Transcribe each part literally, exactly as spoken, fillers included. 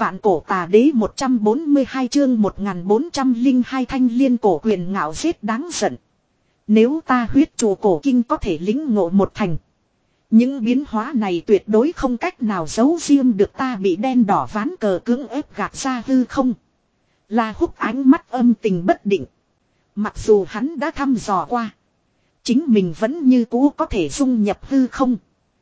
Vạn cổ tà đế một trăm bốn mươi hai chương một nghìn bốn trăm lẻ hai thanh liên cổ quyền ngạo giết đáng giận. Nếu ta huyết trụ cổ kinh có thể lĩnh ngộ một thành. Những biến hóa này tuyệt đối không cách nào giấu riêng được ta bị đen đỏ ván cờ cưỡng ép gạt ra hư không. La Húc ánh mắt âm tình bất định. Mặc dù hắn đã thăm dò qua. Chính mình vẫn như cũ có thể dung nhập hư không.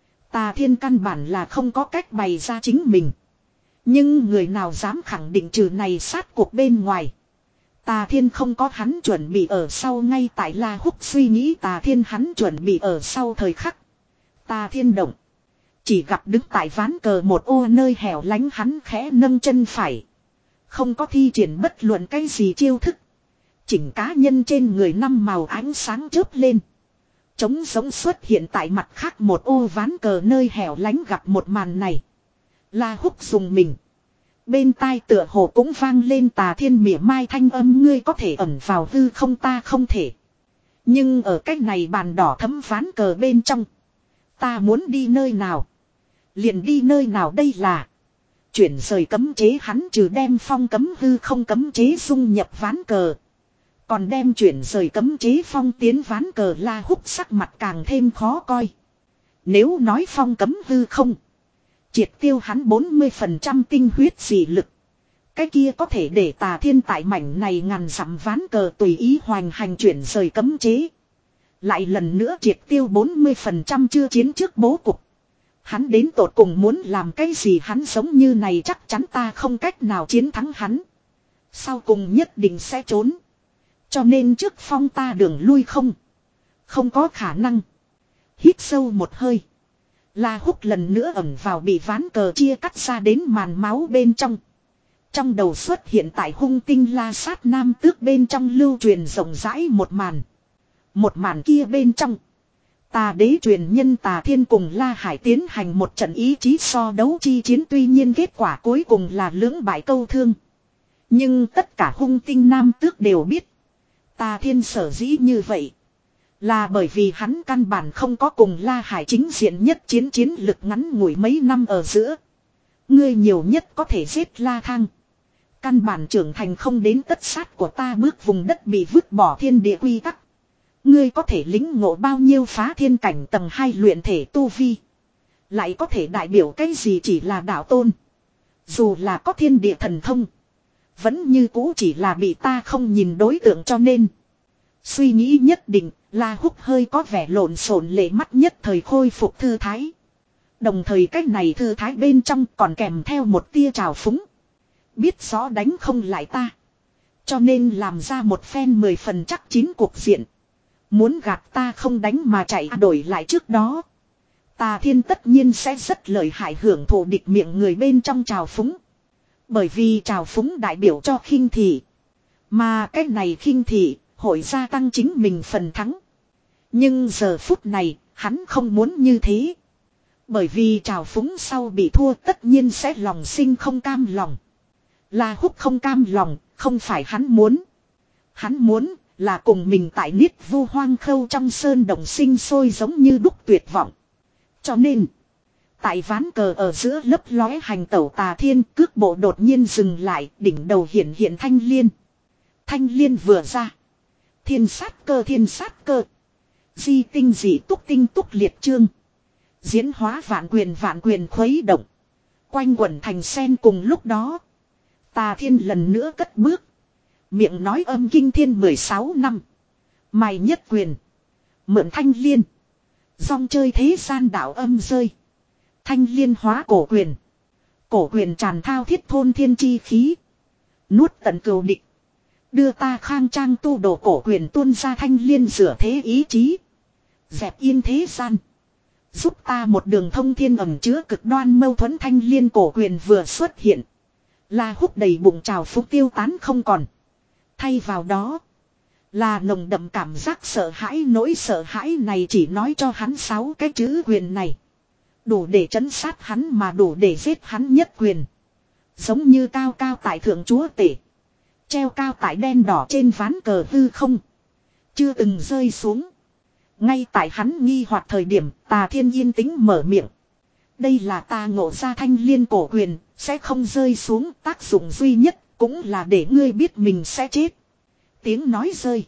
Tà Thiên căn bản là không có cách bày ra chính mình. Nhưng người nào dám khẳng định trừ này sát cuộc bên ngoài. Tà Thiên không có hắn chuẩn bị ở sau ngay tại La Húc suy nghĩ Tà Thiên hắn chuẩn bị ở sau thời khắc. Tà Thiên động. Chỉ gặp đứng tại ván cờ một ô nơi hẻo lánh hắn khẽ nâng chân phải. Không có thi triển bất luận cái gì chiêu thức. Chỉnh cá nhân trên người năm màu ánh sáng chớp lên. Trống giống xuất hiện tại mặt khác một ô ván cờ nơi hẻo lánh gặp một màn này. La Húc dùng mình. Bên tai tựa hồ cũng vang lên Tà Thiên mỉa mai thanh âm ngươi có thể ẩn vào hư không ta không thể. Nhưng ở cách này bàn đỏ thấm ván cờ bên trong. Ta muốn đi nơi nào. Liền đi nơi nào đây là. Chuyển rời cấm chế hắn trừ đem phong cấm hư không cấm chế dung nhập ván cờ. Còn đem chuyển rời cấm chế phong tiến ván cờ La Húc sắc mặt càng thêm khó coi. Nếu nói phong cấm hư không. Triệt tiêu hắn bốn mươi phần trăm tinh huyết dị lực. Cái kia có thể để Tà Thiên tại mảnh này ngàn dặm ván cờ tùy ý hoành hành chuyển rời cấm chế. Lại lần nữa triệt tiêu bốn mươi phần trăm chưa chiến trước bố cục. Hắn đến tột cùng muốn làm cái gì hắn giống như này chắc chắn ta không cách nào chiến thắng hắn. Sau cùng nhất định sẽ trốn. Cho nên trước phong ta đường lui không. Không có khả năng. Hít sâu một hơi. La Húc lần nữa ẩn vào bị ván cờ chia cắt ra đến màn máu bên trong. Trong đầu xuất hiện tại hung tinh la sát nam tước bên trong lưu truyền rộng rãi một màn. Một màn kia bên trong. Tà đế truyền nhân Tà Thiên cùng La Hải tiến hành một trận ý chí so đấu chi chiến tuy nhiên kết quả cuối cùng là lưỡng bại câu thương. Nhưng tất cả hung tinh nam tước đều biết. Tà Thiên sở dĩ như vậy. Là bởi vì hắn căn bản không có cùng La Hải chính diện nhất chiến chiến lực ngắn ngủi mấy năm ở giữa. Ngươi nhiều nhất có thể giết La Thang. Căn bản trưởng thành không đến tất sát của ta bước vùng đất bị vứt bỏ thiên địa quy tắc. Ngươi có thể lĩnh ngộ bao nhiêu phá thiên cảnh tầng hai luyện thể tu vi. Lại có thể đại biểu cái gì chỉ là đạo tôn. Dù là có thiên địa thần thông. Vẫn như cũ chỉ là bị ta không nhìn đối tượng cho nên. Suy nghĩ nhất định, La Húc hơi có vẻ lộn xộn lệ mắt nhất thời khôi phục thư thái. Đồng thời cách này thư thái bên trong còn kèm theo một tia trào phúng. Biết rõ đánh không lại ta. Cho nên làm ra một phen mười phần chắc chín cuộc diện. Muốn gạt ta không đánh mà chạy đổi lại trước đó. Tà Thiên tất nhiên sẽ rất lợi hại hưởng thụ địch miệng người bên trong trào phúng. Bởi vì trào phúng đại biểu cho khinh thị. Mà cái này khinh thị hội gia tăng chính mình phần thắng. Nhưng giờ phút này hắn không muốn như thế. Bởi vì trào phúng sau bị thua tất nhiên sẽ lòng sinh không cam lòng. La Húc không cam lòng không phải hắn muốn. Hắn muốn là cùng mình tại niết vu hoang khâu trong sơn đồng sinh sôi giống như đúc tuyệt vọng. Cho nên, tại ván cờ ở giữa lấp lóe hành tẩu Tà Thiên cước bộ đột nhiên dừng lại, đỉnh đầu hiện hiện thanh liên. Thanh liên vừa ra. Thiên sát cơ thiên sát cơ. Di tinh dị túc tinh túc liệt chương. Diễn hóa vạn quyền vạn quyền khuấy động. Quanh quẩn thành sen cùng lúc đó. Tà Thiên lần nữa cất bước. Miệng nói âm kinh thiên mười sáu năm. Mày nhất quyền. Mượn thanh liên. Dòng chơi thế gian đạo âm rơi. Thanh liên hóa cổ quyền. Cổ quyền tràn thao thiết thôn thiên chi khí. Nuốt tận cừu địch. Đưa ta khang trang tu đồ cổ quyền tuôn ra thanh liên rửa thế ý chí. Dẹp yên thế gian. Giúp ta một đường thông thiên ẩm chứa cực đoan mâu thuẫn thanh liên cổ quyền vừa xuất hiện. La Húc đầy bụng trào phúc tiêu tán không còn. Thay vào đó. Là nồng đậm cảm giác sợ hãi nỗi sợ hãi này chỉ nói cho hắn sáu cái chữ quyền này. Đủ để trấn sát hắn mà đủ để giết hắn nhất quyền. Giống như cao cao tại thượng chúa tể. Treo cao tại đen đỏ trên ván cờ hư không. Chưa từng rơi xuống. Ngay tại hắn nghi hoặc thời điểm Tà Thiên yên tĩnh mở miệng. Đây là ta ngộ ra thanh liên cổ quyền. Sẽ không rơi xuống, tác dụng duy nhất cũng là để ngươi biết mình sẽ chết. Tiếng nói rơi.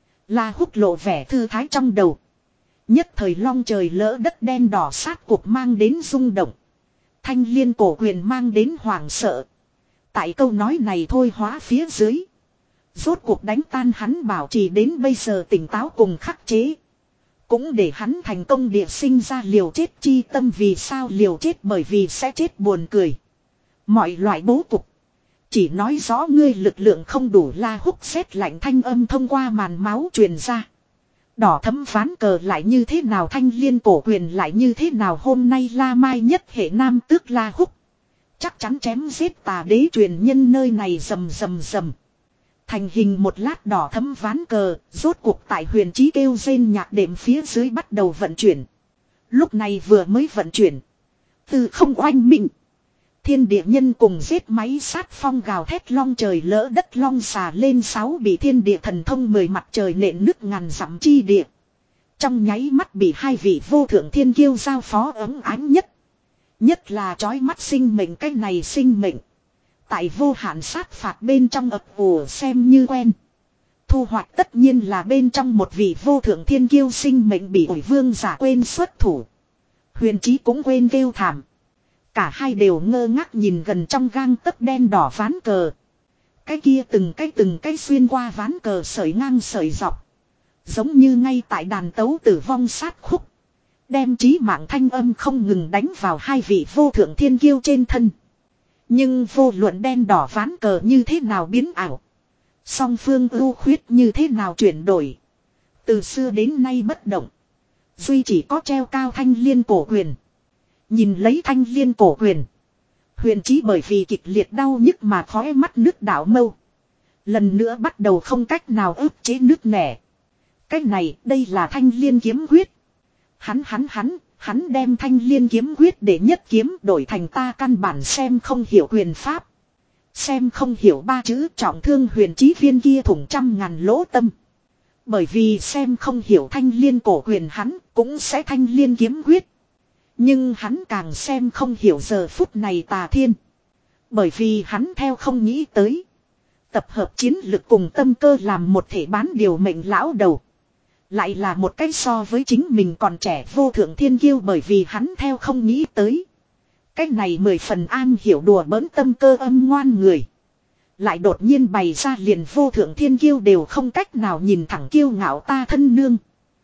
La Húc lộ vẻ thư thái trong đầu. Nhất thời long trời lỡ đất đen đỏ sát cuộc mang đến rung động. Thanh liên cổ quyền mang đến hoảng sợ. Tại câu nói này thôi hóa phía dưới. Rốt cuộc đánh tan hắn bảo trì đến bây giờ tỉnh táo cùng khắc chế. Cũng để hắn thành công địa sinh ra liều chết chi tâm. Vì sao liều chết? Bởi vì sẽ chết buồn cười. Mọi loại bố cục chỉ nói rõ ngươi lực lượng không đủ. La Húc sét lạnh thanh âm thông qua màn máu truyền ra. Đỏ thấm ván cờ lại như thế nào, thanh liên cổ quyền lại như thế nào, hôm nay La Mai nhất hệ nam tước La Húc chắc chắn chém giết tà đế truyền nhân nơi này. Rầm rầm rầm. Thành hình một lát đỏ thấm ván cờ, rốt cuộc tại huyền trí kêu rên nhạc đệm phía dưới bắt đầu vận chuyển. Lúc này vừa mới vận chuyển. Từ không oanh minh. Thiên địa nhân cùng giết máy sát phong gào thét long trời lỡ đất long xà lên sáu bị thiên địa thần thông mười mặt trời nện nứt ngàn dặm chi địa. Trong nháy mắt bị hai vị vô thượng thiên kiêu giao phó ấm ánh nhất. Nhất là chói mắt sinh mệnh, cái này sinh mệnh. Tại vô hạn sát phạt bên trong ập ùa xem như quen. Thu hoạch tất nhiên là bên trong một vị vô thượng thiên kiêu sinh mệnh bị ủi vương giả quên xuất thủ. Huyền trí cũng quên kêu thảm. Cả hai đều ngơ ngác nhìn gần trong gang tấc đen đỏ ván cờ. Cái kia từng cái từng cái xuyên qua ván cờ sợi ngang sợi dọc. Giống như ngay tại đàn tấu tử vong sát khúc. Đem chí mạng thanh âm không ngừng đánh vào hai vị vô thượng thiên kiêu trên thân. Nhưng vô luận đen đỏ ván cờ như thế nào biến ảo. Song phương ưu khuyết như thế nào chuyển đổi. Từ xưa đến nay bất động. Duy chỉ có treo cao thanh liên cổ quyền. Nhìn lấy thanh liên cổ quyền. Huyền trí bởi vì kịch liệt đau nhức mà khóe mắt nước đảo mâu. Lần nữa bắt đầu không cách nào ức chế nước nẻ. Cách này đây là thanh liên kiếm quyết. Hắn hắn hắn, hắn đem thanh liên kiếm quyết để nhất kiếm đổi thành ta căn bản xem không hiểu quyền pháp. Xem không hiểu ba chữ trọng thương huyền trí viên kia thủng trăm ngàn lỗ tâm. Bởi vì xem không hiểu thanh liên cổ quyền hắn cũng sẽ thanh liên kiếm quyết. Nhưng hắn càng xem không hiểu giờ phút này Tà Thiên. Bởi vì hắn theo không nghĩ tới. Tập hợp chiến lực cùng tâm cơ làm một thể bán điều mệnh lão đầu. Lại là một cái so với chính mình còn trẻ vô thượng thiên kiêu, bởi vì hắn theo không nghĩ tới. Cái này mười phần an hiểu đùa bỡn tâm cơ âm ngoan người. Lại đột nhiên bày ra liền vô thượng thiên kiêu đều không cách nào nhìn thẳng kiêu ngạo ta thân nương.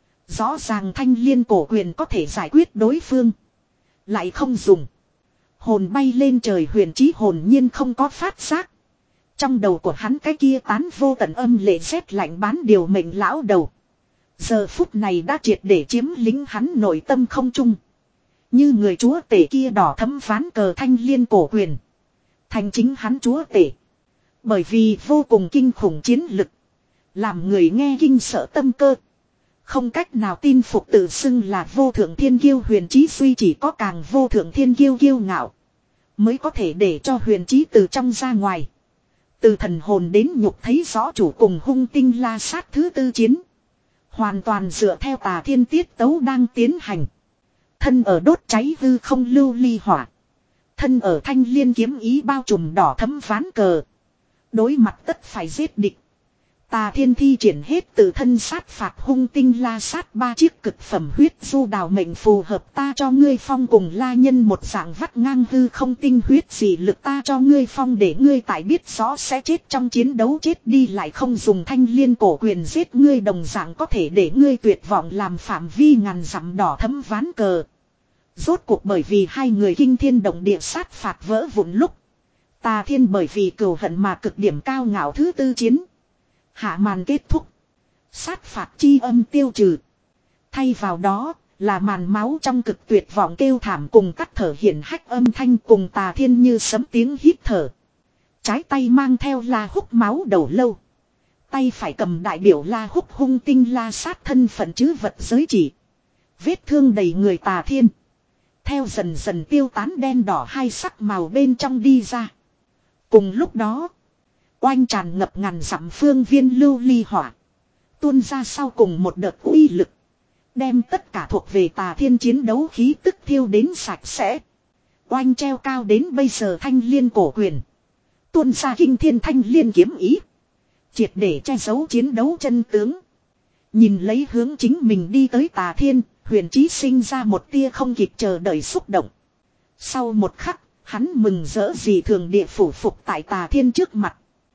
Rõ ràng thanh liên cổ quyền có thể giải quyết đối phương. Lại không dùng. Hồn bay lên trời huyền trí hồn nhiên không có phát giác. Trong đầu của hắn cái kia tán vô tận âm lệ rét lạnh bán điều mệnh lão đầu. Giờ phút này đã triệt để chiếm lính hắn nội tâm không trung. Như người chúa tể kia đỏ thấm ván cờ thanh liên cổ quyền. Thành chính hắn chúa tể. Bởi vì vô cùng kinh khủng chiến lực. Làm người nghe kinh sợ tâm cơ. Không cách nào tin phục tự xưng là vô thượng thiên kiêu huyền trí duy chỉ có càng vô thượng thiên kiêu kiêu ngạo. Mới có thể để cho huyền trí từ trong ra ngoài. Từ thần hồn đến nhục thấy rõ chủ cùng hung tinh la sát thứ tư chiến. Hoàn toàn dựa theo Tà Thiên tiết tấu đang tiến hành. Thân ở đốt cháy hư không lưu ly hỏa. Thân ở thanh liên kiếm ý bao trùm đỏ thấm ván cờ. Đối mặt tất phải giết địch. Tà Thiên thi triển hết từ thân sát phạt hung tinh la sát ba chiếc cực phẩm huyết du đào mệnh phù hợp ta cho ngươi phong cùng la nhân một dạng vắt ngang hư không tinh huyết gì lực ta cho ngươi phong để ngươi tại biết rõ sẽ chết trong chiến đấu chết đi lại không dùng thanh liên cổ quyền giết ngươi đồng dạng có thể để ngươi tuyệt vọng làm phạm vi ngàn dặm đỏ thấm ván cờ. Rốt cuộc bởi vì hai người kinh thiên động địa sát phạt vỡ vụn lúc. Tà Thiên bởi vì cừu hận mà cực điểm cao ngạo thứ tư chiến. Hạ màn kết thúc. Sát phạt chi âm tiêu trừ. Thay vào đó là màn máu trong cực tuyệt vọng kêu thảm cùng tắt thở hiển hách âm thanh cùng Tà Thiên như sấm tiếng hít thở. Trái tay mang theo La Húc máu đầu lâu. Tay phải cầm đại biểu La Húc hung tinh la sát thân phận chứ vật giới chỉ. Vết thương đầy người Tà Thiên. Theo dần dần tiêu tán đen đỏ hai sắc màu bên trong đi ra. Cùng lúc đó. Oanh tràn ngập ngàn dặm phương viên lưu ly hỏa. Tuôn ra sau cùng một đợt uy lực. Đem tất cả thuộc về Tà Thiên chiến đấu khí tức thiêu đến sạch sẽ. Oanh treo cao đến bây giờ thanh liên cổ quyền. Tuôn ra kinh thiên thanh liên kiếm ý. Triệt để che giấu chiến đấu chân tướng. Nhìn lấy hướng chính mình đi tới Tà Thiên, Huyền Chí sinh ra một tia không kịp chờ đợi xúc động. Sau một khắc, hắn mừng rỡ gì thường địa phủ phục tại Tà Thiên trước mặt.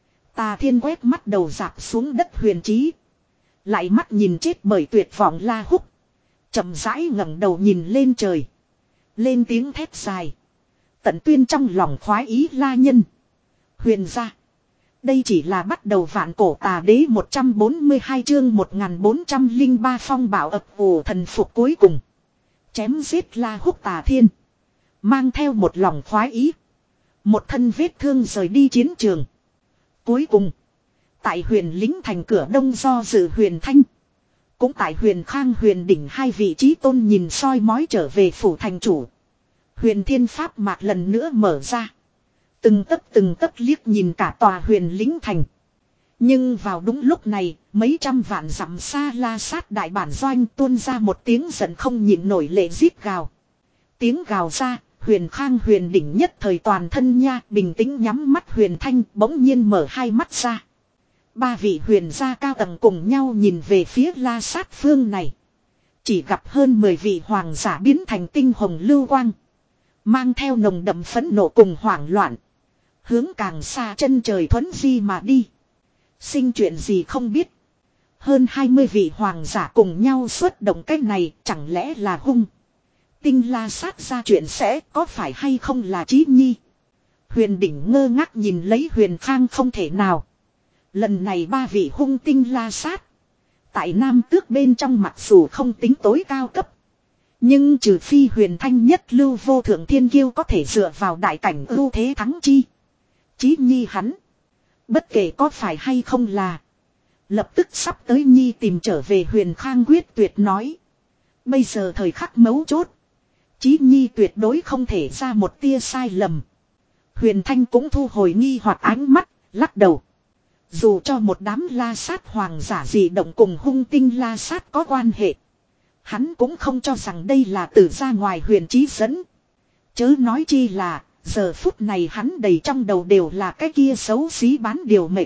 Tà Thiên quét mắt đầu dạp xuống đất Huyền Chí. Lại mắt nhìn chết bởi tuyệt vọng La Húc. Chậm rãi ngẩng đầu nhìn lên trời. Lên tiếng thét dài. Tận tuyên trong lòng khoái ý La Nhân. Huyền gia. Đây chỉ là bắt đầu vạn cổ tà đế một trăm bốn mươi hai chương một nghìn bốn trăm lẻ ba phong bảo ập ủ thần phục cuối cùng. Chém giết La Húc Tà Thiên. Mang theo một lòng khoái ý. Một thân vết thương rời đi chiến trường. Cuối cùng. Tại huyền lính thành cửa đông do dự huyền thanh. Cũng tại huyền khang huyền đỉnh hai vị trí tôn nhìn soi mói trở về phủ thành chủ. Huyền thiên pháp mạc lần nữa mở ra. Từng tấc từng tấc liếc nhìn cả tòa huyền lính thành. Nhưng vào đúng lúc này, mấy trăm vạn dặm xa La Sát đại bản doanh tuôn ra một tiếng giận không nhịn nổi lệ rít gào. Tiếng gào ra, huyền khang huyền đỉnh nhất thời toàn thân nha, bình tĩnh nhắm mắt huyền thanh bỗng nhiên mở hai mắt ra. Ba vị huyền gia cao tầng cùng nhau nhìn về phía La Sát phương này. Chỉ gặp hơn mười vị hoàng giả biến thành tinh hồng lưu quang. Mang theo nồng đậm phẫn nộ cùng hoảng loạn. Hướng càng xa chân trời thuấn di mà đi. Sinh chuyện gì không biết. Hơn hai mươi vị hoàng giả cùng nhau xuất động cái này chẳng lẽ là hung. Tinh La Sát ra chuyện sẽ có phải hay không là Chí Nhi. Huyền đỉnh ngơ ngác nhìn lấy huyền khang không thể nào. Lần này ba vị hung tinh La Sát. Tại Nam Tước bên trong mặc dù không tính tối cao cấp. Nhưng trừ phi huyền thanh nhất lưu vô thượng thiên kiêu có thể dựa vào đại cảnh ưu thế thắng chi. Chí Nhi hắn. Bất kể có phải hay không là. Lập tức sắp tới Nhi tìm trở về huyền khang quyết tuyệt nói. Bây giờ thời khắc mấu chốt. Chí Nhi tuyệt đối không thể ra một tia sai lầm. Huyền thanh cũng thu hồi nghi hoặc ánh mắt, lắc đầu. Dù cho một đám La Sát hoàng giả gì động cùng hung tinh La Sát có quan hệ. Hắn cũng không cho rằng đây là từ ra ngoài huyền chí dẫn. Chớ nói chi là, giờ phút này hắn đầy trong đầu đều là cái kia xấu xí bán điều mệnh.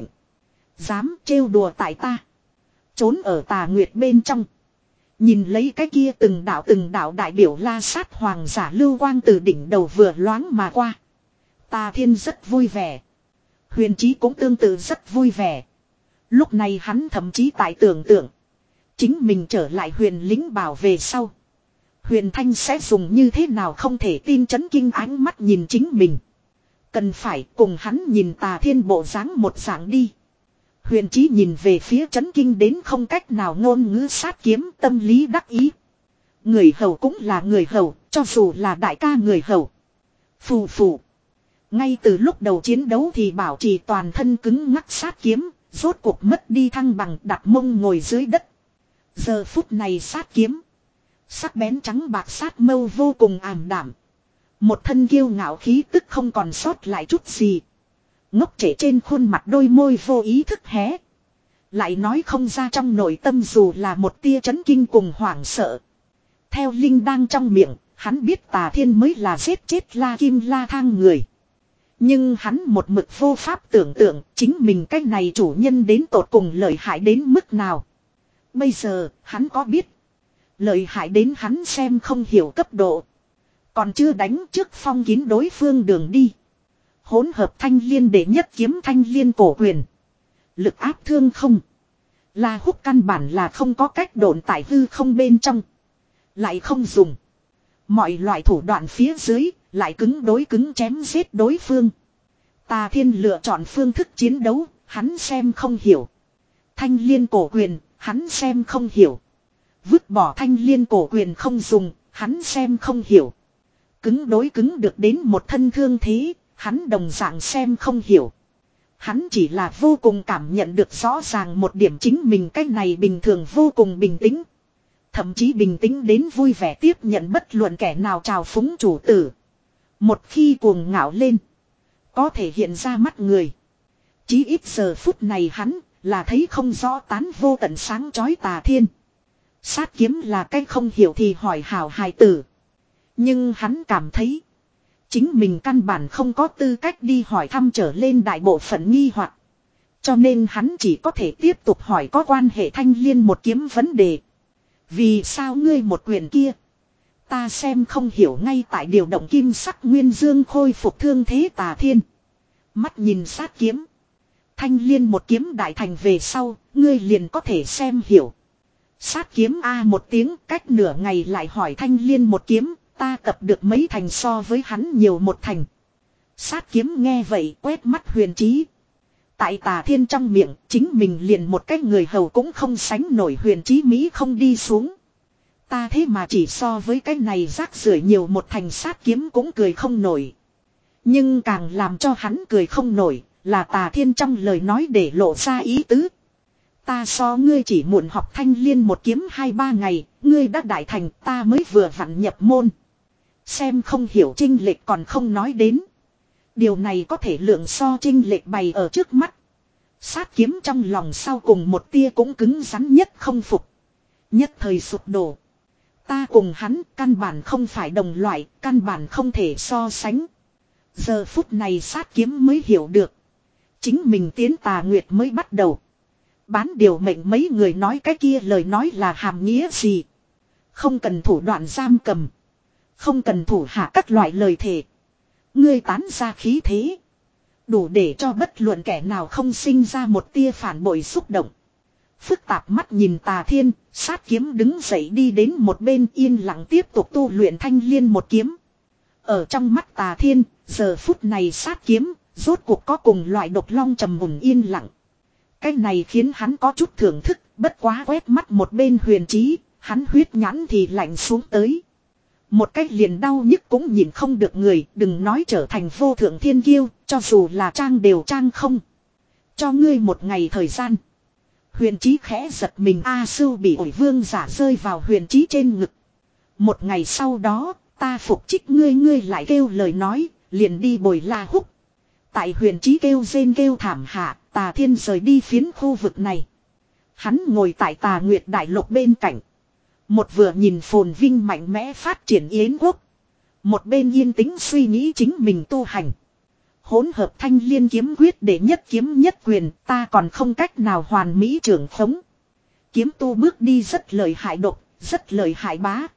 Dám trêu đùa tại ta. Trốn ở Tà Nguyệt bên trong. Nhìn lấy cái kia từng đạo từng đạo đại biểu La Sát hoàng giả lưu quang từ đỉnh đầu vừa loáng mà qua. Tà Thiên rất vui vẻ. Huyền Chí cũng tương tự rất vui vẻ. Lúc này hắn thậm chí tại tưởng tượng. Chính mình trở lại huyền lính bảo về sau. Huyền Thanh sẽ dùng như thế nào không thể tin chấn kinh ánh mắt nhìn chính mình. Cần phải cùng hắn nhìn Tà Thiên bộ dáng một dạng đi. Huyền Chí nhìn về phía chấn kinh đến không cách nào ngôn ngữ sát kiếm tâm lý đắc ý. Người hầu cũng là người hầu, cho dù là đại ca người hầu. Phù phù. Ngay từ lúc đầu chiến đấu thì bảo trì toàn thân cứng ngắc sát kiếm, rốt cuộc mất đi thăng bằng đặt mông ngồi dưới đất. Giờ phút này sát kiếm. Sắc bén trắng bạc sát mâu vô cùng ảm đạm. Một thân kiêu ngạo khí tức không còn sót lại chút gì. Ngốc trễ trên khuôn mặt đôi môi vô ý thức hé. Lại nói không ra trong nội tâm dù là một tia chấn kinh cùng hoảng sợ. Theo Linh đang trong miệng, hắn biết Tà Thiên mới là giết chết La Kim La Thang người. Nhưng hắn một mực vô pháp tưởng tượng chính mình cái này chủ nhân đến tột cùng lợi hại đến mức nào. Bây giờ, hắn có biết. Lợi hại đến hắn xem không hiểu cấp độ. Còn chưa đánh trước phong kín đối phương đường đi. Hỗn hợp thanh liên để nhất kiếm thanh liên cổ quyền. Lực áp thương không. La Húc căn bản là không có cách độn tại hư không bên trong. Lại không dùng. Mọi loại thủ đoạn phía dưới, lại cứng đối cứng chém giết đối phương. Tà Thiên lựa chọn phương thức chiến đấu, hắn xem không hiểu. Thanh liên cổ quyền, hắn xem không hiểu. Vứt bỏ thanh liên cổ quyền không dùng, hắn xem không hiểu. Cứng đối cứng được đến một thân thương thế, hắn đồng dạng xem không hiểu. Hắn chỉ là vô cùng cảm nhận được rõ ràng một điểm chính mình cái này bình thường vô cùng bình tĩnh. Thậm chí bình tĩnh đến vui vẻ tiếp nhận bất luận kẻ nào trào phúng chủ tử. Một khi cuồng ngạo lên, có thể hiện ra mắt người. Chí ít giờ phút này hắn là thấy không rõ tán vô tận sáng chói Tà Thiên. Sát kiếm là cái không hiểu thì hỏi hảo hài tử. Nhưng hắn cảm thấy chính mình căn bản không có tư cách đi hỏi thăm trở lên đại bộ phận nghi hoặc. Cho nên hắn chỉ có thể tiếp tục hỏi có quan hệ thanh liên một kiếm vấn đề. Vì sao ngươi một quyền kia? Ta xem không hiểu ngay tại điều động kim sắc nguyên dương khôi phục thương thế Tà Thiên. Mắt nhìn sát kiếm. Thanh liên một kiếm đại thành về sau, ngươi liền có thể xem hiểu. Sát kiếm A một tiếng, cách nửa ngày lại hỏi thanh liên một kiếm, ta tập được mấy thành so với hắn nhiều một thành. Sát kiếm nghe vậy quét mắt Huyền Chí. Tại Tà Thiên trong miệng, chính mình liền một cái người hầu cũng không sánh nổi. Huyền Chí Mỹ không đi xuống. Ta thế mà chỉ so với cái này rác rưởi nhiều một thành. Sát kiếm cũng cười không nổi. Nhưng càng làm cho hắn cười không nổi là Tà Thiên trong lời nói để lộ ra ý tứ. Ta so ngươi chỉ muộn học thanh liên một kiếm hai ba ngày, ngươi đã đại thành, ta mới vừa vặn nhập môn. Xem không hiểu chênh lệch còn không nói đến. Điều này có thể lượng so chênh lệch bày ở trước mắt. Sát kiếm trong lòng sau cùng một tia cũng cứng rắn nhất không phục. Nhất thời sụp đổ. Ta cùng hắn căn bản không phải đồng loại, căn bản không thể so sánh. Giờ phút này sát kiếm mới hiểu được. Chính mình tiến Tà Nguyệt mới bắt đầu. Bán điều mệnh mấy người nói cái kia lời nói là hàm nghĩa gì. Không cần thủ đoạn giam cầm. Không cần thủ hạ các loại lời thề. Ngươi tán ra khí thế. Đủ để cho bất luận kẻ nào không sinh ra một tia phản bội xúc động. Phức tạp mắt nhìn Tà Thiên, sát kiếm đứng dậy đi đến một bên yên lặng tiếp tục tu luyện thanh liên một kiếm. Ở trong mắt Tà Thiên, giờ phút này sát kiếm, rốt cuộc có cùng loại độc long trầm mùng yên lặng. Cái này khiến hắn có chút thưởng thức, bất quá quét mắt một bên Huyền Chí, hắn huyết nhãn thì lạnh xuống tới. Một cách liền đau nhức cũng nhìn không được người, đừng nói trở thành vô thượng thiên kiêu, cho dù là trang đều trang không. Cho ngươi một ngày thời gian. Huyền Chí khẽ giật mình, A Sưu bị ổi vương giả rơi vào Huyền Chí trên ngực. Một ngày sau đó, ta phục trích ngươi ngươi lại kêu lời nói, liền đi bồi La Húc. Tại Huyền Chí kêu rên kêu thảm hạ, Tà Thiên rời đi phiến khu vực này. Hắn ngồi tại Tà Nguyệt Đại Lục bên cạnh. Một vừa nhìn phồn vinh mạnh mẽ phát triển Yến quốc. Một bên yên tĩnh suy nghĩ chính mình tu hành. Hỗn hợp thanh liên kiếm quyết để nhất kiếm nhất quyền, ta còn không cách nào hoàn mỹ trưởng khống. Kiếm tu bước đi rất lợi hại độc, rất lợi hại bá.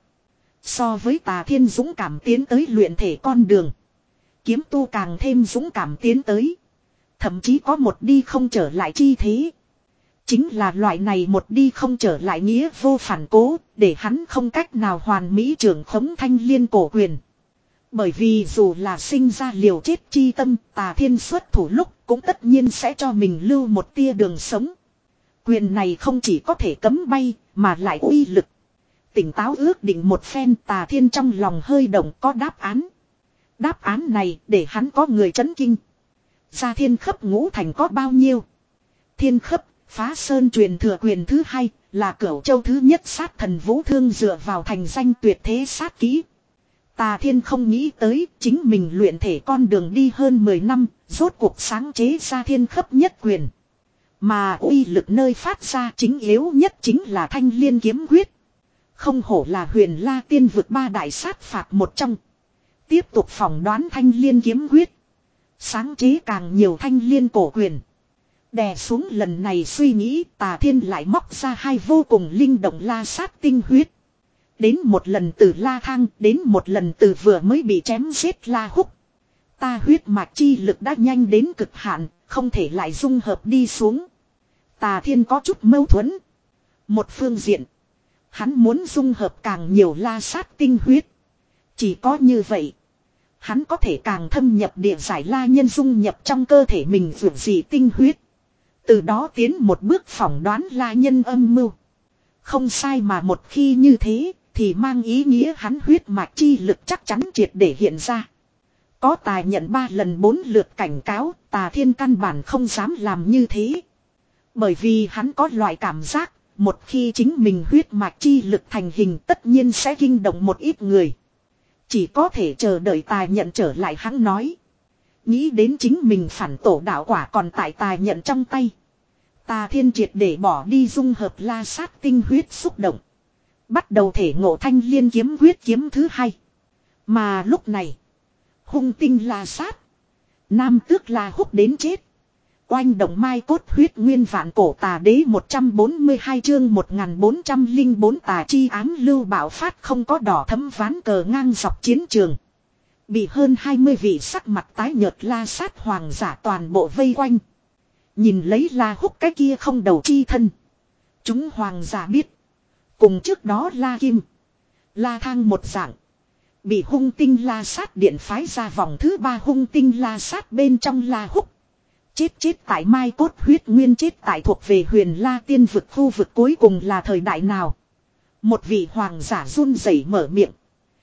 So với Tà Thiên dũng cảm tiến tới luyện thể con đường. Kiếm tu càng thêm dũng cảm tiến tới. Thậm chí có một đi không trở lại chi thế. Chính là loại này một đi không trở lại nghĩa vô phản cố, để hắn không cách nào hoàn mỹ trưởng khống thanh liên cổ quyền. Bởi vì dù là sinh ra liều chết chi tâm, Tà Thiên xuất thủ lúc cũng tất nhiên sẽ cho mình lưu một tia đường sống. Quyền này không chỉ có thể cấm bay, mà lại uy lực. Tỉnh táo ước định một phen, Tà Thiên trong lòng hơi động có đáp án. Đáp án này để hắn có người chấn kinh. Ra thiên khấp ngũ thành có bao nhiêu? Thiên khấp, phá sơn truyền thừa quyền thứ hai, là cửu châu thứ nhất sát thần vũ thương dựa vào thành danh tuyệt thế sát kỹ. Tà Thiên không nghĩ tới chính mình luyện thể con đường đi hơn mười năm, rốt cuộc sáng chế ra thiên khấp nhất quyền. Mà uy lực nơi phát ra chính yếu nhất chính là thanh liên kiếm quyết. Không hổ là huyền la tiên vực ba đại sát phạt một trong. Tiếp tục phỏng đoán thanh liên kiếm quyết. Sáng chế càng nhiều thanh liên cổ quyền. Đè xuống lần này suy nghĩ, Tà Thiên lại móc ra hai vô cùng linh động la sát tinh huyết. Đến một lần từ La Thang, đến một lần từ vừa mới bị chém giết La Húc. Ta huyết mạch chi lực đã nhanh đến cực hạn, không thể lại dung hợp đi xuống. Tà Thiên có chút mâu thuẫn. Một phương diện, hắn muốn dung hợp càng nhiều la sát tinh huyết. Chỉ có như vậy, hắn có thể càng thâm nhập địa giải la nhân dung nhập trong cơ thể mình vượt dị tinh huyết. Từ đó tiến một bước phỏng đoán la nhân âm mưu. Không sai mà một khi như thế, thì mang ý nghĩa hắn huyết mạch chi lực chắc chắn triệt để hiện ra. Có tài nhận ba lần bốn lượt cảnh cáo, Tà Thiên căn bản không dám làm như thế. Bởi vì hắn có loại cảm giác, một khi chính mình huyết mạch chi lực thành hình tất nhiên sẽ kinh động một ít người. Chỉ có thể chờ đợi tài nhận trở lại hắn nói. Nghĩ đến chính mình phản tổ đạo quả còn tại tài nhận trong tay. Tà Thiên triệt để bỏ đi dung hợp la sát tinh huyết xúc động. Bắt đầu thể ngộ thanh liên kiếm quyết kiếm thứ hai. Mà lúc này, Hung tinh la sát. Nam tước La Húc đến chết. Oanh động mai cốt huyết nguyên vạn cổ tà đế một trăm bốn mươi hai chương một nghìn bốn trăm lẻ bốn tà chi ám lưu bạo phát không có đỏ thấm ván cờ ngang dọc chiến trường. Bị hơn hai mươi vị sắc mặt tái nhợt la sát hoàng giả toàn bộ vây quanh. Nhìn lấy La Húc cái kia không đầu chi thân. Chúng hoàng giả biết. Cùng trước đó La Kim. La Thang một dạng. Bị hung tinh la sát điện phái ra vòng thứ ba hung tinh la sát bên trong La Húc. Chết chết tại mai cốt huyết nguyên chết tại thuộc về huyền La tiên vực khu vực cuối cùng là thời đại nào. Một vị hoàng giả run rẩy mở miệng.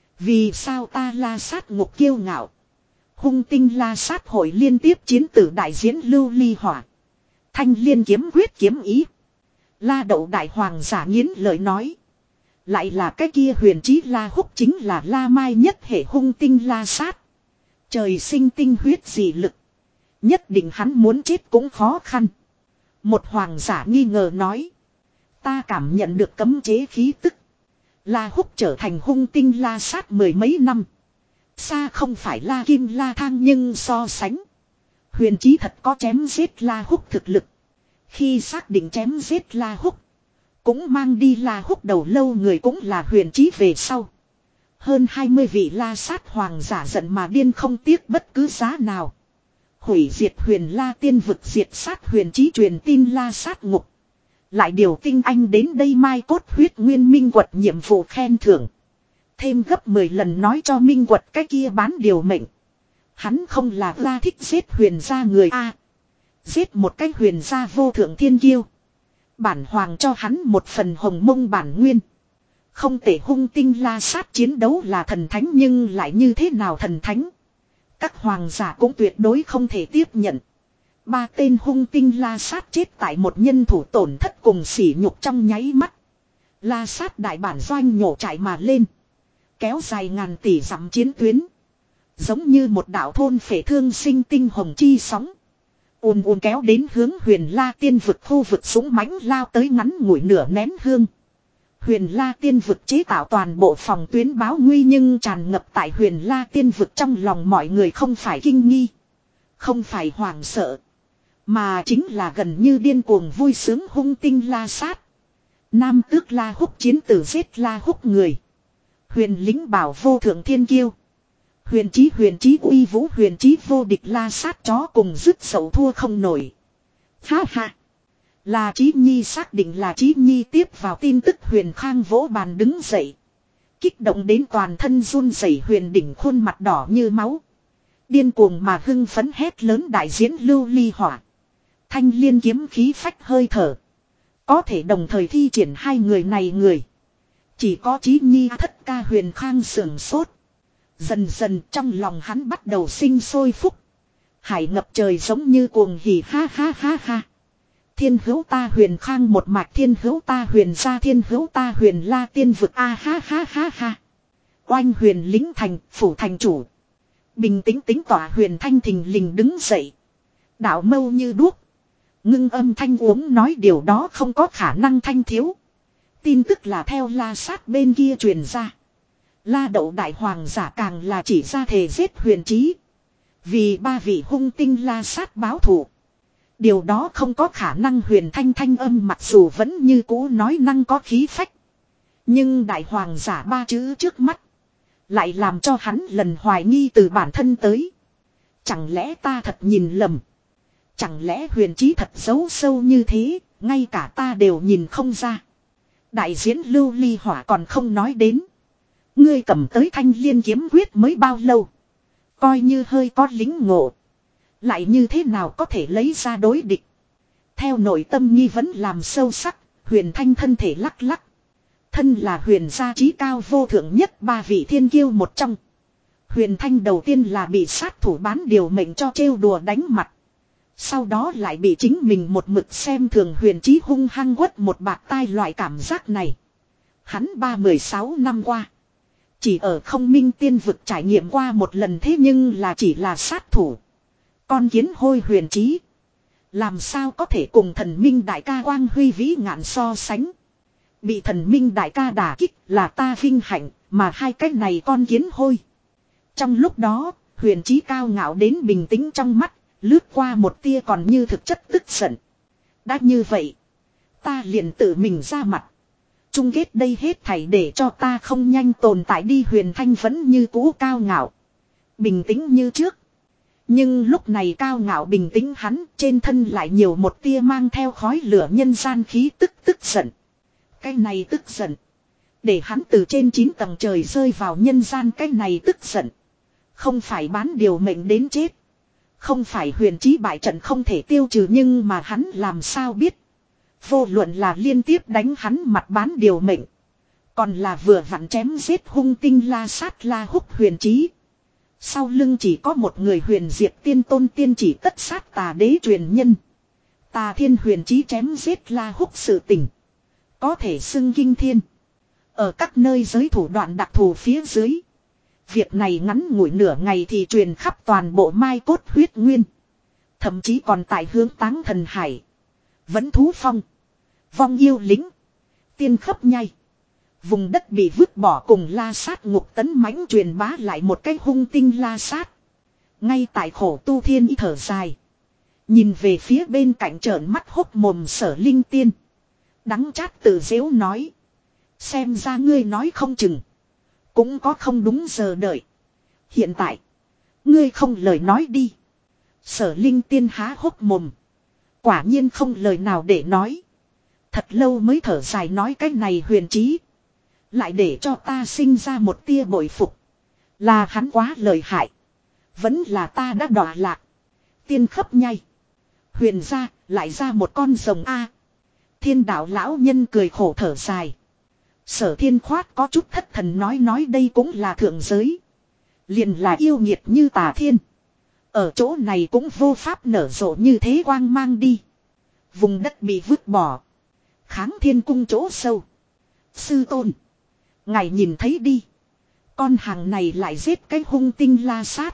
Vì sao ta la sát ngục kiêu ngạo. Hung tinh la sát hội liên tiếp chiến tử đại diễn lưu ly hỏa. Thanh liên kiếm quyết kiếm ý. La đậu đại hoàng giả nghiến lời nói. Lại là cái kia huyền chí La Húc chính là La Mai nhất hệ hung tinh la sát. Trời sinh tinh huyết dị lực. Nhất định hắn muốn chết cũng khó khăn. Một hoàng giả nghi ngờ nói. Ta cảm nhận được cấm chế khí tức. La Húc trở thành hung tinh la sát mười mấy năm. Xa không phải La Kim La Thang nhưng so sánh. Huyền chí thật có chém giết La Húc thực lực. Khi xác định chém giết La Húc. Cũng mang đi La Húc đầu lâu người cũng là huyền chí về sau. Hơn hai mươi vị la sát hoàng giả giận mà điên không tiếc bất cứ giá nào. Hủy diệt huyền la tiên vực diệt sát huyền chí truyền tin la sát ngục. Lại điều tinh anh đến đây mai cốt huyết nguyên minh quật nhiệm vụ khen thưởng. Thêm gấp mười lần nói cho minh quật cái kia bán điều mệnh. Hắn không là la thích giết huyền gia người A. Giết một cái huyền gia vô thượng thiên kiêu. Bản hoàng cho hắn một phần hồng mông bản nguyên. Không thể hung tinh la sát chiến đấu là thần thánh nhưng lại như thế nào thần thánh. Các hoàng giả cũng tuyệt đối không thể tiếp nhận. Ba tên hung tinh la sát chết tại một nhân thủ tổn thất cùng sỉ nhục trong nháy mắt. La sát đại bản doanh nhổ trải mà lên. Kéo dài ngàn tỷ dặm chiến tuyến. Giống như một đạo thôn phệ thương sinh tinh hồng chi sóng. Ùn ùn kéo đến hướng huyền la tiên vực khu vực súng mãnh lao tới ngắn ngủi nửa nén hương. Huyền la tiên vực chế tạo toàn bộ phòng tuyến báo nguy nhưng tràn ngập tại huyền la tiên vực trong lòng mọi người không phải kinh nghi. Không phải hoảng sợ. Mà chính là gần như điên cuồng vui sướng hung tinh la sát. Nam tước La Húc chiến tử giết La Húc người. Huyền lính bảo vô thượng thiên kiêu. Huyền chí huyền chí uy vũ huyền chí vô địch la sát chó cùng dứt sầu thua không nổi. Ha ha. Là Chí Nhi xác định là Chí Nhi tiếp vào tin tức huyền khang vỗ bàn đứng dậy. Kích động đến toàn thân run rẩy huyền đỉnh khuôn mặt đỏ như máu. Điên cuồng mà hưng phấn hét lớn đại diễn lưu ly hỏa. Thanh liên kiếm khí phách hơi thở. Có thể đồng thời thi triển hai người này người. Chỉ có Chí Nhi thất ca huyền khang sưởng sốt. Dần dần trong lòng hắn bắt đầu sinh sôi phúc. Hải ngập trời giống như cuồng hỉ ha ha ha ha. Thiên hữu ta huyền khang một mạch thiên hữu ta huyền gia thiên hữu ta huyền la tiên vực a ha ha ha ha. Oanh huyền lính thành phủ thành chủ. Bình tĩnh tính tỏa huyền thanh thình lình đứng dậy. Đạo mâu như đuốc. Ngưng âm thanh uống nói điều đó không có khả năng thanh thiếu. Tin tức là theo la sát bên kia truyền ra. La đậu đại hoàng giả càng là chỉ ra thề giết huyền chí. Vì ba vị hung tinh la sát báo thù. Điều đó không có khả năng huyền thanh thanh âm mặc dù vẫn như cũ nói năng có khí phách. Nhưng đại hoàng giả ba chữ trước mắt. Lại làm cho hắn lần hoài nghi từ bản thân tới. Chẳng lẽ ta thật nhìn lầm. Chẳng lẽ huyền chí thật giấu sâu như thế. Ngay cả ta đều nhìn không ra. Đại diễn lưu ly hỏa còn không nói đến. Ngươi cầm tới thanh liên kiếm quyết mới bao lâu. Coi như hơi có lính ngộ. Lại như thế nào có thể lấy ra đối địch. Theo nội tâm nghi vấn làm sâu sắc. Huyền thanh thân thể lắc lắc. Thân là huyền gia trí cao vô thượng nhất ba vị thiên kiêu một trong. Huyền thanh đầu tiên là bị sát thủ bán điều mệnh cho trêu đùa đánh mặt. Sau đó lại bị chính mình một mực xem thường huyền chí hung hăng quất một bạt tai loại cảm giác này. Hắn ba mười sáu năm qua. Chỉ ở không minh tiên vực trải nghiệm qua một lần thế nhưng là chỉ là sát thủ. Con kiến hôi huyền chí. Làm sao có thể cùng thần minh đại ca quang huy vĩ ngạn so sánh. Bị thần minh đại ca đả kích là ta vinh hạnh mà hai cái này con kiến hôi. Trong lúc đó, Huyền Chí cao ngạo đến bình tĩnh trong mắt, lướt qua một tia còn như thực chất tức giận. Đã như vậy, ta liền tự mình ra mặt. Chung kết đây hết thảy để cho ta không nhanh tồn tại đi. Huyền Thanh vẫn như cũ cao ngạo, bình tĩnh như trước. Nhưng lúc này cao ngạo bình tĩnh hắn trên thân lại nhiều một tia mang theo khói lửa nhân gian khí tức tức giận. Cái này tức giận, để hắn từ trên chín tầng trời rơi vào nhân gian. Cái này tức giận, không phải bán điều mệnh đến chết. Không phải Huyền Chí bại trận không thể tiêu trừ, nhưng mà hắn làm sao biết. Vô luận là liên tiếp đánh hắn mặt bán điều mệnh, còn là vừa vặn chém giết hung tinh la sát la húc Huyền Chí, sau lưng chỉ có một người Huyền Diệp tiên tôn tiên chỉ tất sát tà đế truyền nhân. Tà Thiên Huyền Chí chém giết la húc sự tình, có thể xưng kinh thiên. Ở các nơi giới thủ đoạn đặc thù phía dưới, việc này ngắn ngủi nửa ngày thì truyền khắp toàn bộ Mai Cốt Huyết Nguyên. Thậm chí còn tại hướng Táng Thần Hải, Vẫn Thú Phong, Vong Yêu Lính, Tiên Khấp Nhai, vùng đất bị vứt bỏ cùng la sát ngục tấn mãnh truyền bá lại một cái hung tinh la sát. Ngay tại khổ tu thiên ý thở dài, nhìn về phía bên cạnh trợn mắt hốc mồm Sở Linh Tiên, đắng chát tự giễu nói: xem ra ngươi nói không chừng cũng có không đúng giờ đợi. Hiện tại ngươi không lời nói đi. Sở Linh Tiên há hốc mồm, quả nhiên không lời nào để nói. Thật lâu mới thở dài nói: cái này Huyền Chí lại để cho ta sinh ra một tia bội phục. Là hắn quá lợi hại, vẫn là ta đã đọa lạc. Tiên Khấp Nhai, Huyền gia lại ra một con rồng a. Thiên đạo lão nhân cười khổ thở dài. Sở Thiên Khoát có chút thất thần nói nói đây cũng là thượng giới, liền là yêu nghiệt như Tà Thiên, ở chỗ này cũng vô pháp nở rộ như thế quang mang đi. Vùng đất bị vứt bỏ, Kháng Thiên Cung chỗ sâu. Sư tôn, ngài nhìn thấy đi, con hàng này lại giết cái hung tinh la sát,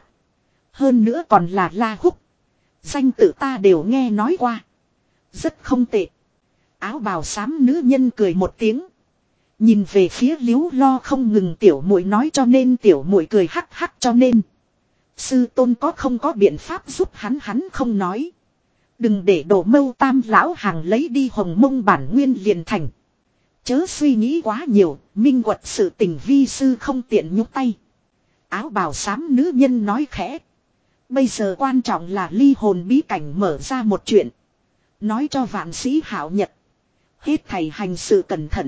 hơn nữa còn là la húc. Danh tự ta đều nghe nói qua, rất không tệ. Áo bào xám nữ nhân cười một tiếng, nhìn về phía Liếu Lo không ngừng tiểu muội nói cho nên tiểu muội cười hắc hắc cho nên. Sư tôn có không có biện pháp giúp hắn hắn không nói. Đừng để Đồ Mâu Tam lão hàng lấy đi Hồng Mông bản nguyên liền thành. Chớ suy nghĩ quá nhiều, minh quật sự tình vi sư không tiện nhúc tay. Áo bào xám nữ nhân nói khẽ. Bây giờ quan trọng là ly hồn bí cảnh mở ra một chuyện. Nói cho vạn sĩ hảo nhật, hết thầy hành sự cẩn thận.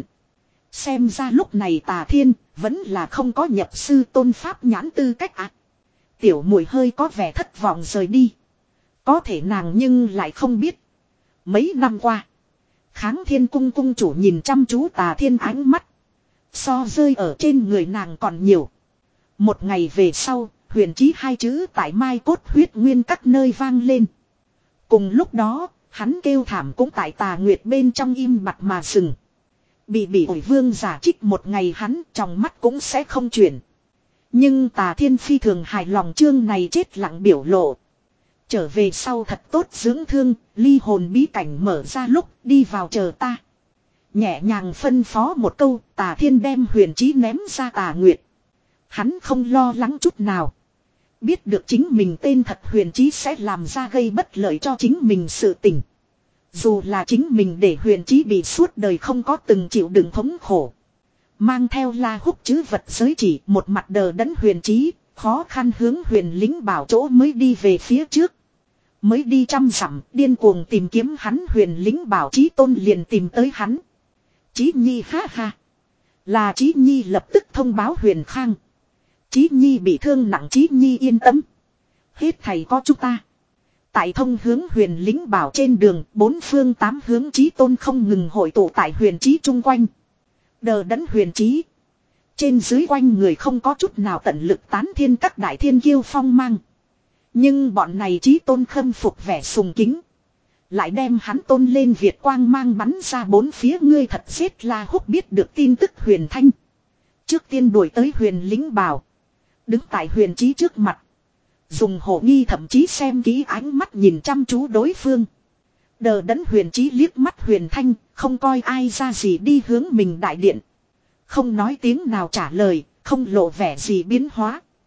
Xem ra lúc này Tà Thiên vẫn là không có nhập sư tôn pháp nhãn tư cách ạ. À. Tiểu muội hơi có vẻ thất vọng rời đi. Có thể nàng nhưng lại không biết, mấy năm qua Kháng Thiên Cung cung chủ nhìn chăm chú Tà Thiên ánh mắt, so rơi ở trên người nàng còn nhiều. Một ngày về sau, Huyền Chí hai chữ tại Mai Cốt Huyết Nguyên các nơi vang lên. Cùng lúc đó, hắn kêu thảm cũng tại Tà Nguyệt bên trong im bặt mà dừng. Bị bị ổi vương giả trích một ngày hắn trong mắt cũng sẽ không chuyển. Nhưng Tà Thiên phi thường hài lòng chương này chết lặng biểu lộ. Trở về sau thật tốt dưỡng thương, ly hồn bí cảnh mở ra lúc đi vào chờ ta. Nhẹ nhàng phân phó một câu, Tà Thiên đem Huyền Chí ném ra Tà Nguyệt. Hắn không lo lắng chút nào. Biết được chính mình tên thật Huyền Chí sẽ làm ra gây bất lợi cho chính mình sự tình. Dù là chính mình để Huyền Chí bị suốt đời không có từng chịu đựng thống khổ. Mang theo la húc chứ vật giới chỉ một mặt đờ đẫn Huyền Chí, khó khăn hướng Huyền lính bảo chỗ mới đi về phía trước. Mới đi trăm dặm, điên cuồng tìm kiếm hắn Huyền lính bảo Chí Tôn liền tìm tới hắn. Chí Nhi ha ha. Là Chí Nhi lập tức thông báo Huyền Khang. Chí Nhi bị thương nặng, Chí Nhi yên tâm. Hết thầy có chúng ta. Tại thông hướng Huyền lính bảo trên đường, bốn phương tám hướng Chí Tôn không ngừng hội tụ tại Huyền Chí chung quanh. Đờ đẫn Huyền Chí, trên dưới quanh người không có chút nào tận lực tán thiên các đại thiên kiêu phong mang. Nhưng bọn này Chí Tôn khâm phục vẻ sùng kính, lại đem hắn tôn lên Việt quang mang bắn ra bốn phía. Ngươi thật giết La Húc. Biết được tin tức Huyền Thanh trước tiên đuổi tới Huyền lính bảo, đứng tại Huyền Chí trước mặt, dùng hổ nghi thậm chí xem kỹ ánh mắt nhìn chăm chú đối phương. Đờ đẫn Huyền Chí liếc mắt Huyền Thanh, không coi ai ra gì đi hướng mình đại điện. Không nói tiếng nào trả lời, không lộ vẻ gì biến hóa.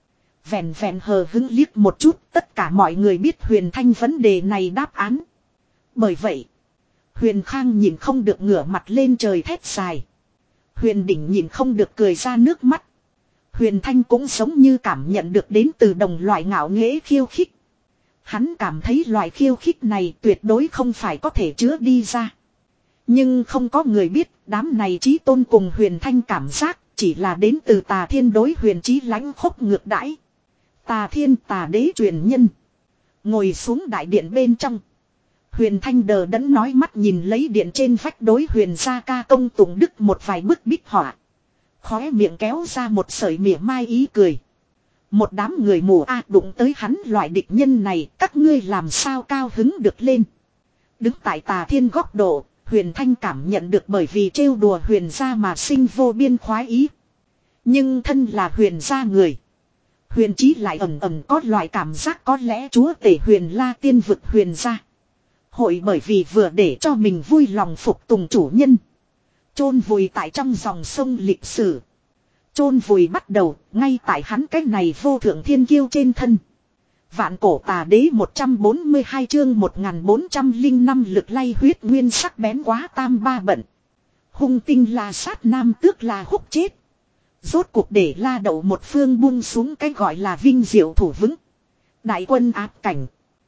Vẹn vẹn hờ hững liếc một chút, tất cả mọi người biết Huyền Thanh vấn đề này đáp án. Bởi vậy, Huyền Khang nhìn không được ngửa mặt lên trời thét dài. Huyền Đỉnh nhìn không được cười ra nước mắt. Huyền Thanh cũng giống như cảm nhận được đến từ đồng loại ngạo nghễ khiêu khích. Hắn cảm thấy loại khiêu khích này tuyệt đối không phải có thể chứa đi ra. Nhưng không có người biết đám này Chí Tôn cùng Huyền Thanh cảm giác chỉ là đến từ Tà Thiên đối Huyền Chí lãnh khốc ngược đãi. Tà Thiên Tà Đế truyền nhân. Ngồi xuống đại điện bên trong. Huyền Thanh đờ đẫn nói mắt nhìn lấy điện trên vách đối Huyền gia ca công tụng đức một vài bức bích họa. Khóe miệng kéo ra một sợi mỉa mai ý cười. Một đám người mù a đụng tới hắn loại địch nhân này, các ngươi làm sao cao hứng được lên. Đứng tại Tà Thiên góc độ, Huyền Thanh cảm nhận được bởi vì trêu đùa Huyền gia mà sinh vô biên khoái ý. Nhưng thân là Huyền gia người, Huyền Chí lại ẩn ẩn có loại cảm giác có lẽ chúa tể Huyền La tiên vực Huyền gia hội bởi vì vừa để cho mình vui lòng phục tùng chủ nhân, chôn vùi tại trong dòng sông lịch sử. Chôn vùi bắt đầu ngay tại hắn cái này vô thượng thiên kiêu trên thân. Vạn cổ Tà Đế một trăm bốn mươi hai chương một nghìn bốn trăm lẻ năm lực lay huyết nguyên sắc bén quá tam ba bận. Hung tinh La Sát nam tước La Húc chết. Rốt cuộc để La Đậu một phương buông xuống cái gọi là vinh diệu thủ vững. Đại quân áp cảnh.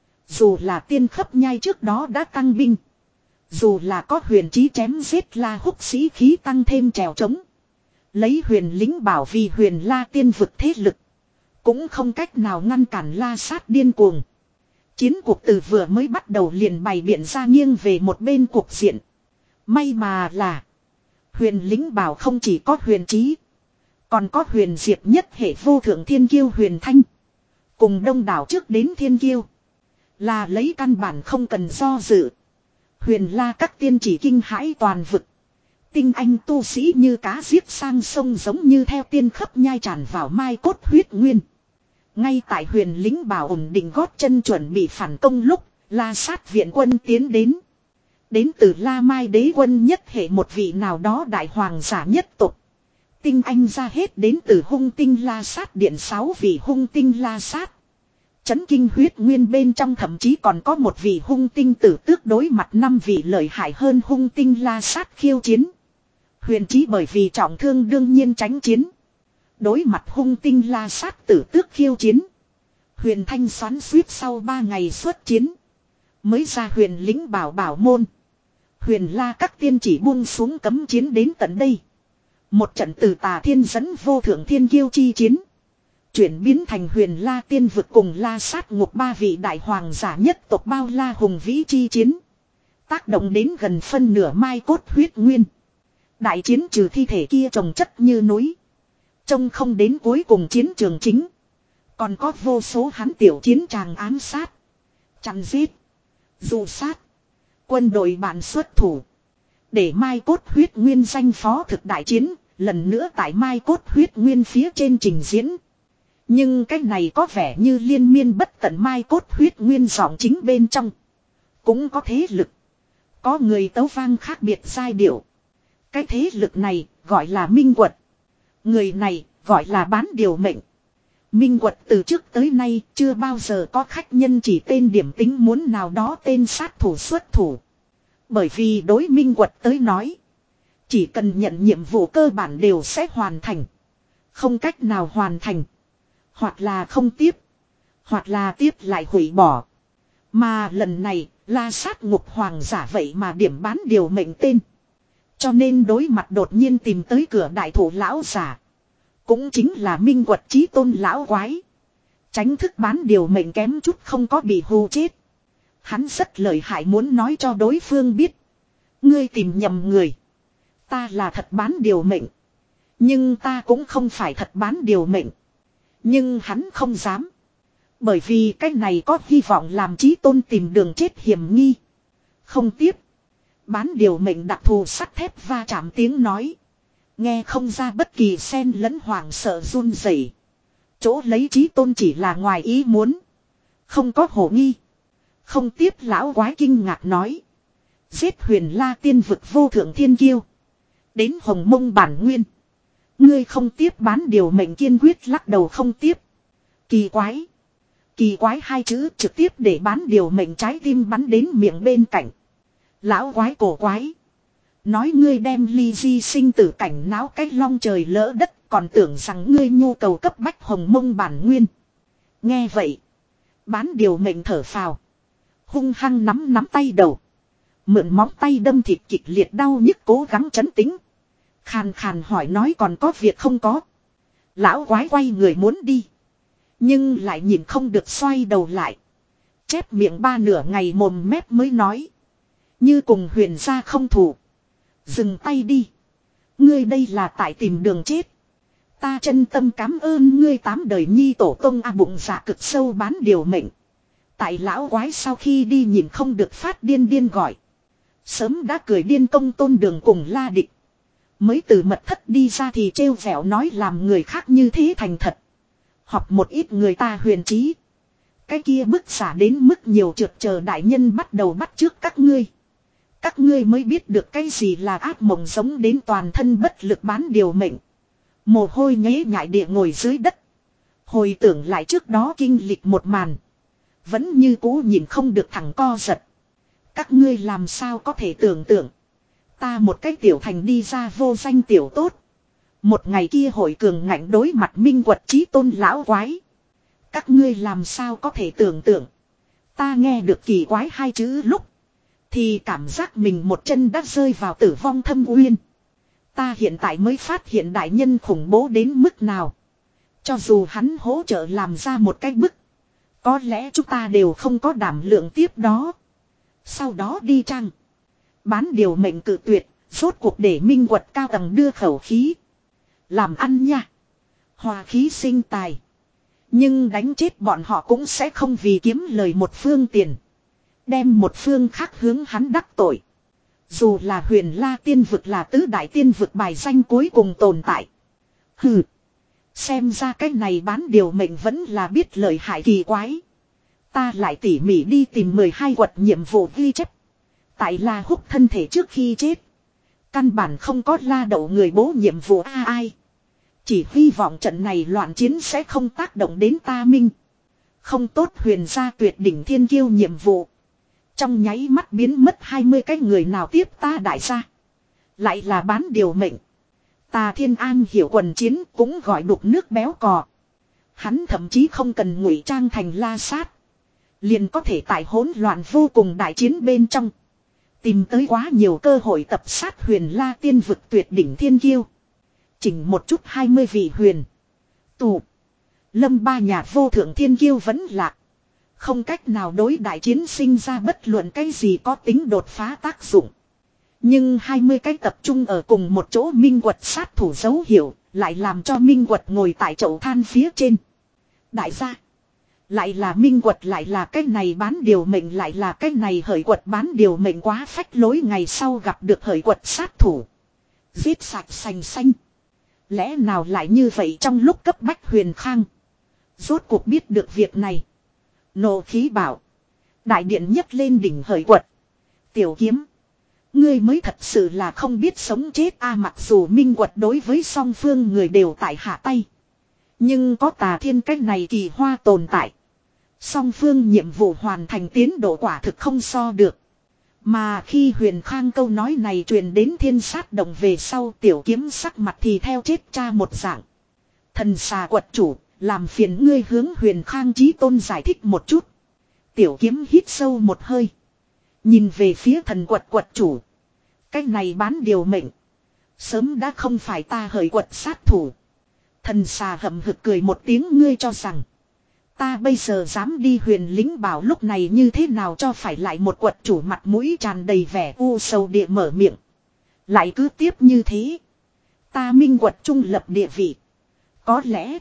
Dù là tiên khấp nhai trước đó đã tăng binh. Dù là có Huyền Chí chém giết La Húc sĩ khí tăng thêm trèo trống. Lấy Huyền lính bảo vì Huyền La tiên vực thế lực. Cũng không cách nào ngăn cản La Sát điên cuồng. Chiến cuộc từ vừa mới bắt đầu liền bày biện ra nghiêng về một bên cuộc diện. May mà là Huyền lính bảo không chỉ có Huyền Chí, còn có Huyền Diệp nhất hệ vô thượng thiên kiêu Huyền Thanh. Cùng đông đảo trước đến thiên kiêu. Là lấy căn bản không cần do dự. Huyền La các tiên chỉ kinh hãi toàn vực. Tinh anh tu sĩ như cá giết sang sông giống như theo tiên khấp nhai tràn vào mai cốt huyết nguyên. Ngay tại Huyền lính bảo ổn định gót chân chuẩn bị phản công lúc, La Sát viện quân tiến đến. Đến từ La Mai đế quân nhất hệ một vị nào đó đại hoàng giả nhất tộc. Tinh anh ra hết đến từ hung tinh La Sát điện sáu vị hung tinh La Sát. Chấn kinh huyết nguyên bên trong thậm chí còn có một vị hung tinh tử tước đối mặt năm vị lợi hại hơn hung tinh La Sát khiêu chiến. Huyền Chí bởi vì trọng thương đương nhiên tránh chiến. Đối mặt hung tinh La Sát tử tước khiêu chiến. Huyền Thanh xoắn suýt sau ba ngày xuất chiến. Mới ra huyền lính bảo bảo môn. Huyền La các tiên chỉ buông xuống cấm chiến đến tận đây. Một trận từ Tà Thiên dẫn vô thượng thiên kiêu chi chiến. Chuyển biến thành Huyền La tiên vực cùng La Sát ngục ba vị đại hoàng giả nhất tộc bao la hùng vĩ chi chiến. Tác động đến gần phân nửa mai cốt huyết nguyên. Đại chiến trừ thi thể kia trồng chất như núi. Trông không đến cuối cùng chiến trường chính. Còn có vô số hắn tiểu chiến tràng ám sát. Chặn giết. Dụ sát. Quân đội bạn xuất thủ. Để mai cốt huyết nguyên danh phó thực đại chiến. Lần nữa tại mai cốt huyết nguyên phía trên trình diễn. Nhưng cái này có vẻ như liên miên bất tận mai cốt huyết nguyên giọng chính bên trong. Cũng có thế lực. Có người tấu vang khác biệt giai điệu. Cái thế lực này gọi là Minh Quật. Người này gọi là bán điều mệnh. Minh Quật từ trước tới nay chưa bao giờ có khách nhân chỉ tên điểm tính muốn nào đó tên sát thủ xuất thủ. Bởi vì đối Minh Quật tới nói, chỉ cần nhận nhiệm vụ cơ bản đều sẽ hoàn thành. Không cách nào hoàn thành. Hoặc là không tiếp. Hoặc là tiếp lại hủy bỏ. Mà lần này La Sát ngục hoàng giả vậy mà điểm bán điều mệnh tên. Cho nên đối mặt đột nhiên tìm tới cửa đại thủ lão giả. Cũng chính là Minh Quật Chí Tôn lão quái. Tránh thức bán điều mệnh kém chút không có bị hù chết. Hắn rất lợi hại muốn nói cho đối phương biết. Ngươi tìm nhầm người. Ta là thật bán điều mệnh. Nhưng ta cũng không phải thật bán điều mệnh. Nhưng hắn không dám. Bởi vì cái này có hy vọng làm Chí Tôn tìm đường chết hiểm nghi. Không tiếp. Bán điều mệnh đặc thù sắt thép va chạm tiếng nói. Nghe không ra bất kỳ sen lẫn hoảng sợ run rẩy. Chỗ lấy Chí Tôn chỉ là ngoài ý muốn. Không có hổ nghi. Không tiếp lão quái kinh ngạc nói. Giết Huyền La tiên vực vô thượng thiên kiêu. Đến Hồng Mông bản nguyên. Ngươi không tiếp bán điều mệnh kiên quyết lắc đầu không tiếp. Kỳ quái. Kỳ quái hai chữ trực tiếp để bán điều mệnh trái tim bắn đến miệng bên cạnh. Lão quái cổ quái. Nói ngươi đem ly di sinh tử cảnh náo cái long trời lỡ đất, còn tưởng rằng ngươi nhu cầu cấp bách hồng mông bản nguyên. Nghe vậy. Bán điều mệnh thở phào. Hung hăng nắm nắm tay đầu. Mượn móng tay đâm thịt kịch liệt đau nhức cố gắng trấn tĩnh. Khàn khàn hỏi nói còn có việc không có. Lão quái quay người muốn đi. Nhưng lại nhìn không được xoay đầu lại. Chép miệng ba nửa ngày mồm mép mới nói. Như cùng huyền gia không thủ. Dừng tay đi. Ngươi đây là tại tìm đường chết. Ta chân tâm cảm ơn ngươi tám đời nhi tổ tông a bụng dạ cực sâu bán điều mệnh. Tại lão quái sau khi đi nhìn không được phát điên điên gọi. Sớm đã cười điên công tôn đường cùng la địch. Mới từ mật thất đi ra thì trêu vẻo nói làm người khác như thế thành thật. Học một ít người ta huyền trí. Cái kia bức xả đến mức nhiều trượt chờ đại nhân bắt đầu bắt trước các ngươi. Các ngươi mới biết được cái gì là ác mộng giống đến toàn thân bất lực bán điều mệnh. Mồ hôi nhễ nhại địa ngồi dưới đất. Hồi tưởng lại trước đó kinh lịch một màn. Vẫn như cũ nhìn không được thẳng co giật. Các ngươi làm sao có thể tưởng tượng. Ta một cái tiểu thành đi ra vô danh tiểu tốt. Một ngày kia hội cường ngạnh đối mặt minh quật chí tôn lão quái. Các ngươi làm sao có thể tưởng tượng. Ta nghe được kỳ quái hai chữ lúc. Thì cảm giác mình một chân đã rơi vào tử vong thâm uyên. Ta hiện tại mới phát hiện đại nhân khủng bố đến mức nào. Cho dù hắn hỗ trợ làm ra một cái bức. Có lẽ chúng ta đều không có đảm lượng tiếp đó. Sau đó đi chăng. Bán điều mệnh cự tuyệt. Rốt cuộc để minh quật cao tầng đưa khẩu khí. Làm ăn nha. Hòa khí sinh tài. Nhưng đánh chết bọn họ cũng sẽ không vì kiếm lời một phương tiền. Đem một phương khác hướng hắn đắc tội. Dù là huyền la tiên vực là tứ đại tiên vực bài danh cuối cùng tồn tại. Hừ. Xem ra cái này bán điều mệnh vẫn là biết lợi hại kỳ quái. Ta lại tỉ mỉ đi tìm mười hai quật nhiệm vụ ghi chép. Tại La Húc thân thể trước khi chết. Căn bản không có la đậu người bố nhiệm vụ a ai. Chỉ hy vọng trận này loạn chiến sẽ không tác động đến ta minh. Không tốt huyền gia tuyệt đỉnh thiên kiêu nhiệm vụ. Trong nháy mắt biến mất hai mươi cái người nào tiếp ta đại gia. Lại là bán điều mệnh. Ta thiên an hiểu quần chiến cũng gọi đục nước béo cò. Hắn thậm chí không cần ngụy trang thành la sát. Liền có thể tại hỗn loạn vô cùng đại chiến bên trong. Tìm tới quá nhiều cơ hội tập sát huyền la tiên vực tuyệt đỉnh thiên kiêu. Chỉnh một chút hai mươi vị huyền. Tù. Lâm ba nhà vô thượng thiên kiêu vẫn lạc. Không cách nào đối đại chiến sinh ra bất luận cái gì có tính đột phá tác dụng. Nhưng hai mươi cái tập trung ở cùng một chỗ minh quật sát thủ dấu hiệu. Lại làm cho minh quật ngồi tại chậu than phía trên. Đại gia. Lại là minh quật lại là cái này bán điều mệnh lại là cái này hởi quật bán điều mệnh quá phách lối ngày sau gặp được hởi quật sát thủ. Giết sạch sành xanh. Lẽ nào lại như vậy trong lúc cấp bách huyền khang. Rốt cuộc biết được việc này. Nộ khí bảo. Đại điện nhấc lên đỉnh hởi quật. Tiểu kiếm. Ngươi mới thật sự là không biết sống chết a mặc dù minh quật đối với song phương người đều tại hạ tay. Nhưng có tà thiên cách này kỳ hoa tồn tại. Song phương nhiệm vụ hoàn thành tiến độ quả thực không so được. Mà khi huyền khang câu nói này truyền đến thiên sát động về sau tiểu kiếm sắc mặt thì theo chết cha một dạng. Thần xà quật chủ, làm phiền ngươi hướng huyền khang chí tôn giải thích một chút. Tiểu kiếm hít sâu một hơi. Nhìn về phía thần quật quật chủ. Cái này bán điều mệnh. Sớm đã không phải ta hời quật sát thủ. Thần xà hậm hực cười một tiếng ngươi cho rằng. Ta bây giờ dám đi huyền lính bảo lúc này như thế nào cho phải lại một quật chủ mặt mũi tràn đầy vẻ u sầu địa mở miệng. Lại cứ tiếp như thế. Ta minh quật trung lập địa vị. Có lẽ.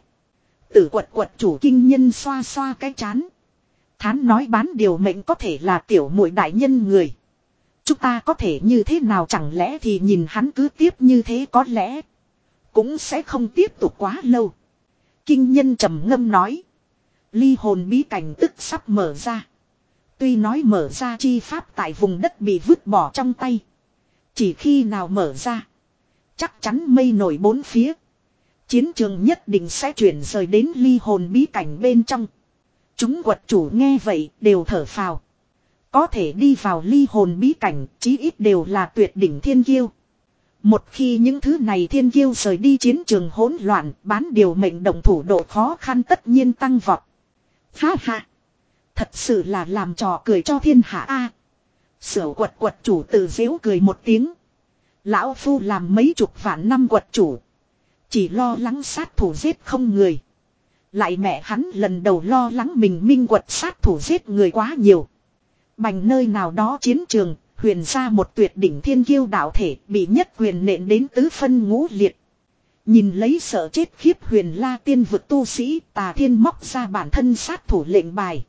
Tử quật quật chủ kinh nhân xoa xoa cái chán. Thán nói bán điều mệnh có thể là tiểu muội đại nhân người. Chúng ta có thể như thế nào chẳng lẽ thì nhìn hắn cứ tiếp như thế có lẽ. Cũng sẽ không tiếp tục quá lâu. Kinh nhân trầm ngâm nói. Ly hồn bí cảnh tức sắp mở ra. Tuy nói mở ra chi pháp tại vùng đất bị vứt bỏ trong tay. Chỉ khi nào mở ra. Chắc chắn mây nổi bốn phía. Chiến trường nhất định sẽ chuyển rời đến ly hồn bí cảnh bên trong. Chúng quật chủ nghe vậy đều thở phào. Có thể đi vào ly hồn bí cảnh chí ít đều là tuyệt đỉnh thiên kiêu. Một khi những thứ này thiên kiêu rời đi chiến trường hỗn loạn, bán điều mệnh động thủ độ khó khăn tất nhiên tăng vọt. Ha ha! Thật sự là làm trò cười cho thiên hạ a. À, Sửa quật quật chủ tự giễu cười một tiếng. Lão phu làm mấy chục vạn năm quật chủ. Chỉ lo lắng sát thủ giết không người. Lại mẹ hắn lần đầu lo lắng mình minh quật sát thủ giết người quá nhiều. Bành nơi nào đó chiến trường, huyền ra một tuyệt đỉnh thiên kiêu đạo thể bị nhất huyền nện đến tứ phân ngũ liệt. Nhìn lấy sợ chết khiếp huyền la tiên vực tu sĩ, Tà Thiên móc ra bản thân sát thủ lệnh bài.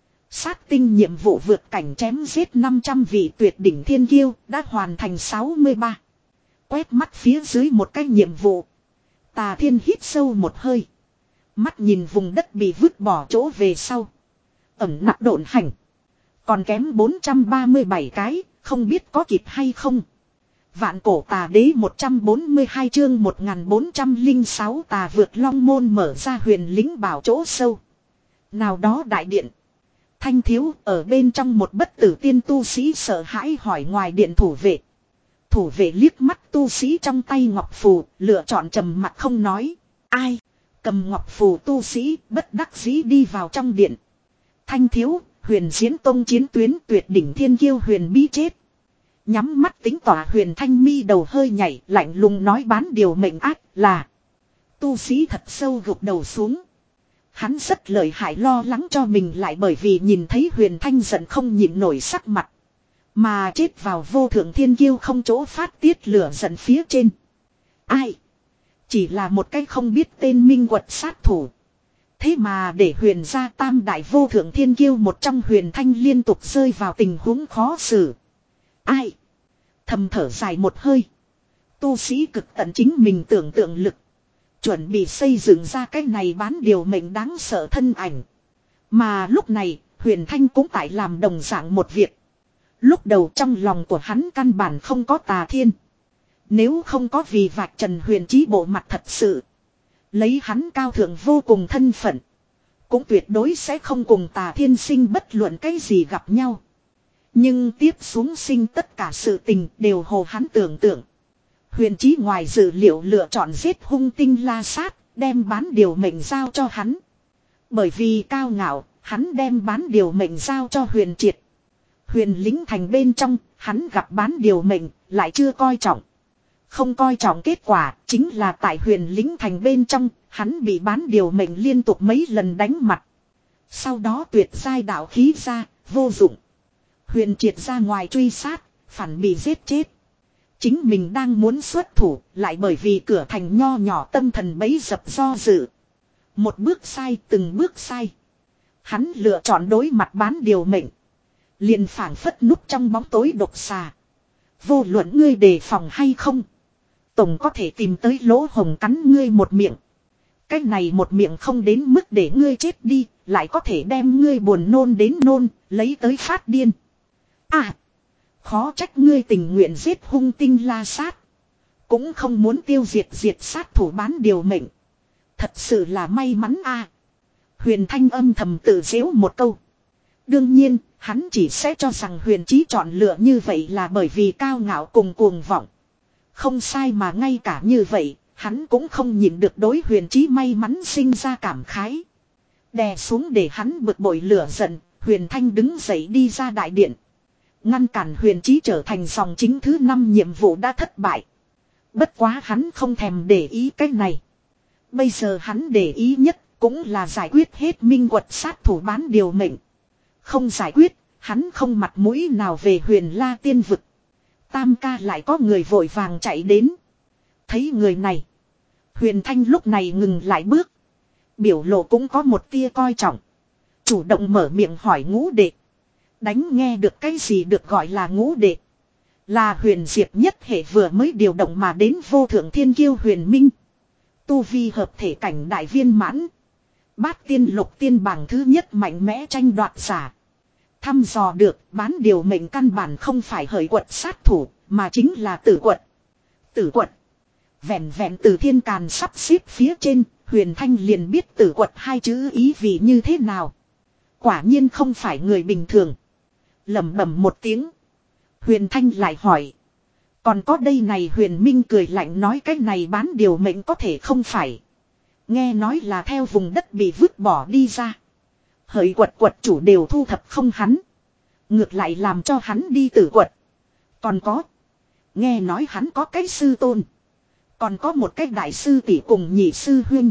Sát tinh nhiệm vụ vượt cảnh chém giết năm trăm vị tuyệt đỉnh thiên kiêu đã hoàn thành sáu mươi ba. Quét mắt phía dưới một cái nhiệm vụ. Tà Thiên hít sâu một hơi. Mắt nhìn vùng đất bị vứt bỏ chỗ về sau. Ẩm nặng độn hành. Còn kém bốn trăm ba mươi bảy cái, không biết có kịp hay không. Vạn cổ tà đế một trăm bốn mươi hai chương một nghìn bốn trăm lẻ sáu tà vượt long môn mở ra huyền lính bảo chỗ sâu. Nào đó đại điện. Thanh thiếu ở bên trong một bất tử tiên tu sĩ sợ hãi hỏi ngoài điện thủ vệ. Thủ vệ liếc mắt tu sĩ trong tay ngọc phù, lựa chọn trầm mặt không nói. Ai? Cầm ngọc phù tu sĩ bất đắc dĩ đi vào trong điện. Thanh thiếu, huyền diễn tông chiến tuyến tuyệt đỉnh thiên kiêu huyền bí chết. Nhắm mắt tính tỏa huyền thanh mi đầu hơi nhảy lạnh lùng nói bán điều mệnh ác là. Tu sĩ thật sâu gục đầu xuống. Hắn rất lợi hại lo lắng cho mình lại bởi vì nhìn thấy huyền thanh giận không nhịn nổi sắc mặt. Mà chết vào vô thượng thiên kiêu không chỗ phát tiết lửa giận phía trên. Ai? Chỉ là một cái không biết tên minh quật sát thủ. Thế mà để huyền gia tam đại vô thượng thiên kiêu một trong huyền thanh liên tục rơi vào tình huống khó xử. Ai? Thầm thở dài một hơi. Tu sĩ cực tận chính mình tưởng tượng lực. Chuẩn bị xây dựng ra cái này bán điều mệnh đáng sợ thân ảnh. Mà lúc này, huyền thanh cũng tại làm đồng dạng một việc. Lúc đầu trong lòng của hắn căn bản không có Tà Thiên. Nếu không có vì vạch trần huyền chí bộ mặt thật sự. Lấy hắn cao thượng vô cùng thân phận. Cũng tuyệt đối sẽ không cùng Tà Thiên sinh bất luận cái gì gặp nhau. Nhưng tiếp xuống sinh tất cả sự tình đều hồ hắn tưởng tượng. Huyền chí ngoài dự liệu lựa chọn giết hung tinh la sát, đem bán điều mệnh giao cho hắn. Bởi vì cao ngạo, hắn đem bán điều mệnh giao cho huyền triệt. Huyền lính thành bên trong, hắn gặp bán điều mệnh, lại chưa coi trọng. Không coi trọng kết quả, chính là tại huyền lính thành bên trong, hắn bị bán điều mệnh liên tục mấy lần đánh mặt. Sau đó tuyệt giai đạo khí ra, vô dụng. Huyền triệt ra ngoài truy sát, phản bị giết chết. Chính mình đang muốn xuất thủ, lại bởi vì cửa thành nho nhỏ tâm thần bấy dập do dự. Một bước sai, từng bước sai. Hắn lựa chọn đối mặt bán điều mệnh. Liền phảng phất núp trong bóng tối độc xà. Vô luận ngươi đề phòng hay không. Tổng có thể tìm tới lỗ hồng cắn ngươi một miệng. Cái này một miệng không đến mức để ngươi chết đi. Lại có thể đem ngươi buồn nôn đến nôn. Lấy tới phát điên. À. Khó trách ngươi tình nguyện giết hung tinh la sát. Cũng không muốn tiêu diệt diệt sát thủ bán điều mệnh. Thật sự là may mắn a. À. Huyền thanh âm thầm tự giễu một câu. Đương nhiên, hắn chỉ sẽ cho rằng huyền chí chọn lựa như vậy là bởi vì cao ngạo cùng cuồng vọng. Không sai mà ngay cả như vậy, hắn cũng không nhìn được đối huyền chí may mắn sinh ra cảm khái. Đè xuống để hắn bực bội lửa giận, huyền thanh đứng dậy đi ra đại điện. Ngăn cản huyền chí trở thành dòng chính thứ năm nhiệm vụ đã thất bại. Bất quá hắn không thèm để ý cái này. Bây giờ hắn để ý nhất cũng là giải quyết hết minh quật sát thủ bán điều mệnh. Không giải quyết, hắn không mặt mũi nào về huyền la tiên vực. Tam ca lại có người vội vàng chạy đến. Thấy người này. Huyền thanh lúc này ngừng lại bước. Biểu lộ cũng có một tia coi trọng. Chủ động mở miệng hỏi ngũ đệ. Đánh nghe được cái gì được gọi là ngũ đệ. Là huyền diệp nhất hệ vừa mới điều động mà đến vô thượng thiên kiêu huyền minh. Tu vi hợp thể cảnh đại viên mãn. Bát tiên lục tiên bảng thứ nhất mạnh mẽ tranh đoạt giả. Thăm dò được bán điều mệnh căn bản không phải hời quật sát thủ, mà chính là tử quật. Tử quật. Vẹn vẹn từ thiên càn sắp xếp phía trên, Huyền Thanh liền biết tử quật hai chữ ý vị như thế nào. Quả nhiên không phải người bình thường. Lẩm bẩm một tiếng. Huyền Thanh lại hỏi. Còn có đây này, Huyền Minh cười lạnh nói, cái này bán điều mệnh có thể không phải. Nghe nói là theo vùng đất bị vứt bỏ đi ra. Hỡi quật quật chủ đều thu thập không hắn. Ngược lại làm cho hắn đi tử quật. Còn có. Nghe nói hắn có cái sư tôn. Còn có một cái đại sư tỷ cùng nhị sư huynh.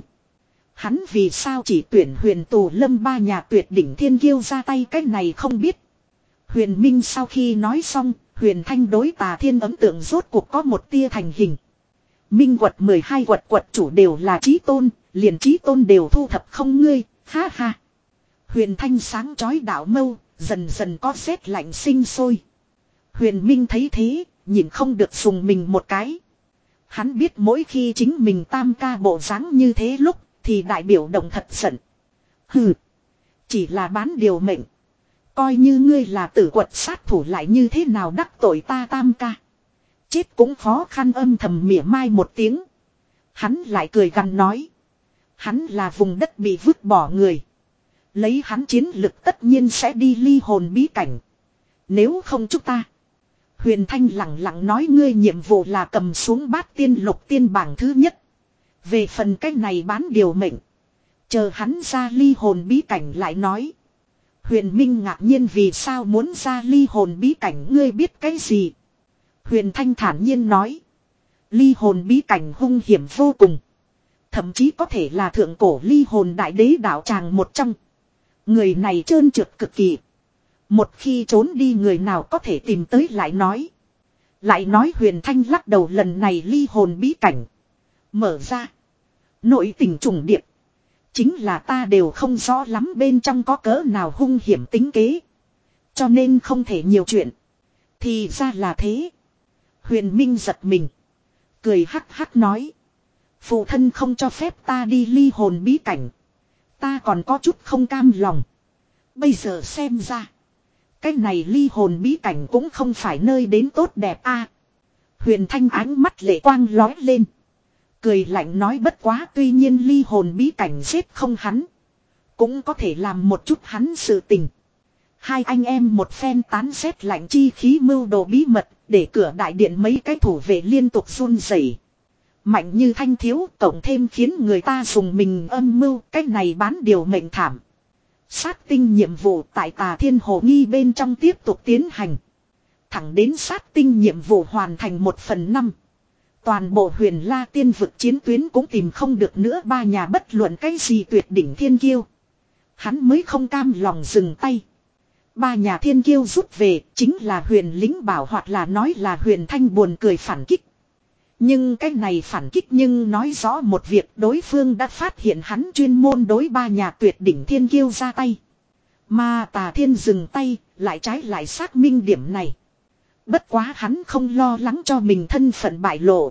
Hắn vì sao chỉ tuyển Huyền Tù Lâm ba nhà tuyệt đỉnh thiên kiêu ra tay, cái này không biết. Huyền Minh sau khi nói xong, Huyền Thanh đối Tà Thiên ấn tượng rốt cuộc có một tia thành hình. Minh quật mười hai quật quật chủ đều là chí tôn, liền chí tôn đều thu thập không ngươi, ha ha. Huyền Thanh sáng chói đạo mâu, dần dần có rét lạnh sinh sôi. Huyền Minh thấy thế, nhìn không được dùng mình một cái. Hắn biết mỗi khi chính mình tam ca bộ dáng như thế lúc, thì đại biểu động thật giận. Hừ, chỉ là bán điều mệnh. Coi như ngươi là tử quật sát thủ lại như thế nào đắc tội ta tam ca. Chết cũng khó khăn, âm thầm mỉa mai một tiếng. Hắn lại cười gằn nói. Hắn là vùng đất bị vứt bỏ người. Lấy hắn chiến lực tất nhiên sẽ đi ly hồn bí cảnh. Nếu không chúng ta. Huyền Thanh lặng lặng nói, ngươi nhiệm vụ là cầm xuống bát tiên lục tiên bảng thứ nhất. Về phần cách này bán điều mệnh. Chờ hắn ra ly hồn bí cảnh lại nói. Huyền Minh ngạc nhiên, vì sao muốn ra ly hồn bí cảnh, ngươi biết cái gì? Huyền Thanh thản nhiên nói. Ly hồn bí cảnh hung hiểm vô cùng. Thậm chí có thể là thượng cổ ly hồn đại đế đạo tràng một trong. Người này trơn trượt cực kỳ. Một khi trốn đi người nào có thể tìm tới lại nói. Lại nói Huyền Thanh lắc đầu, lần này ly hồn bí cảnh. Mở ra. Nội tình trùng điệp. Chính là ta đều không rõ lắm bên trong có cỡ nào hung hiểm tính kế. Cho nên không thể nhiều chuyện. Thì ra là thế. Huyền Minh giật mình. Cười hắc hắc nói. Phụ thân không cho phép ta đi ly hồn bí cảnh. Ta còn có chút không cam lòng. Bây giờ xem ra. Cái này ly hồn bí cảnh cũng không phải nơi đến tốt đẹp a. Huyền Thanh ánh mắt lệ quang lói lên. Cười lạnh nói, bất quá tuy nhiên ly hồn bí cảnh giết không hắn. Cũng có thể làm một chút hắn sự tình. Hai anh em một phen tán xét lạnh chi khí mưu đồ bí mật. Để cửa đại điện mấy cái thủ vệ liên tục run rẩy. Mạnh như Thanh thiếu, cộng thêm khiến người ta dùng mình âm mưu. Cái này bán điều mệnh thảm. Sát tinh nhiệm vụ tại Tà Thiên Hồ Nghi bên trong tiếp tục tiến hành. Thẳng đến sát tinh nhiệm vụ hoàn thành một phần năm. Toàn bộ Huyền La Tiên vực chiến tuyến cũng tìm không được nữa ba nhà bất luận cái gì tuyệt đỉnh thiên kiêu. Hắn mới không cam lòng dừng tay. Ba nhà thiên kiêu rút về chính là Huyền Lính Bảo hoặc là nói là Huyền Thanh buồn cười phản kích. Nhưng cái này phản kích nhưng nói rõ một việc, đối phương đã phát hiện hắn chuyên môn đối ba nhà tuyệt đỉnh thiên kiêu ra tay. Mà Tà Thiên dừng tay, lại trái lại xác minh điểm này. Bất quá hắn không lo lắng cho mình thân phận bại lộ.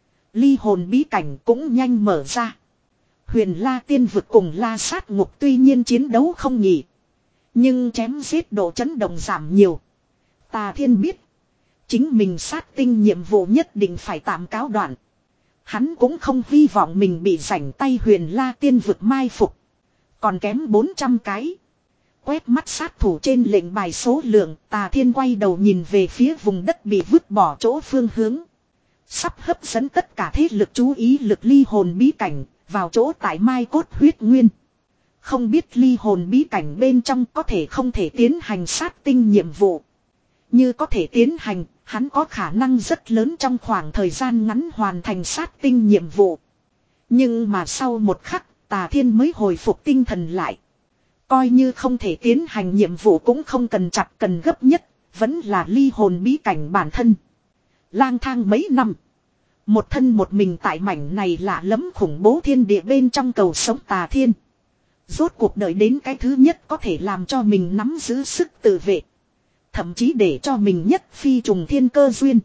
Ly hồn bí cảnh cũng nhanh mở ra. Huyền La Tiên vực cùng La Sát Ngục tuy nhiên chiến đấu không nhỉ. Nhưng chém giết độ chấn động giảm nhiều. Tà Thiên biết. Chính mình sát tinh nhiệm vụ nhất định phải tạm cáo đoạn. Hắn cũng không hy vọng mình bị rảnh tay Huyền La Tiên vực mai phục. Còn kém bốn trăm cái. Quét mắt sát thủ trên lệnh bài số lượng, Tà Thiên quay đầu nhìn về phía vùng đất bị vứt bỏ chỗ phương hướng. Sắp hấp dẫn tất cả thế lực chú ý lực ly hồn bí cảnh, vào chỗ tại Mai Cốt Huyết Nguyên. Không biết ly hồn bí cảnh bên trong có thể không thể tiến hành sát tinh nhiệm vụ. Như có thể tiến hành, hắn có khả năng rất lớn trong khoảng thời gian ngắn hoàn thành sát tinh nhiệm vụ. Nhưng mà sau một khắc, Tà Thiên mới hồi phục tinh thần lại. Coi như không thể tiến hành nhiệm vụ cũng không cần chặt cần gấp nhất, vẫn là ly hồn bí cảnh bản thân. Lang thang mấy năm. Một thân một mình tại mảnh này lạ lẫm khủng bố thiên địa bên trong cầu sống Tà Thiên. Rốt cuộc đời đến cái thứ nhất có thể làm cho mình nắm giữ sức tự vệ. Thậm chí để cho mình nhất phi trùng thiên cơ duyên.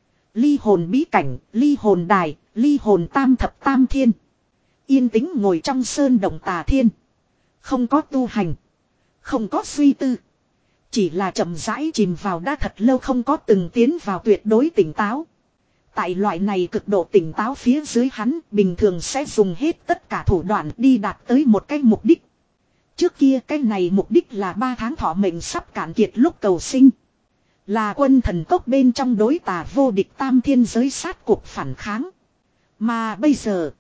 Ly hồn bí cảnh, ly hồn đài, ly hồn tam thập tam thiên. Yên tĩnh ngồi trong sơn động Tà Thiên. Không có tu hành. Không có suy tư. Chỉ là chậm rãi chìm vào đã thật lâu không có từng tiến vào tuyệt đối tỉnh táo. Tại loại này cực độ tỉnh táo phía dưới hắn bình thường sẽ dùng hết tất cả thủ đoạn đi đạt tới một cái mục đích. Trước kia cái này mục đích là ba tháng thọ mệnh sắp cạn kiệt lúc cầu sinh. Là quân thần cốc bên trong đối tà vô địch tam thiên giới sát cuộc phản kháng. Mà bây giờ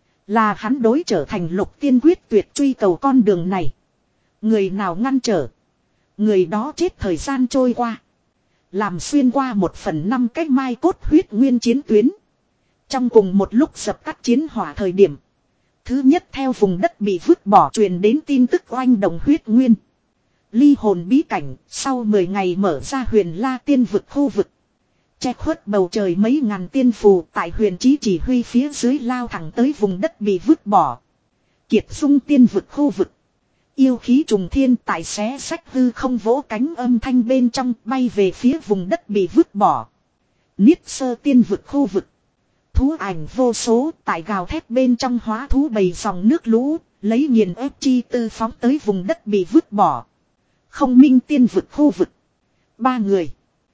là hắn đối trở thành lục tiên quyết tuyệt truy cầu con đường này. Người nào ngăn trở, người đó chết thời gian trôi qua. Làm xuyên qua một phần năm cách mai cốt huyết nguyên chiến tuyến. Trong cùng một lúc dập tắt chiến hỏa thời điểm. Thứ nhất theo vùng đất bị vứt bỏ truyền đến tin tức oanh động huyết nguyên. Ly hồn bí cảnh sau mười ngày mở ra huyền la tiên vực khu vực. Che khuất bầu trời mấy ngàn tiên phù tại huyền chí chỉ huy phía dưới lao thẳng tới vùng đất bị vứt bỏ. Kiệt dung tiên vực khu vực. Yêu khí trùng thiên tại xé sách hư không vỗ cánh âm thanh bên trong bay về phía vùng đất bị vứt bỏ. Niết sơ tiên vực khu vực. Thú ảnh vô số tại gào thét bên trong hóa thú bầy dòng nước lũ, lấy nghiền ép chi tư phóng tới vùng đất bị vứt bỏ. Không minh tiên vực khu vực. Ba người.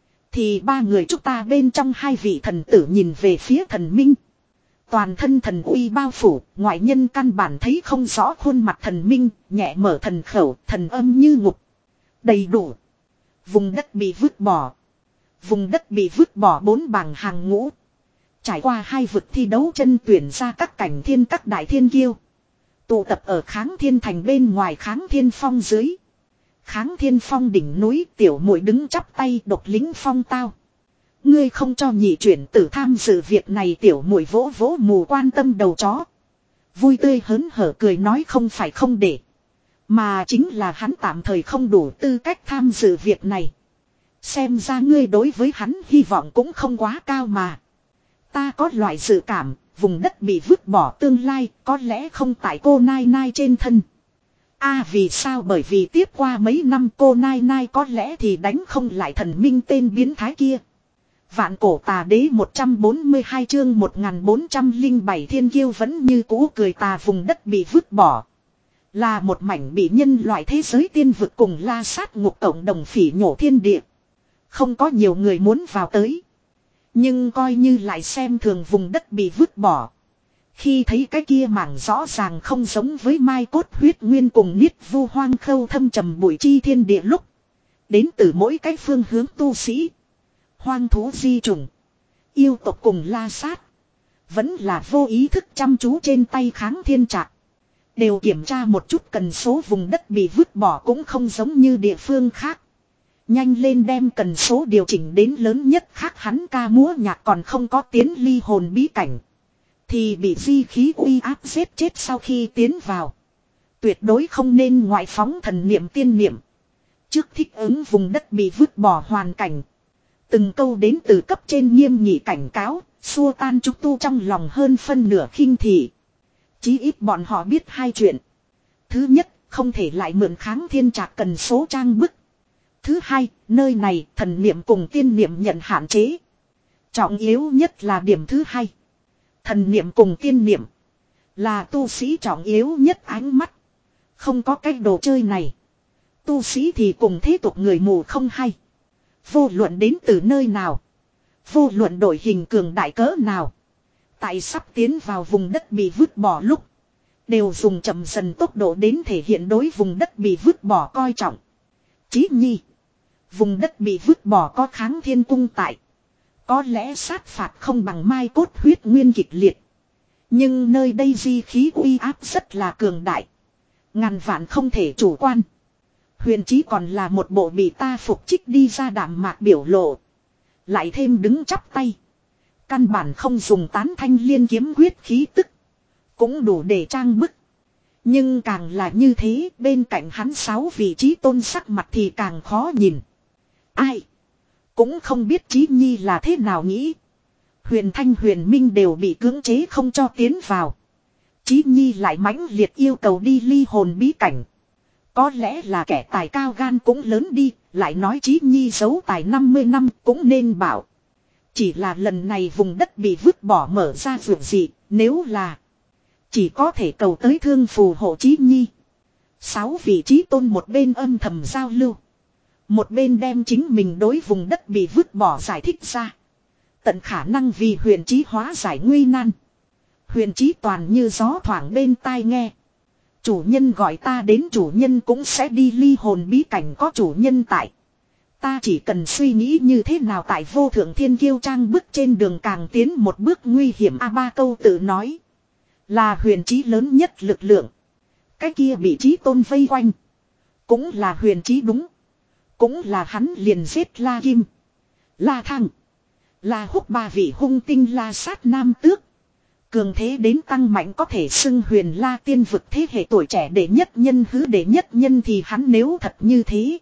Thì ba người chúng ta bên trong hai vị thần tử nhìn về phía thần minh. Toàn thân thần uy bao phủ, ngoại nhân căn bản thấy không rõ khuôn mặt thần minh, nhẹ mở thần khẩu, thần âm như ngục. Đầy đủ. Vùng đất bị vứt bỏ. Vùng đất bị vứt bỏ bốn bảng hàng ngũ. Trải qua hai vực thi đấu chân tuyển ra các cảnh thiên các đại thiên kiêu. Tụ tập ở Kháng Thiên Thành bên ngoài Kháng Thiên Phong dưới. Kháng Thiên Phong đỉnh núi tiểu muội đứng chắp tay độc lính phong tao. Ngươi không cho nhị chuyển tử tham dự việc này tiểu muội vỗ vỗ mù quan tâm đầu chó. Vui tươi hớn hở cười nói không phải không để. Mà chính là hắn tạm thời không đủ tư cách tham dự việc này. Xem ra ngươi đối với hắn hy vọng cũng không quá cao mà. Ta có loại dự cảm, vùng đất bị vứt bỏ tương lai có lẽ không tại cô Nai Nai trên thân. A à, vì sao bởi vì tiếp qua mấy năm cô Nai Nai có lẽ thì đánh không lại thần minh tên biến thái kia. Vạn cổ tà đế một trăm bốn mươi hai chương một nghìn bốn trăm lẻ bảy thiên kiêu vẫn như cũ cười tà vùng đất bị vứt bỏ. Là một mảnh bị nhân loại thế giới tiên vực cùng la sát ngục cộng đồng phỉ nhổ thiên địa. Không có nhiều người muốn vào tới. Nhưng coi như lại xem thường vùng đất bị vứt bỏ. Khi thấy cái kia mảng rõ ràng không giống với mai cốt huyết nguyên cùng niết vu hoang khâu thâm trầm bụi chi thiên địa lúc. Đến từ mỗi cái phương hướng tu sĩ. Hoang thú di trùng. Yêu tộc cùng la sát. Vẫn là vô ý thức chăm chú trên tay Kháng Thiên Trạc. Đều kiểm tra một chút cần số vùng đất bị vứt bỏ cũng không giống như địa phương khác. Nhanh lên đem cần số điều chỉnh đến lớn nhất khác hắn ca múa nhạc còn không có tiến ly hồn bí cảnh. Thì bị di khí uy áp giết chết sau khi tiến vào. Tuyệt đối không nên ngoại phóng thần niệm tiên niệm. Trước thích ứng vùng đất bị vứt bỏ hoàn cảnh. Từng câu đến từ cấp trên nghiêm nghị cảnh cáo, xua tan chúng tu trong lòng hơn phân nửa khinh thị. Chí ít bọn họ biết hai chuyện. Thứ nhất, không thể lại mượn Kháng Thiên Trạc cần số trang bức. Thứ hai, nơi này thần niệm cùng tiên niệm nhận hạn chế. Trọng yếu nhất là điểm thứ hai. Thần niệm cùng tiên niệm là tu sĩ trọng yếu nhất ánh mắt. Không có cái đồ chơi này. Tu sĩ thì cùng thế tục người mù không hay. Vô luận đến từ nơi nào. Vô luận đổi hình cường đại cỡ nào. Tại sắp tiến vào vùng đất bị vứt bỏ lúc. Đều dùng chậm dần tốc độ đến thể hiện đối vùng đất bị vứt bỏ coi trọng. Chí nhi. Vùng đất bị vứt bỏ có Kháng Thiên Cung tại. Có lẽ sát phạt không bằng mai cốt huyết nguyên kịch liệt. Nhưng nơi đây di khí uy áp rất là cường đại. Ngàn vạn không thể chủ quan. Huyền Chí còn là một bộ bị ta phục trích đi ra đạm mạc biểu lộ. Lại thêm đứng chắp tay. Căn bản không dùng tán thanh liên kiếm quyết khí tức. Cũng đủ để trang bức. Nhưng càng là như thế bên cạnh hắn sáu vị trí tôn sắc mặt thì càng khó nhìn. Ai? Cũng không biết Chí Nhi là thế nào nghĩ. Huyền Thanh Huyền Minh đều bị cưỡng chế không cho tiến vào. Chí Nhi lại mãnh liệt yêu cầu đi ly hồn bí cảnh. Có lẽ là kẻ tài cao gan cũng lớn đi, lại nói Chí Nhi giấu tài năm mươi năm cũng nên bảo. Chỉ là lần này vùng đất bị vứt bỏ mở ra vượt gì, nếu là chỉ có thể cầu tới thương phù hộ Chí Nhi. Sáu vị trí tôn một bên âm thầm giao lưu. Một bên đem chính mình đối vùng đất bị vứt bỏ giải thích ra. Tận khả năng vì huyền trí hóa giải nguy nan. Huyền trí toàn như gió thoảng bên tai nghe. Chủ nhân gọi ta đến, chủ nhân cũng sẽ đi, ly hồn bí cảnh có chủ nhân tại. Ta chỉ cần suy nghĩ như thế nào tại vô thượng thiên kiêu trang bước trên đường càng tiến một bước nguy hiểm. A Ba Câu tự nói. Là huyền trí lớn nhất lực lượng. Cái kia bị trí tôn vây quanh. Cũng là huyền trí đúng. Cũng là hắn liền giết La Kim, La Thăng, La Húc ba vị hung tinh la sát nam tước. Cường thế đến tăng mạnh có thể xưng huyền La tiên vực thế hệ tuổi trẻ đệ nhất nhân, hứ đệ nhất nhân thì hắn nếu thật như thế.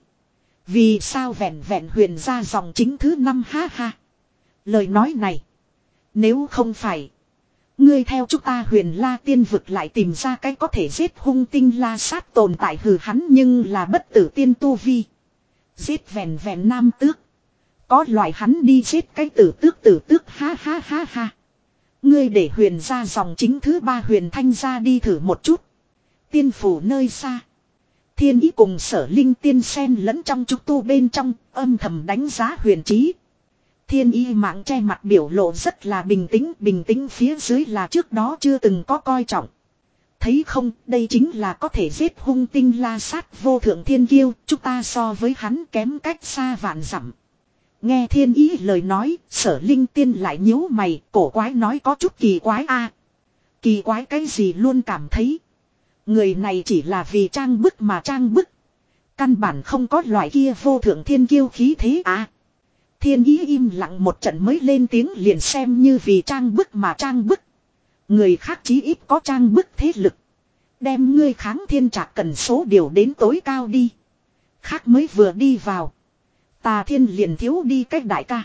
Vì sao vẹn vẹn huyền ra dòng chính thứ năm, ha ha. Lời nói này. Nếu không phải. Ngươi theo chúng ta huyền La tiên vực lại tìm ra cái có thể giết hung tinh la sát tồn tại, hừ, hắn nhưng là bất tử tiên tu vi. Giết vẹn vẹn nam tước. Có loại hắn đi giết cái tử tước tử tước, ha ha ha ha. Ngươi để huyền ra dòng chính thứ ba huyền thanh ra đi thử một chút. Tiên phủ nơi xa. Thiên ý cùng Sở Linh tiên xen lẫn trong trúc tu bên trong, âm thầm đánh giá huyền trí. Thiên ý mạng che mặt biểu lộ rất là bình tĩnh, bình tĩnh phía dưới là trước đó chưa từng có coi trọng. Thấy không, đây chính là có thể giết hung tinh la sát vô thượng thiên kiêu, chúng ta so với hắn kém cách xa vạn dặm. Nghe thiên ý lời nói, Sở Linh tiên lại nhíu mày, cổ quái nói có chút kỳ quái a. Kỳ quái cái gì, luôn cảm thấy người này chỉ là vì trang bức mà trang bức. Căn bản không có loại kia vô thượng thiên kiêu khí thế à. Thiên ý im lặng một trận mới lên tiếng, liền xem như vì trang bức mà trang bức. Người khác chí ít có trang bức thế lực. Đem ngươi kháng thiên trạc cần số điều đến tối cao đi. Khác mới vừa đi vào. Tà Thiên liền thiếu đi cách đại ca.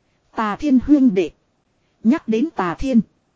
Tà Thiên huyên đệ. Nhắc đến Tà Thiên.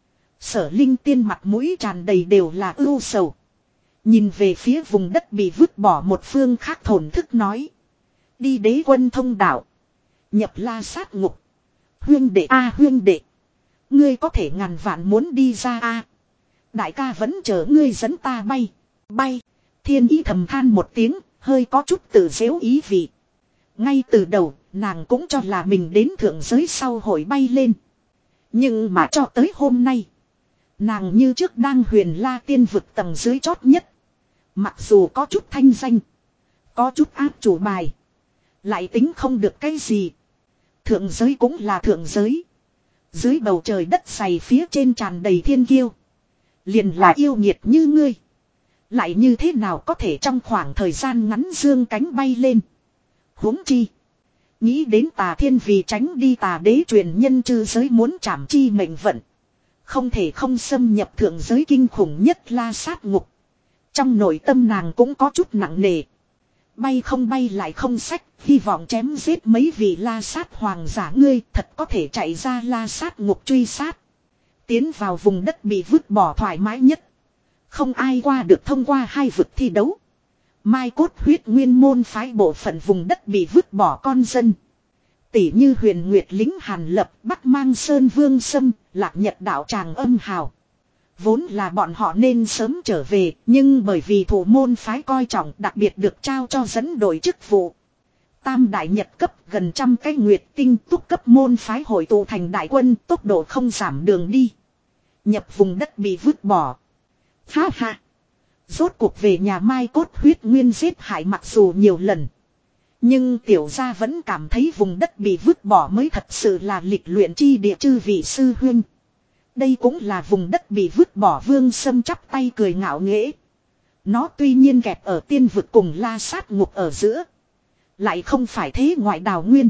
Sở Linh tiên mặt mũi tràn đầy đều là ưu sầu. Nhìn về phía vùng đất bị vứt bỏ một phương khác, thổn thức nói. Đi Đế Quân thông đạo. Nhập la sát ngục. Huyên đệ a, huyên đệ. Ngươi có thể ngàn vạn muốn đi ra a. Đại ca vẫn chờ ngươi dẫn ta bay. Bay. Thiên ý thầm than một tiếng, hơi có chút tự dễu ý vị. Ngay từ đầu, nàng cũng cho là mình đến thượng giới sau hội bay lên. Nhưng mà cho tới hôm nay, nàng như trước đang huyền La tiên vực tầng dưới chót nhất. Mặc dù có chút thanh danh, có chút áp chủ bài, lại tính không được cái gì. Thượng giới cũng là thượng giới. Dưới bầu trời đất dày phía trên tràn đầy thiên kiêu. Liền là yêu nghiệt như ngươi, lại như thế nào có thể trong khoảng thời gian ngắn dương cánh bay lên. Huống chi, nghĩ đến Tà Thiên vì tránh đi tà đế truyền nhân chư giới muốn trảm chi mệnh vận, không thể không xâm nhập thượng giới kinh khủng nhất la sát ngục. Trong nội tâm nàng cũng có chút nặng nề. Bay không bay lại không sách, hy vọng chém giết mấy vị la sát hoàng giả, ngươi thật có thể chạy ra la sát ngục truy sát. Tiến vào vùng đất bị vứt bỏ thoải mái nhất. Không ai qua được thông qua hai vực thi đấu. Mai cốt huyết nguyên môn phái bộ phận vùng đất bị vứt bỏ con dân. Tỷ như Huyền Nguyệt lính Hàn Lập, Bắc Mang Sơn Vương Sâm, Lạc Nhật đạo tràng Âm Hào. Vốn là bọn họ nên sớm trở về, nhưng bởi vì thủ môn phái coi trọng, đặc biệt được trao cho dẫn đội chức vụ. Tam đại nhật cấp gần trăm cái nguyệt tinh túc cấp môn phái hội tụ thành đại quân, tốc độ không giảm đường đi. Nhập vùng đất bị vứt bỏ. Ha ha. Rốt cuộc về nhà Mai cốt huyết nguyên giết hại mặc dù nhiều lần. Nhưng tiểu gia vẫn cảm thấy vùng đất bị vứt bỏ mới thật sự là lịch luyện chi địa, chư vị sư huynh. Đây cũng là vùng đất bị vứt bỏ. Vương Sâm chắp tay cười ngạo nghễ. Nó tuy nhiên kẹp ở tiên vực cùng la sát ngục ở giữa, lại không phải thế ngoại đào nguyên.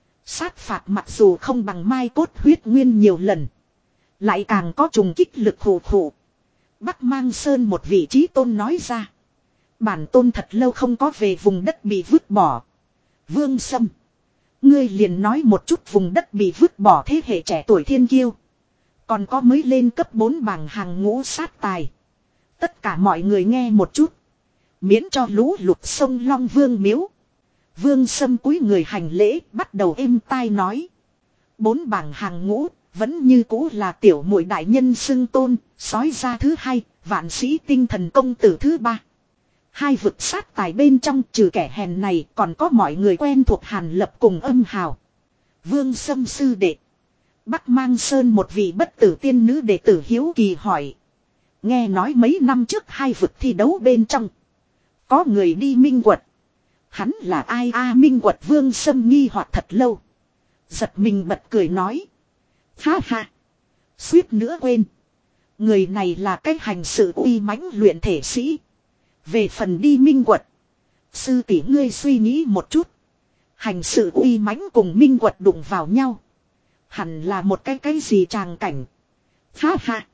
Sát phạt mặc dù không bằng Mai cốt huyết nguyên nhiều lần, lại càng có trùng kích lực hù hù. Bắc Mang Sơn một vị trí tôn nói ra. Bản tôn thật lâu không có về vùng đất bị vứt bỏ. Vương Sâm, ngươi liền nói một chút vùng đất bị vứt bỏ thế hệ trẻ tuổi thiên kiêu. Còn có mới lên cấp bốn bảng hàng ngũ sát tài. Tất cả mọi người nghe một chút. Miễn cho lũ lụt sông Long Vương miếu. Vương Sâm cúi người hành lễ, bắt đầu êm tai nói. Bốn bảng hàng ngũ, vẫn như cũ là tiểu muội đại nhân xưng tôn, sói ra thứ hai, vạn sĩ tinh thần công tử thứ ba. Hai vực sát tài bên trong trừ kẻ hèn này còn có mọi người quen thuộc Hàn Lập cùng Âm Hào. Vương Sâm sư đệ, Bắc Mang Sơn một vị bất tử tiên nữ đệ tử hiếu kỳ hỏi. Nghe nói mấy năm trước hai vực thi đấu bên trong. Có người đi minh quật. Hắn là ai a? Minh quật Vương Sâm nghi hoặc thật lâu. Giật mình bật cười nói. Ha ha. Suýt nữa quên. Người này là cái hành sự uy mãnh luyện thể sĩ. Về phần đi minh quật. Sư tỷ ngươi suy nghĩ một chút. Hành sự uy mãnh cùng minh quật đụng vào nhau. Hẳn là một cái cái gì tràng cảnh. Ha ha.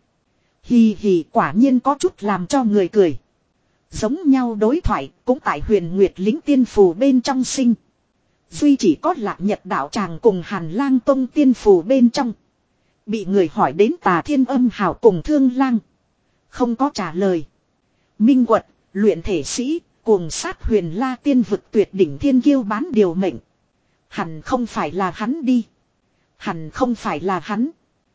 Hì hì, quả nhiên có chút làm cho người cười. Giống nhau đối thoại cũng tại Huyền Nguyệt Lĩnh tiên phù bên trong sinh. Duy chỉ có Lạc Nhật đạo tràng cùng Hàn Lang tông tiên phù bên trong. Bị người hỏi đến Tà Thiên Âm Hào cùng Thương Lang. Không có trả lời. Minh quật, luyện thể sĩ, cuồng sát Huyền La tiên vực tuyệt đỉnh thiên kiêu bán điều mệnh. Hẳn không phải là hắn đi. Hẳn không phải là hắn.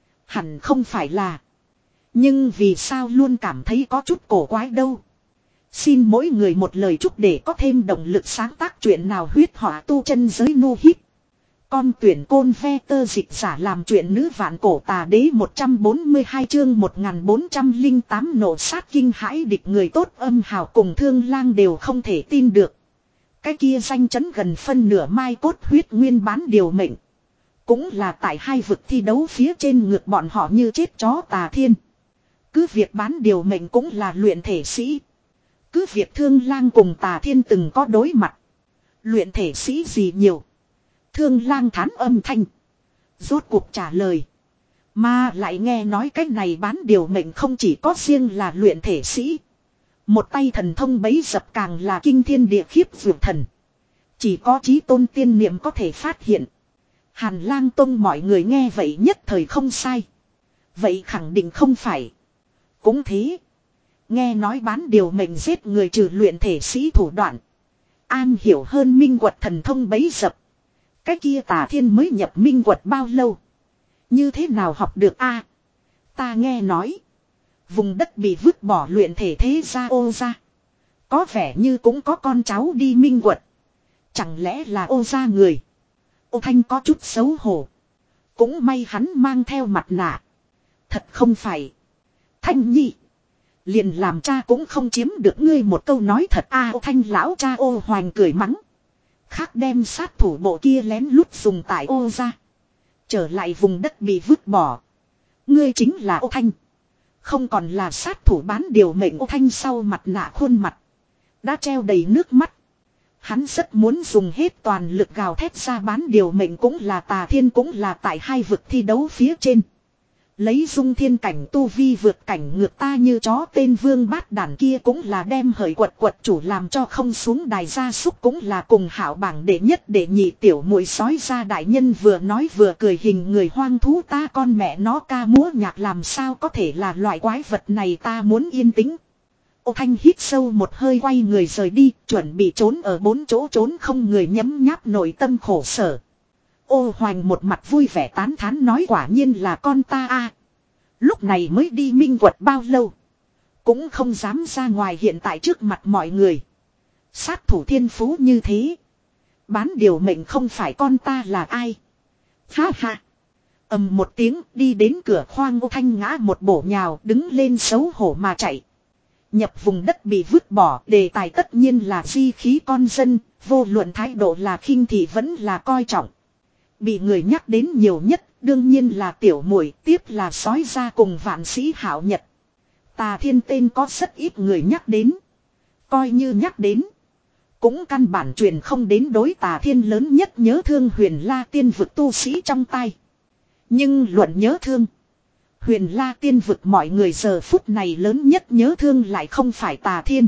Hẳn không phải là. Nhưng vì sao luôn cảm thấy có chút cổ quái đâu. Xin mỗi người một lời chúc để có thêm động lực sáng tác chuyện nào huyết họa tu chân giới nu hít. Con tuyển côn ve tơ dịch giả làm chuyện nữ vạn cổ tà đế một trăm bốn mươi hai chương một nghìn bốn trăm lẻ tám nộ sát kinh hãi địch người tốt Âm Hào cùng Thương Lang đều không thể tin được. Cái kia danh chấn gần phân nửa mai cốt huyết nguyên bán điều mệnh. Cũng là tại hai vực thi đấu phía trên ngược bọn họ như chết chó Tà Thiên. Cứ việc bán điều mệnh cũng là luyện thể sĩ. Cứ việc Thương Lang cùng Tà Thiên từng có đối mặt. Luyện thể sĩ gì nhiều. Thương Lang thán âm thanh. Rốt cuộc trả lời. Mà lại nghe nói cái này bán điều mệnh không chỉ có riêng là luyện thể sĩ. Một tay thần thông bấy dập càng là kinh thiên địa khiếp vượt thần. Chỉ có chí tôn tiên niệm có thể phát hiện. Hàn Lang tông mọi người nghe vậy nhất thời không sai. Vậy khẳng định không phải. Cũng thế. Nghe nói bán điều mệnh giết người trừ luyện thể sĩ thủ đoạn. An hiểu hơn minh quật thần thông bấy dập. Cái kia Tà Thiên mới nhập minh quật bao lâu. Như thế nào học được a? Ta nghe nói. Vùng đất bị vứt bỏ luyện thể thế gia ô gia. Có vẻ như cũng có con cháu đi minh quật. Chẳng lẽ là ô gia người. Ô Thanh có chút xấu hổ. Cũng may hắn mang theo mặt nạ. Thật không phải. Thanh nhi. Liền làm cha cũng không chiếm được ngươi một câu nói thật a. Ô Thanh lão cha ô hoành cười mắng. Khác đem sát thủ bộ kia lén lút dùng tại ô ra. Trở lại vùng đất bị vứt bỏ. Ngươi chính là Ô Thanh. Không còn là sát thủ bán điều mệnh. Ô Thanh sau mặt nạ khuôn mặt. Đã treo đầy nước mắt. Hắn rất muốn dùng hết toàn lực gào thét ra bán điều mệnh cũng là Tà Thiên cũng là tại hai vực thi đấu phía trên. Lấy dung thiên cảnh tu vi vượt cảnh ngược ta như chó tên vương bát đàn kia cũng là đem hởi quật quật chủ làm cho không xuống đài gia súc cũng là cùng hảo bảng đệ nhất đệ nhị tiểu muội sói ra đại nhân vừa nói vừa cười hình người hoang thú ta con mẹ nó ca múa nhạc làm sao có thể là loại quái vật này ta muốn yên tĩnh. Ô Thanh hít sâu một hơi quay người rời đi chuẩn bị trốn ở bốn chỗ trốn không người nhấm nháp nội tâm khổ sở. Ô Hoành một mặt vui vẻ tán thán nói quả nhiên là con ta a. Lúc này mới đi minh quật bao lâu. Cũng không dám ra ngoài hiện tại trước mặt mọi người. Sát thủ thiên phú như thế. Bán điều mệnh không phải con ta là ai. Ha ha. Ầm một tiếng đi đến cửa khoang Ô Thanh ngã một bổ nhào đứng lên xấu hổ mà chạy. Nhập vùng đất bị vứt bỏ đề tài tất nhiên là di khí con dân. Vô luận thái độ là khinh thị vẫn là coi trọng. Bị người nhắc đến nhiều nhất đương nhiên là tiểu muội tiếp là sói ra cùng vạn sĩ hảo nhật. Tà Thiên tên có rất ít người nhắc đến. Coi như nhắc đến. Cũng căn bản truyền không đến đối Tà Thiên lớn nhất nhớ thương Huyền La tiên vực tu sĩ trong tay. Nhưng luận nhớ thương. Huyền La tiên vực mọi người giờ phút này lớn nhất nhớ thương lại không phải Tà Thiên.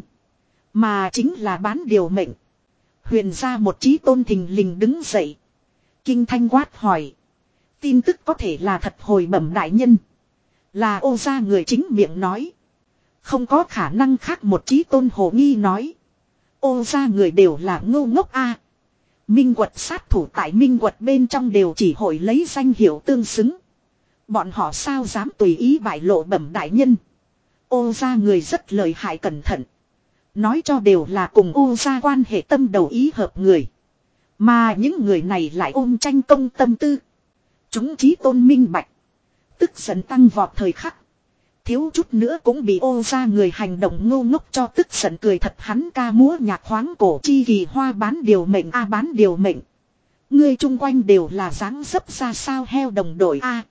Mà chính là bán điều mệnh. Huyền ra một chí tôn thình lình đứng dậy. Kinh thanh quát hỏi. Tin tức có thể là thật hồi bẩm đại nhân. Là Ô gia người chính miệng nói. Không có khả năng khác một chí tôn hồ nghi nói. Ô gia người đều là ngu ngốc a. Minh quật sát thủ tại minh quật bên trong đều chỉ hội lấy danh hiệu tương xứng. Bọn họ sao dám tùy ý bại lộ bẩm đại nhân. Ô gia người rất lợi hại cẩn thận. Nói cho đều là cùng Ô gia quan hệ tâm đầu ý hợp người. Mà những người này lại ôm tranh công tâm tư. Chúng chí tôn minh bạch. Tức giận tăng vọt thời khắc. Thiếu chút nữa cũng bị ô ra người hành động ngô ngốc cho tức giận cười thật hắn ca múa nhạc khoáng cổ chi kỳ hoa bán điều mệnh a bán điều mệnh. Ngươi chung quanh đều là dáng dấp ra sao heo đồng đội a.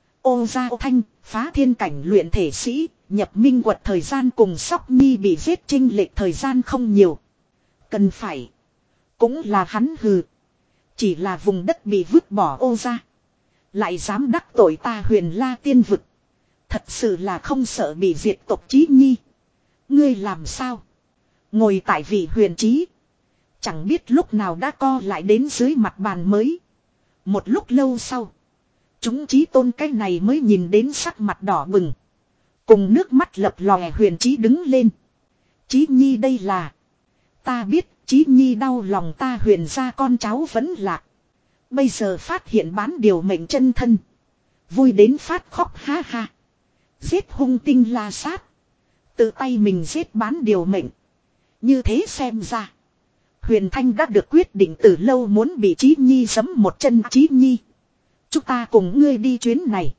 Ô ra ô thanh, phá thiên cảnh luyện thể sĩ, nhập minh quật thời gian cùng Sóc Nhi bị giết chênh lệch thời gian không nhiều. Cần phải. Cũng là hắn hừ. Chỉ là vùng đất bị vứt bỏ ô ra. Lại dám đắc tội ta Huyền La tiên vực. Thật sự là không sợ bị diệt tộc Chí Nhi. Ngươi làm sao? Ngồi tại vị huyền trí. Chẳng biết lúc nào đã co lại đến dưới mặt bàn mới. Một lúc lâu sau. Chúng chí tôn cái này mới nhìn đến sắc mặt đỏ bừng. Cùng nước mắt lập lòe huyền trí đứng lên. Chí Nhi đây là. Ta biết Chí Nhi đau lòng ta huyền ra con cháu vẫn lạc. Bây giờ phát hiện bán điều mệnh chân thân. Vui đến phát khóc ha ha. Giết hung tinh la sát. Tự tay mình giết bán điều mệnh. Như thế xem ra. Huyền Thanh đã được quyết định từ lâu muốn bị Chí Nhi giẫm một chân. Chí Nhi. Chúng ta cùng ngươi đi chuyến này.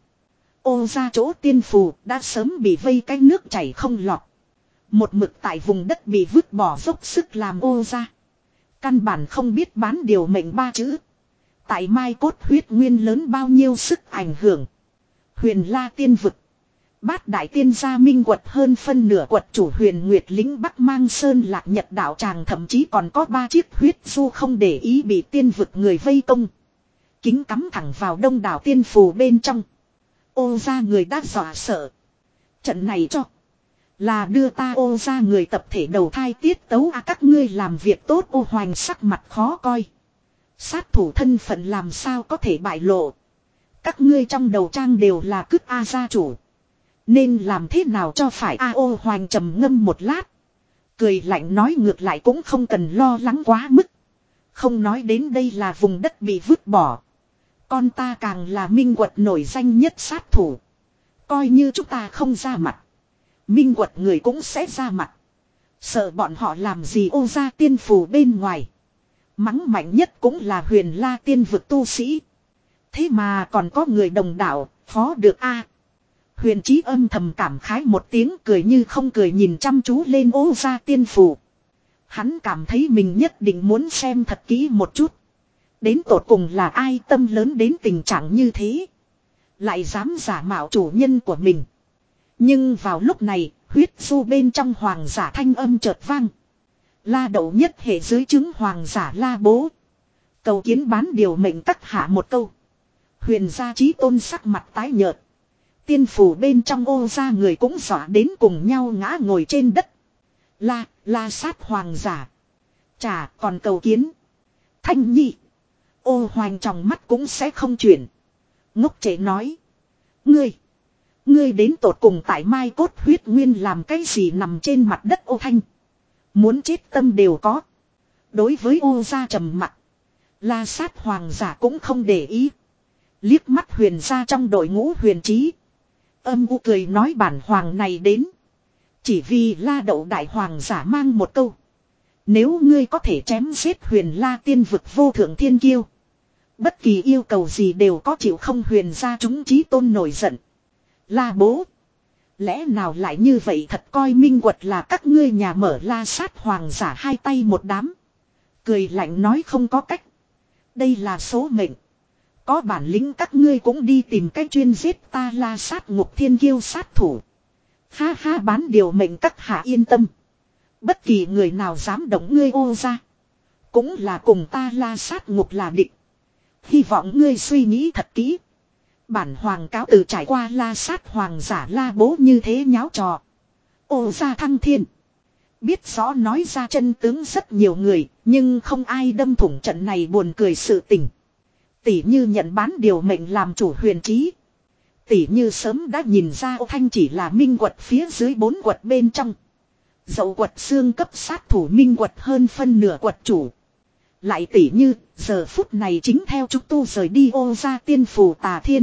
Ô ra chỗ tiên phù đã sớm bị vây cái nước chảy không lọt. Một mực tại vùng đất bị vứt bỏ dốc sức làm ô ra. Căn bản không biết bán điều mệnh ba chữ. Tại mai cốt huyết nguyên lớn bao nhiêu sức ảnh hưởng. Huyền La tiên vực. Bát đại tiên gia minh quật hơn phân nửa quật chủ Huyền Nguyệt lính Bắc Mang Sơn Lạc Nhật đạo tràng thậm chí còn có ba chiếc huyết du không để ý bị tiên vực người vây công. Kính cắm thẳng vào đông đảo tiên phù bên trong. Ô ra người đã dọa sợ. Trận này cho. Là đưa ta ô ra người tập thể đầu thai tiết tấu à các ngươi làm việc tốt ô hoành sắc mặt khó coi. Sát thủ thân phận làm sao có thể bại lộ. Các ngươi trong đầu trang đều là cứt A gia chủ. Nên làm thế nào cho phải A ô hoành trầm ngâm một lát. Cười lạnh nói ngược lại cũng không cần lo lắng quá mức. Không nói đến đây là vùng đất bị vứt bỏ. Con ta càng là minh quật nổi danh nhất sát thủ. Coi như chúng ta không ra mặt. Minh quật người cũng sẽ ra mặt. Sợ bọn họ làm gì ô ra tiên phù bên ngoài. Mắng mạnh nhất cũng là Huyền La tiên vực tu sĩ. Thế mà còn có người đồng đạo, phó được a. Huyền Chí âm thầm cảm khái một tiếng cười như không cười nhìn chăm chú lên ô ra tiên phù. Hắn cảm thấy mình nhất định muốn xem thật kỹ một chút. Đến tột cùng là ai tâm lớn đến tình trạng như thế. Lại dám giả mạo chủ nhân của mình. Nhưng vào lúc này, huyết du bên trong hoàng giả thanh âm chợt vang. La đậu nhất hệ dưới chứng hoàng giả La bố. Cầu kiến bán điều mệnh cắt hạ một câu. Huyền gia chí tôn sắc mặt tái nhợt. Tiên phủ bên trong ô ra người cũng dọa đến cùng nhau ngã ngồi trên đất. La, la sát hoàng giả. Chà còn cầu kiến. Thanh nhi. Ô hoành trong mắt cũng sẽ không chuyển. Ngốc trẻ nói. Ngươi. Ngươi đến tột cùng tại mai cốt huyết nguyên làm cái gì nằm trên mặt đất ô thanh. Muốn chết tâm đều có. Đối với ô gia trầm mặt. La sát hoàng giả cũng không để ý. Liếc mắt huyền ra trong đội ngũ huyền trí. Âm u cười nói bản hoàng này đến. Chỉ vì la đậu đại hoàng giả mang một câu. Nếu ngươi có thể chém giết huyền la tiên vực vô thượng thiên kiêu. Bất kỳ yêu cầu gì đều có chịu không huyền ra chúng chí tôn nổi giận. La bố. Lẽ nào lại như vậy thật coi minh quật là các ngươi nhà mở la sát hoàng giả hai tay một đám. Cười lạnh nói không có cách. Đây là số mệnh. Có bản lĩnh các ngươi cũng đi tìm cách chuyên giết ta la sát ngục thiên kiêu sát thủ. Ha ha bán điều mệnh các hạ yên tâm. Bất kỳ người nào dám động ngươi ô ra. Cũng là cùng ta la sát ngục là địch. Hy vọng ngươi suy nghĩ thật kỹ. Bản hoàng cáo từ trải qua la sát hoàng giả La bố như thế nháo trò. Ô ra thăng thiên. Biết rõ nói ra chân tướng rất nhiều người. Nhưng không ai đâm thủng trận này buồn cười sự tình. Tỷ như nhận bán điều mệnh làm chủ huyền trí. Tỷ như sớm đã nhìn ra ô thanh chỉ là minh quật phía dưới bốn quật bên trong. Dậu quật xương cấp sát thủ minh quật hơn phân nửa quật chủ. Lại tỷ như giờ phút này chính theo chúng tu rời đi ô ra tiên phù tà thiên.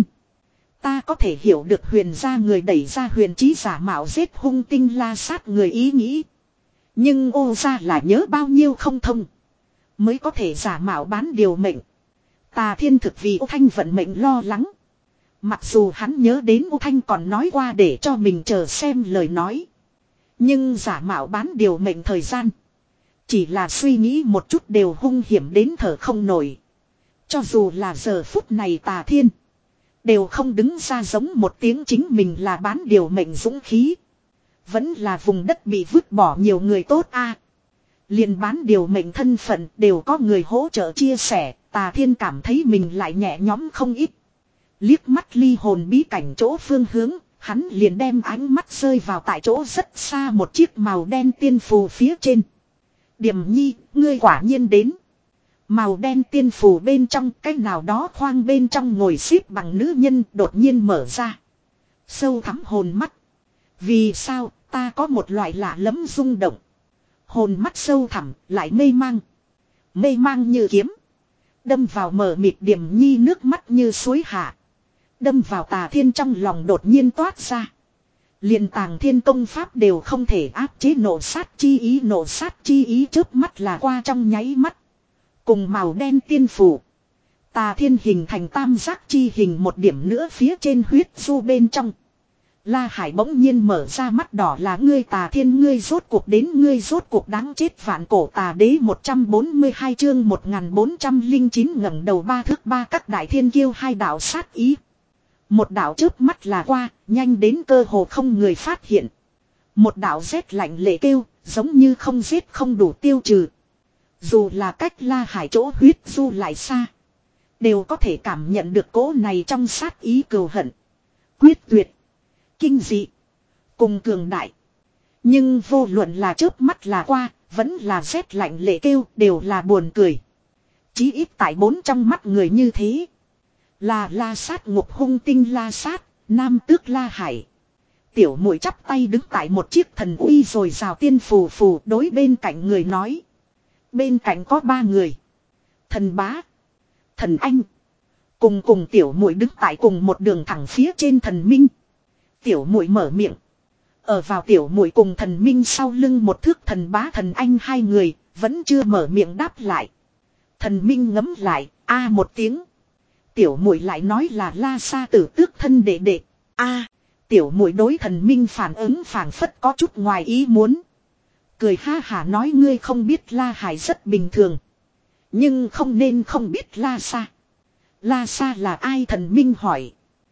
Ta có thể hiểu được huyền ra người đẩy ra huyền trí giả mạo giết hung tinh la sát người ý nghĩ. Nhưng ô ra là nhớ bao nhiêu không thông. Mới có thể giả mạo bán điều mệnh. Tà Thiên thực vì U Thanh vận mệnh lo lắng. Mặc dù hắn nhớ đến U Thanh còn nói qua để cho mình chờ xem lời nói. Nhưng giả mạo bán điều mệnh thời gian. Chỉ là suy nghĩ một chút đều hung hiểm đến thở không nổi. Cho dù là giờ phút này Tà Thiên. Đều không đứng ra giống một tiếng chính mình là bán điều mệnh dũng khí. Vẫn là vùng đất bị vứt bỏ nhiều người tốt a. Liền bán điều mệnh thân phận đều có người hỗ trợ chia sẻ. Tà Thiên cảm thấy mình lại nhẹ nhõm không ít. Liếc mắt ly hồn bí cảnh chỗ phương hướng. Hắn liền đem ánh mắt rơi vào tại chỗ rất xa một chiếc màu đen tiên phù phía trên. Điềm nhi, ngươi quả nhiên đến. Màu đen tiên phù bên trong cái nào đó khoang bên trong ngồi xếp bằng nữ nhân đột nhiên mở ra. Sâu thắm hồn mắt. Vì sao ta có một loại lạ lẫm rung động. Hồn mắt sâu thẳm lại mê mang. Mê mang như kiếm. Đâm vào mờ mịt Điềm nhi nước mắt như suối hạ. Đâm vào Tà Thiên trong lòng đột nhiên toát ra. Liền Tàng Thiên công pháp đều không thể áp chế nộ sát chi ý. Nộ sát chi ý chớp mắt là qua trong nháy mắt. Cùng màu đen tiên phủ. Tà Thiên hình thành tam giác chi hình một điểm nữa phía trên huyết du bên trong. La Hải bỗng nhiên mở ra mắt đỏ là ngươi Tà Thiên ngươi rốt cuộc đến ngươi rốt cuộc đáng chết vạn cổ tà đế một trăm bốn mươi hai chương một nghìn bốn trăm lẻ chín ngẩng đầu ba thước ba các đại thiên kiêu hai đạo sát ý. Một đạo chớp mắt là qua, nhanh đến cơ hồ không người phát hiện. Một đạo rét lạnh lệ kêu, giống như không giết không đủ tiêu trừ. Dù là cách La Hải chỗ huyết du lại xa. Đều có thể cảm nhận được cỗ này trong sát ý cừu hận. Quyết tuyệt. Kinh dị. Cùng cường đại. Nhưng vô luận là chớp mắt là qua. Vẫn là rét lạnh lệ kêu đều là buồn cười. Chí ít tại bốn trong mắt người như thế. Là La Sát ngục hung tinh La Sát. Nam tước La Hải. Tiểu muội chắp tay đứng tại một chiếc thần uy rồi rào tiên phù phù đối bên cạnh người nói. Bên cạnh có ba người. Thần bá. Thần anh. Cùng cùng tiểu muội đứng tại cùng một đường thẳng phía trên thần minh. Tiểu muội mở miệng. Ở vào tiểu muội cùng thần minh sau lưng một thước thần bá thần anh hai người. Vẫn chưa mở miệng đáp lại. Thần minh ngấm lại. A một tiếng. Tiểu muội lại nói là La Sa tử tước thân đệ đệ. A. Tiểu muội đối thần minh phản ứng phảng phất có chút ngoài ý muốn. Cười ha hả nói ngươi không biết La Hải rất bình thường. Nhưng không nên không biết La Sa. La Sa là ai thần minh hỏi.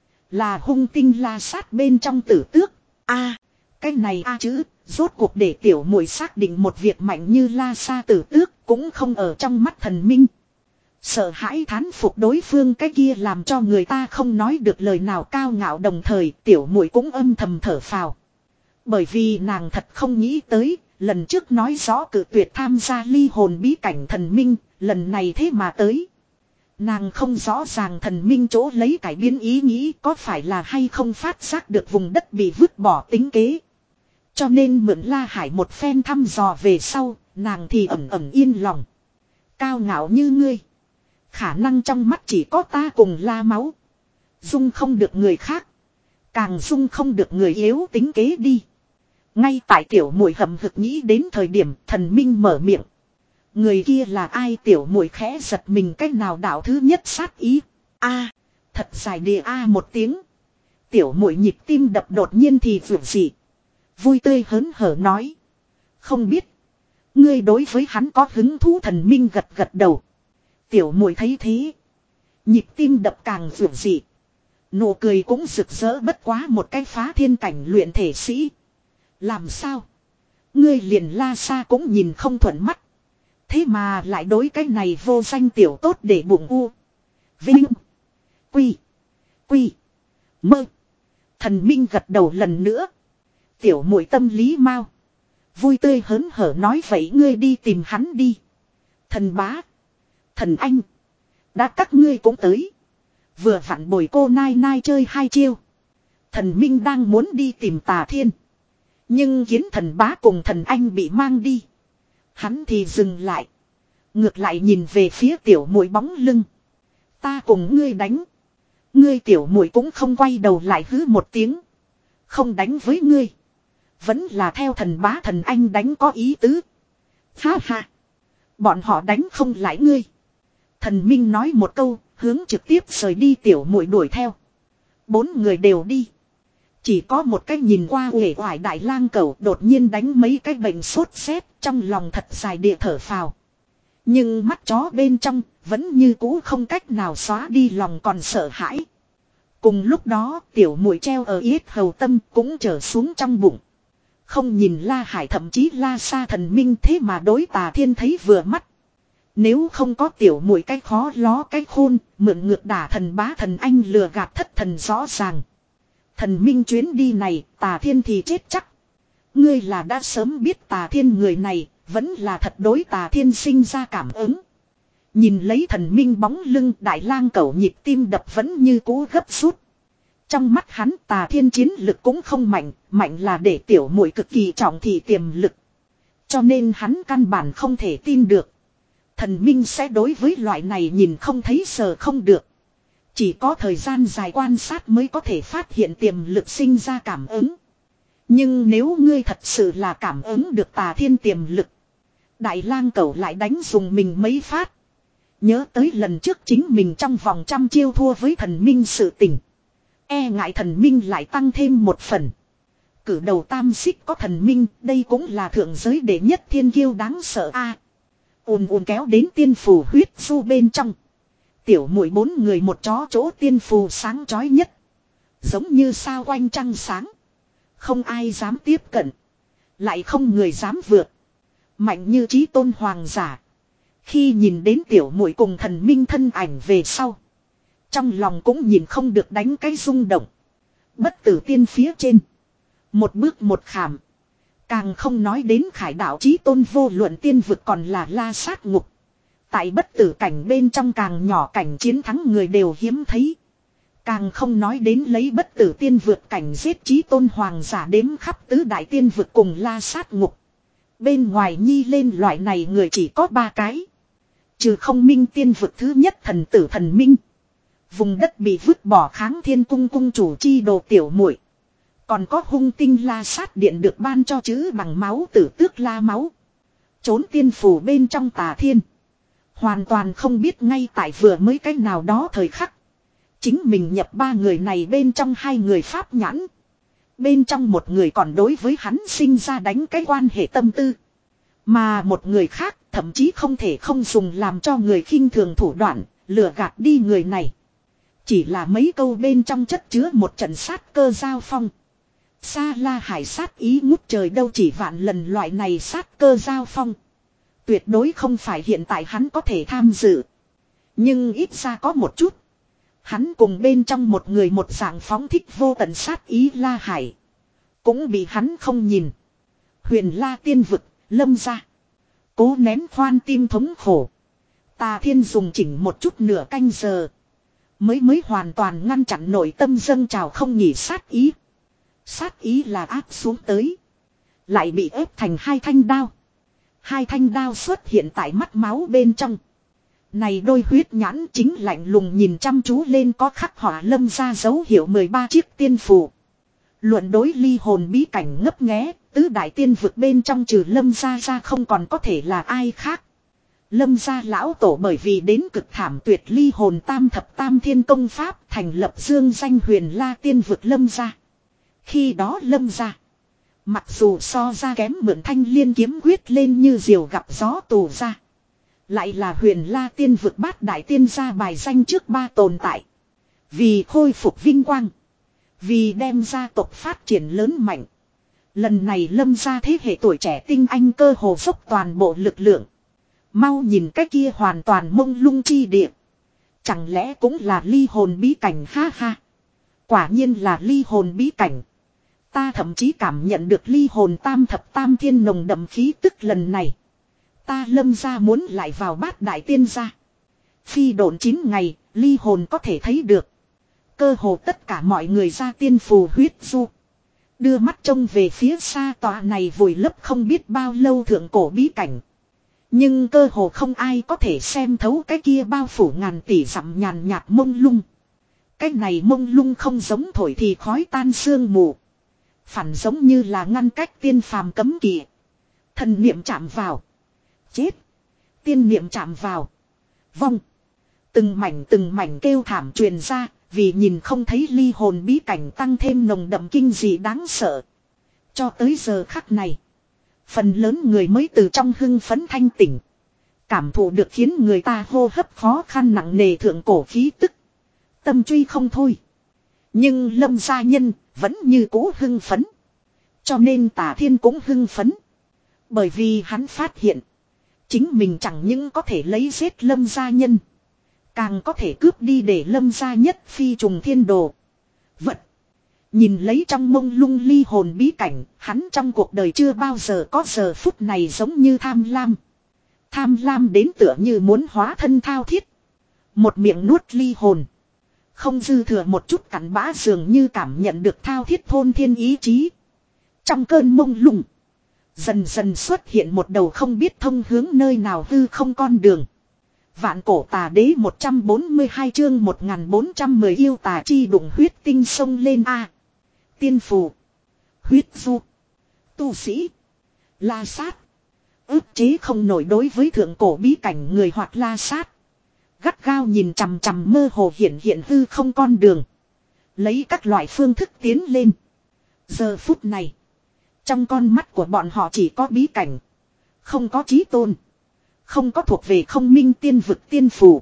Là hung tinh La Sát bên trong tử tước. A, cái này a chữ, rốt cuộc để tiểu muội xác định một việc mạnh như La Sa tử tước cũng không ở trong mắt thần minh. Sợ hãi thán phục đối phương cái kia làm cho người ta không nói được lời nào cao ngạo đồng thời tiểu muội cũng âm thầm thở phào. Bởi vì nàng thật không nghĩ tới. Lần trước nói rõ cự tuyệt tham gia ly hồn bí cảnh thần minh, lần này thế mà tới. Nàng không rõ ràng thần minh chỗ lấy cải biến ý nghĩ có phải là hay không phát giác được vùng đất bị vứt bỏ tính kế. Cho nên mượn La Hải một phen thăm dò về sau, nàng thì ẩm ẩm yên lòng. Cao ngạo như ngươi. Khả năng trong mắt chỉ có ta cùng La máu. Dung không được người khác. Càng dung không được người yếu tính kế đi. Ngay tại tiểu muội hậm hực nghĩ đến thời điểm thần minh mở miệng. Người kia là ai tiểu muội khẽ giật mình cách nào đạo thứ nhất sát ý. A, thật dài địa a một tiếng. Tiểu muội nhịp tim đập đột nhiên thì vượt dị. Vui tươi hớn hở nói. Không biết. Ngươi đối với hắn có hứng thú thần minh gật gật đầu. Tiểu muội thấy thế. Nhịp tim đập càng vượt dị. Nụ cười cũng rực rỡ bất quá một cái phá thiên cảnh luyện thể sĩ. Làm sao? Ngươi liền La Sa cũng nhìn không thuận mắt. Thế mà lại đối cái này vô danh tiểu tốt để bụng u. Vinh. Quy. Quy. Mơ. Thần minh gật đầu lần nữa. Tiểu muội tâm lý mau. Vui tươi hớn hở nói vậy ngươi đi tìm hắn đi. Thần bá. Thần anh. Đã các ngươi cũng tới. Vừa vặn bồi cô nai nai chơi hai chiêu. Thần minh đang muốn đi tìm Tà Thiên. Nhưng kiến thần bá cùng thần anh bị mang đi. Hắn thì dừng lại. Ngược lại nhìn về phía tiểu muội bóng lưng. Ta cùng ngươi đánh. Ngươi tiểu muội cũng không quay đầu lại hứ một tiếng. Không đánh với ngươi. Vẫn là theo thần bá thần anh đánh có ý tứ. Ha ha. Bọn họ đánh không lại ngươi. Thần Minh nói một câu, hướng trực tiếp rời đi tiểu muội đuổi theo. Bốn người đều đi. Chỉ có một cái nhìn qua uể oải đại lang cẩu đột nhiên đánh mấy cái bệnh sốt rét, trong lòng thật dài địa thở phào. Nhưng mắt chó bên trong vẫn như cũ không cách nào xóa đi lòng còn sợ hãi. Cùng lúc đó tiểu muội treo ở yết hầu tâm cũng trở xuống trong bụng. Không nhìn La Hải thậm chí La Sa Thần Minh thế mà đối Tà Thiên thấy vừa mắt. Nếu không có tiểu muội cái khó ló cái khôn, mượn ngược đả thần bá thần anh lừa gạt thất thần rõ ràng. Thần Minh chuyến đi này, Tà Thiên thì chết chắc. Ngươi là đã sớm biết Tà Thiên người này, vẫn là thật đối Tà Thiên sinh ra cảm ứng. Nhìn lấy Thần Minh bóng lưng, đại lang cẩu nhịp tim đập vẫn như cũ gấp rút. Trong mắt hắn Tà Thiên chiến lực cũng không mạnh, mạnh là để tiểu muội cực kỳ trọng thị tiềm lực. Cho nên hắn căn bản không thể tin được. Thần Minh sẽ đối với loại này nhìn không thấy sờ không được. Chỉ có thời gian dài quan sát mới có thể phát hiện tiềm lực sinh ra cảm ứng. Nhưng nếu ngươi thật sự là cảm ứng được Tà Thiên tiềm lực. Đại lang cẩu lại đánh dùng mình mấy phát. Nhớ tới lần trước chính mình trong vòng trăm chiêu thua với thần Minh sự tình. E ngại thần Minh lại tăng thêm một phần. Cử đầu tam xích có thần Minh, đây cũng là thượng giới đệ nhất thiên kiêu đáng sợ a. À, ùn ùn kéo đến tiên phù huyết du bên trong. Tiểu muội bốn người một chó chỗ tiên phù sáng chói nhất. Giống như sao quanh trăng sáng. Không ai dám tiếp cận. Lại không người dám vượt. Mạnh như chí tôn hoàng giả. Khi nhìn đến tiểu muội cùng thần Minh thân ảnh về sau. Trong lòng cũng nhìn không được đánh cái rung động. Bất tử tiên phía trên. Một bước một khảm. Càng không nói đến khải đạo chí tôn vô luận tiên vực còn là la sát ngục. Tại bất tử cảnh bên trong càng nhỏ cảnh chiến thắng người đều hiếm thấy. Càng không nói đến lấy bất tử tiên vượt cảnh giết chí tôn hoàng giả đếm khắp tứ đại tiên vực cùng la sát ngục. Bên ngoài nhi lên loại này người chỉ có ba cái. Trừ không minh tiên vực thứ nhất thần tử thần minh. Vùng đất bị vứt bỏ kháng thiên cung cung chủ chi đồ tiểu muội. Còn có hung tinh la sát điện được ban cho chữ bằng máu tử tước la máu. Trốn tiên phủ bên trong Tà Thiên. Hoàn toàn không biết ngay tại vừa mới cái nào đó thời khắc. Chính mình nhập ba người này bên trong hai người pháp nhãn. Bên trong một người còn đối với hắn sinh ra đánh cái quan hệ tâm tư. Mà một người khác thậm chí không thể không dùng làm cho người khinh thường thủ đoạn, lừa gạt đi người này. Chỉ là mấy câu bên trong chất chứa một trận sát cơ giao phong. Sa La Hải sát ý ngút trời đâu chỉ vạn lần loại này sát cơ giao phong. Tuyệt đối không phải hiện tại hắn có thể tham dự. Nhưng ít ra có một chút. Hắn cùng bên trong một người một dạng phóng thích vô tận sát ý La Hải. Cũng bị hắn không nhìn. Huyền La tiên vực, lâm ra. Cố nén khoan tim thống khổ. Tà Thiên dùng chỉnh một chút nửa canh giờ. Mới mới hoàn toàn ngăn chặn nội tâm dâng trào không nghỉ sát ý. Sát ý là áp xuống tới. Lại bị ép thành hai thanh đao. Hai thanh đao xuất hiện tại mắt máu bên trong. Này đôi huyết nhãn chính lạnh lùng nhìn chăm chú lên có khắc họa lâm ra dấu hiệu mười ba chiếc tiên phù. Luận đối ly hồn bí cảnh ngấp nghé, tứ đại tiên vực bên trong trừ lâm ra ra không còn có thể là ai khác. Lâm gia lão tổ bởi vì đến cực thảm tuyệt ly hồn tam thập tam thiên công pháp thành lập dương danh huyền la tiên vực lâm gia. Khi đó lâm gia. Mặc dù so ra kém mượn thanh liên kiếm quyết lên như diều gặp gió tù ra. Lại là huyền la tiên vực bát đại tiên gia bài danh trước ba tồn tại. Vì khôi phục vinh quang. Vì đem gia tộc phát triển lớn mạnh. Lần này lâm gia thế hệ tuổi trẻ tinh anh cơ hồ dốc toàn bộ lực lượng. Mau nhìn cái kia hoàn toàn mông lung chi địa. Chẳng lẽ cũng là ly hồn bí cảnh ha ha. Quả nhiên là ly hồn bí cảnh. Ta thậm chí cảm nhận được ly hồn tam thập tam thiên nồng đậm khí tức lần này. Ta lâm ra muốn lại vào bát đại tiên gia. Phi độn chín ngày, ly hồn có thể thấy được. Cơ hồ tất cả mọi người ra tiên phù huyết du. Đưa mắt trông về phía xa tòa này vùi lấp không biết bao lâu thượng cổ bí cảnh. Nhưng cơ hồ không ai có thể xem thấu cái kia bao phủ ngàn tỷ dặm nhàn nhạt mông lung. Cái này mông lung không giống thổi thì khói tan sương mù. Phản giống như là ngăn cách tiên phàm cấm kỵ. Thần niệm chạm vào. Chết. Tiên niệm chạm vào. Vong. Từng mảnh từng mảnh kêu thảm truyền ra, vì nhìn không thấy ly hồn bí cảnh tăng thêm nồng đậm kinh dị đáng sợ. Cho tới giờ khắc này, phần lớn người mới từ trong hưng phấn thanh tỉnh. Cảm thụ được khiến người ta hô hấp khó khăn nặng nề thượng cổ khí tức. Tâm truy không thôi. Nhưng Lâm gia nhân vẫn như cũ hưng phấn. Cho nên Tả Thiên cũng hưng phấn. Bởi vì hắn phát hiện, chính mình chẳng những có thể lấy giết Lâm gia nhân, càng có thể cướp đi để Lâm gia nhất phi trùng thiên đồ vật. Nhìn lấy trong mông lung ly hồn bí cảnh, hắn trong cuộc đời chưa bao giờ có giờ phút này giống như tham lam. Tham lam đến tựa như muốn hóa thân thao thiết. Một miệng nuốt ly hồn. Không dư thừa một chút cắn bã dường như cảm nhận được thao thiết thôn thiên ý chí. Trong cơn mông lung, dần dần xuất hiện một đầu không biết thông hướng nơi nào hư không con đường. Vạn cổ tà đế một trăm bốn mươi hai chương một nghìn bốn trăm mười yêu tà chi đụng huyết tinh sông lên A. Tiên phù, huyết du, tu sĩ, la sát. Ức chế không nổi đối với thượng cổ bí cảnh người hoặc la sát. Gắt gao nhìn chằm chằm mơ hồ hiện hiện hư không con đường. Lấy các loại phương thức tiến lên. Giờ phút này, trong con mắt của bọn họ chỉ có bí cảnh. Không có chí tôn. Không có thuộc về không minh tiên vực tiên phù.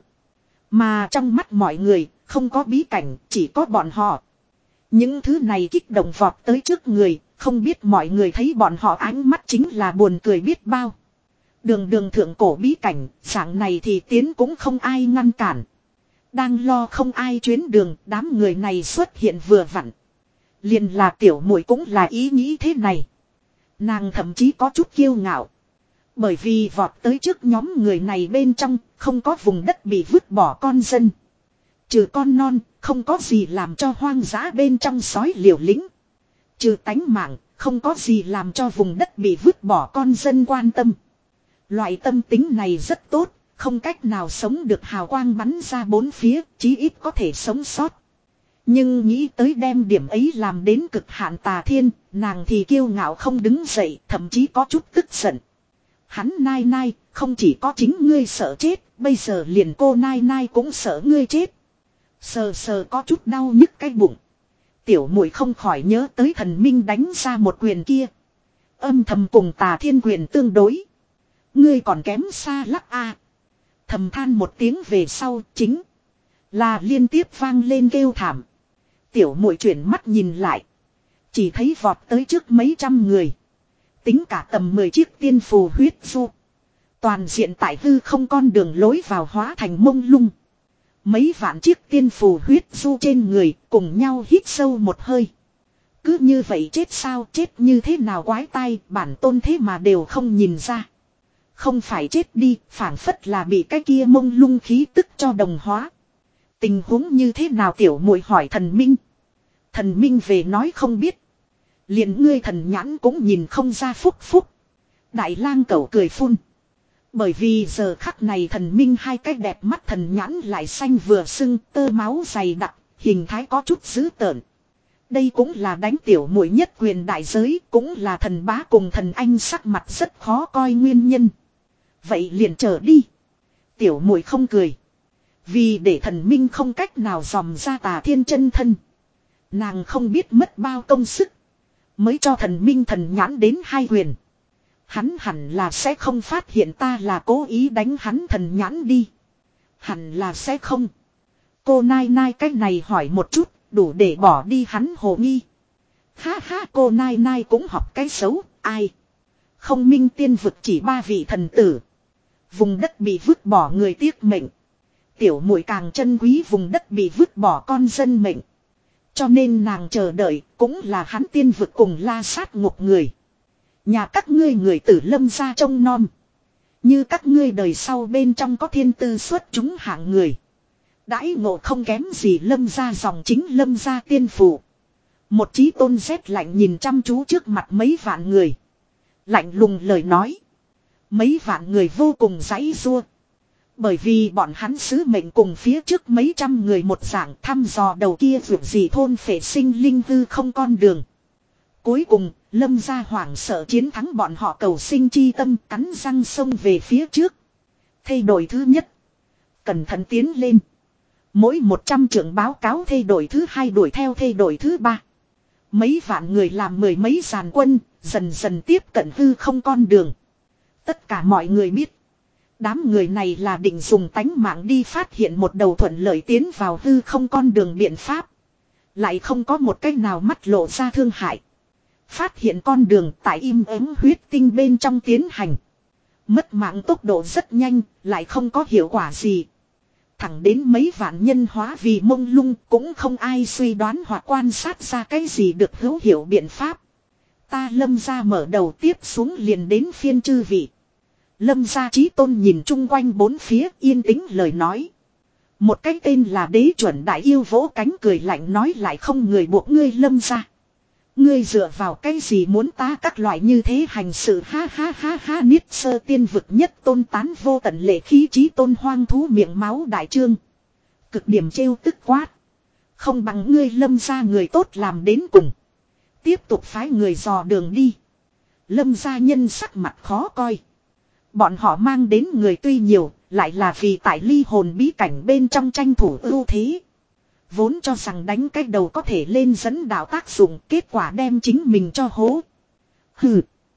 Mà trong mắt mọi người, không có bí cảnh, chỉ có bọn họ. Những thứ này kích động vọt tới trước người, không biết mọi người thấy bọn họ ánh mắt chính là buồn cười biết bao. Đường đường thượng cổ bí cảnh, dạng này thì tiến cũng không ai ngăn cản. Đang lo không ai chuyến đường, đám người này xuất hiện vừa vặn. Liền là tiểu muội cũng là ý nghĩ thế này. Nàng thậm chí có chút kiêu ngạo. Bởi vì vọt tới trước nhóm người này bên trong, không có vùng đất bị vứt bỏ con dân. Trừ con non, không có gì làm cho hoang dã bên trong sói liều lĩnh. Trừ tánh mạng, không có gì làm cho vùng đất bị vứt bỏ con dân quan tâm. Loại tâm tính này rất tốt, không cách nào sống được hào quang bắn ra bốn phía, chí ít có thể sống sót. Nhưng nghĩ tới đem điểm ấy làm đến cực hạn Tà Thiên, nàng thì kiêu ngạo không đứng dậy, thậm chí có chút tức giận. Hắn nai nai, không chỉ có chính ngươi sợ chết, bây giờ liền cô nai nai cũng sợ ngươi chết. Sờ sờ có chút đau nhức cái bụng. Tiểu muội không khỏi nhớ tới thần minh đánh ra một quyền kia. Âm thầm cùng Tà Thiên quyền tương đối. Ngươi còn kém xa lắc a. Thầm than một tiếng về sau chính là liên tiếp vang lên kêu thảm. Tiểu muội chuyển mắt nhìn lại, chỉ thấy vọt tới trước mấy trăm người. Tính cả tầm mười chiếc tiên phù huyết du. Toàn diện tại hư không con đường lối vào hóa thành mông lung. Mấy vạn chiếc tiên phù huyết du trên người cùng nhau hít sâu một hơi. Cứ như vậy chết sao, chết như thế nào quái tai, bản tôn thế mà đều không nhìn ra. Không phải chết đi, phảng phất là bị cái kia mông lung khí tức cho đồng hóa. Tình huống như thế nào tiểu muội hỏi thần minh. Thần minh về nói không biết. Liền ngươi thần nhãn cũng nhìn không ra phúc phúc. Đại lang cẩu cười phun. Bởi vì giờ khắc này thần minh hai cái đẹp mắt thần nhãn lại xanh vừa sưng, tơ máu dày đặc, hình thái có chút dữ tợn. Đây cũng là đánh tiểu muội nhất quyền đại giới, cũng là thần bá cùng thần anh sắc mặt rất khó coi nguyên nhân. Vậy liền trở đi. Tiểu muội không cười. Vì để thần minh không cách nào dòm ra Tà Thiên chân thân. Nàng không biết mất bao công sức. Mới cho thần minh thần nhãn đến hai quyền. Hắn hẳn là sẽ không phát hiện ta là cố ý đánh hắn thần nhãn đi. Hẳn là sẽ không. Cô nai nai cái này hỏi một chút, đủ để bỏ đi hắn hồ nghi. Ha ha, cô nai nai cũng học cái xấu, ai. Không minh tiên vực chỉ ba vị thần tử. Vùng đất bị vứt bỏ người tiếc mệnh. Tiểu muội càng trân quý vùng đất bị vứt bỏ con dân mệnh. Cho nên nàng chờ đợi cũng là hắn tiên vực cùng la sát ngục người. Nhà các ngươi người tử Lâm gia trông nom. Như các ngươi đời sau bên trong có thiên tư xuất chúng hạng người. Đãi ngộ không kém gì Lâm gia dòng chính Lâm gia tiên phủ. Một chí tôn rét lạnh nhìn chăm chú trước mặt mấy vạn người. Lạnh lùng lời nói. Mấy vạn người vô cùng giãy giụa. Bởi vì bọn hắn sứ mệnh cùng phía trước mấy trăm người một dạng thăm dò đầu kia vượt gì thôn phệ sinh linh hư không con đường. Cuối cùng, Lâm gia hoảng sợ chiến thắng bọn họ cầu sinh chi tâm cắn răng xông về phía trước. Thay đổi thứ nhất. Cẩn thận tiến lên. Mỗi một trăm trượng báo cáo thay đổi thứ hai đuổi theo thay đổi thứ ba. Mấy vạn người làm mười mấy giàn quân, dần dần tiếp cận hư không con đường. Tất cả mọi người biết. Đám người này là định dùng tánh mạng đi phát hiện một đầu thuận lợi tiến vào hư không con đường biện pháp. Lại không có một cách nào mắt lộ ra thương hại. Phát hiện con đường tại im ắng huyết tinh bên trong tiến hành. Mất mạng tốc độ rất nhanh, lại không có hiệu quả gì. Thẳng đến mấy vạn nhân hóa vì mông lung cũng không ai suy đoán hoặc quan sát ra cái gì được hữu hiệu biện pháp. Ta Lâm gia mở đầu tiếp xuống liền đến phiên chư vị. Lâm gia chí tôn nhìn chung quanh bốn phía yên tĩnh lời nói. Một cái tên là đế chuẩn đại yêu vỗ cánh cười lạnh nói lại không người buộc ngươi Lâm gia. Ngươi dựa vào cái gì muốn ta các loại như thế hành sự ha ha ha ha niết sơ tiên vực nhất tôn tán vô tận lệ khí chí tôn hoang thú miệng máu đại trương. Cực điểm trêu tức quát. Không bằng ngươi Lâm gia người tốt làm đến cùng. Tiếp tục phái người dò đường đi. Lâm gia nhân sắc mặt khó coi. Bọn họ mang đến người tuy nhiều, lại là vì tại ly hồn bí cảnh bên trong tranh thủ ưu thế. Vốn cho rằng đánh cái đầu có thể lên dẫn đạo tác dụng, kết quả đem chính mình cho hố. Hừ,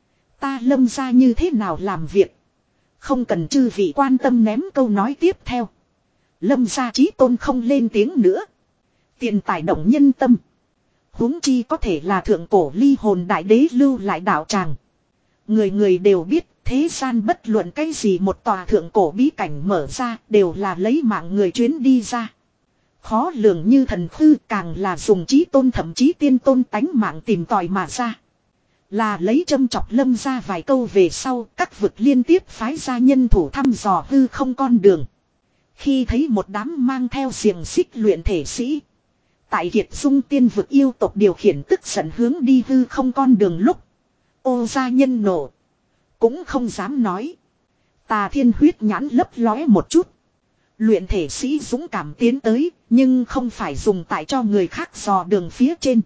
ta Lâm gia như thế nào làm việc? Không cần chư vị quan tâm ném câu nói tiếp theo. Lâm gia chí tôn không lên tiếng nữa. Tiền tài động nhân tâm. Huống chi có thể là thượng cổ ly hồn đại đế lưu lại đạo tràng. Người người đều biết thế gian bất luận cái gì một tòa thượng cổ bí cảnh mở ra đều là lấy mạng người chuyến đi ra. Khó lường như thần khư càng là dùng chí tôn thậm chí tiên tôn tánh mạng tìm tòi mà ra. Là lấy châm chọc Lâm ra vài câu về sau các vực liên tiếp phái ra nhân thủ thăm dò hư không con đường. Khi thấy một đám mang theo xiềng xích luyện thể sĩ. Tại Kiệt Dung tiên vực yêu tộc điều khiển tức giận hướng đi hư không con đường lúc. Ô gia nhân nổ. Cũng không dám nói. Tà Thiên huyết nhãn lấp lóe một chút. Luyện thể sĩ dũng cảm tiến tới, nhưng không phải dùng tại cho người khác dò đường phía trên.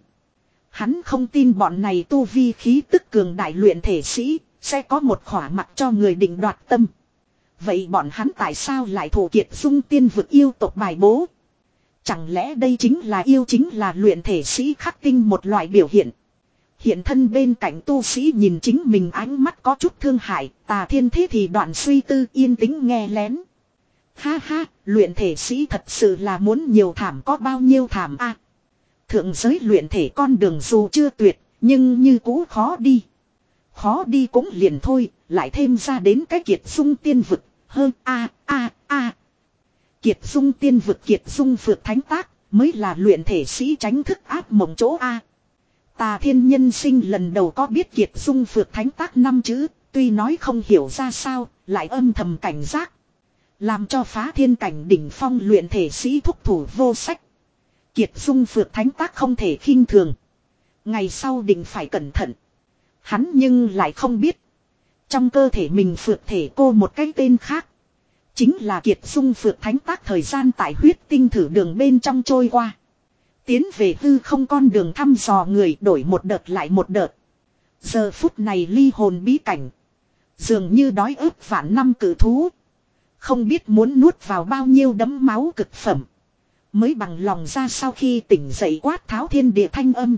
Hắn không tin bọn này tu vi khí tức cường đại luyện thể sĩ, sẽ có một khỏa mặt cho người định đoạt tâm. Vậy bọn hắn tại sao lại thủ Kiệt Dung tiên vực yêu tộc bài bố? Chẳng lẽ đây chính là yêu chính là luyện thể sĩ khắc tinh một loại biểu hiện? Hiện thân bên cạnh tu sĩ nhìn chính mình ánh mắt có chút thương hại, Tà Thiên thế thì đoạn suy tư yên tĩnh nghe lén. Ha ha, luyện thể sĩ thật sự là muốn nhiều thảm có bao nhiêu thảm a. Thượng giới luyện thể con đường dù chưa tuyệt, nhưng như cũ khó đi. Khó đi cũng liền thôi, lại thêm ra đến cái Kiệt Dung tiên vực, hơn a a a. Kiệt Dung tiên vực Kiệt Dung phược thánh tác, mới là luyện thể sĩ tránh thức áp mộng chỗ a. Tà Thiên nhân sinh lần đầu có biết Kiệt Dung phược thánh tác năm chữ, tuy nói không hiểu ra sao, lại âm thầm cảnh giác. Làm cho phá thiên cảnh đỉnh phong luyện thể sĩ thúc thủ vô sách. Kiệt Dung phược thánh tác không thể khinh thường. Ngày sau định phải cẩn thận. Hắn nhưng lại không biết. Trong cơ thể mình phược thể cô một cái tên khác. Chính là Kiệt Dung phược thánh tác thời gian tại huyết tinh thử đường bên trong trôi qua. Tiến về hư không con đường thăm dò người đổi một đợt lại một đợt. Giờ phút này ly hồn bí cảnh. Dường như đói ức vạn năm cử thú. Không biết muốn nuốt vào bao nhiêu đấm máu cực phẩm. Mới bằng lòng ra sau khi tỉnh dậy quát tháo thiên địa thanh âm.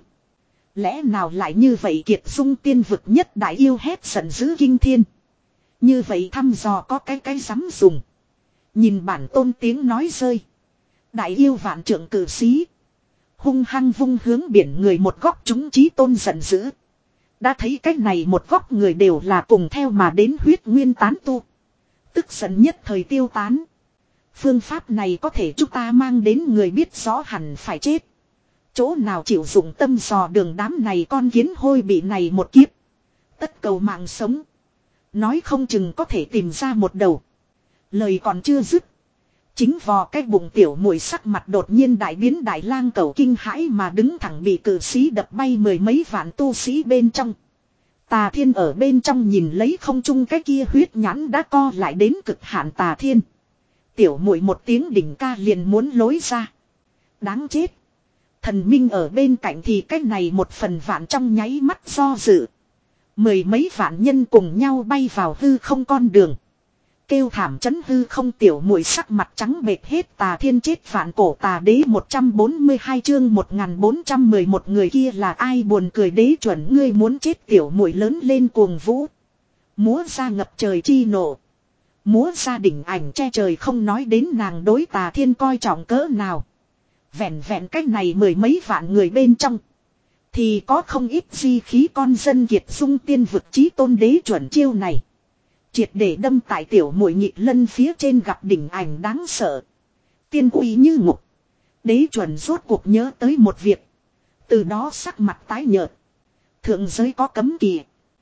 Lẽ nào lại như vậy Kiệt Dung tiên vực nhất đại yêu hét giận dữ kinh thiên. Như vậy thăm dò có cái cái dám dùng. Nhìn bản tôn tiếng nói rơi. Đại yêu vạn trượng cử sĩ. Hung hăng vung hướng biển người một góc chúng chí tôn giận dữ. Đã thấy cách này một góc người đều là cùng theo mà đến huyết nguyên tán tu. Tức giận nhất thời tiêu tán. Phương pháp này có thể chúng ta mang đến người biết rõ hẳn phải chết. Chỗ nào chịu dụng tâm dò đường đám này con kiến hôi bị này một kiếp. Tất cầu mạng sống. Nói không chừng có thể tìm ra một đầu. Lời còn chưa dứt. Chính vò cái bụng tiểu muội sắc mặt đột nhiên đại biến đại lang cầu kinh hãi mà đứng thẳng bị cử sĩ đập bay mười mấy vạn tu sĩ bên trong. Tà Thiên ở bên trong nhìn lấy không trung cái kia huyết nhãn đã co lại đến cực hạn Tà Thiên. Tiểu muội một tiếng đỉnh ca liền muốn lối ra. Đáng chết. Thần minh ở bên cạnh thì cái này một phần vạn trong nháy mắt do dự. Mười mấy vạn nhân cùng nhau bay vào hư không con đường. Kêu thảm chấn hư không, tiểu muội sắc mặt trắng bệch hết. Tà Thiên chết vạn cổ tà đế một trăm bốn mươi hai chương một nghìn bốn trăm mười một người kia là ai, buồn cười đế chuẩn ngươi muốn chết. Tiểu muội lớn lên cuồng vũ. Múa ra ngập trời chi nộ. Múa ra đỉnh ảnh che trời, không nói đến nàng đối Tà Thiên coi trọng cỡ nào. Vẹn vẹn cách này mười mấy vạn người bên trong. Thì có không ít di khí con dân kiệt dung tiên vực chí tôn đế chuẩn chiêu này. Triệt để đâm tại tiểu muội nhị lân phía trên, gặp đỉnh ảnh đáng sợ. Tiên uy như ngục. Đế chuẩn rốt cuộc nhớ tới một việc. Từ đó sắc mặt tái nhợt. Thượng giới có cấm kỵ.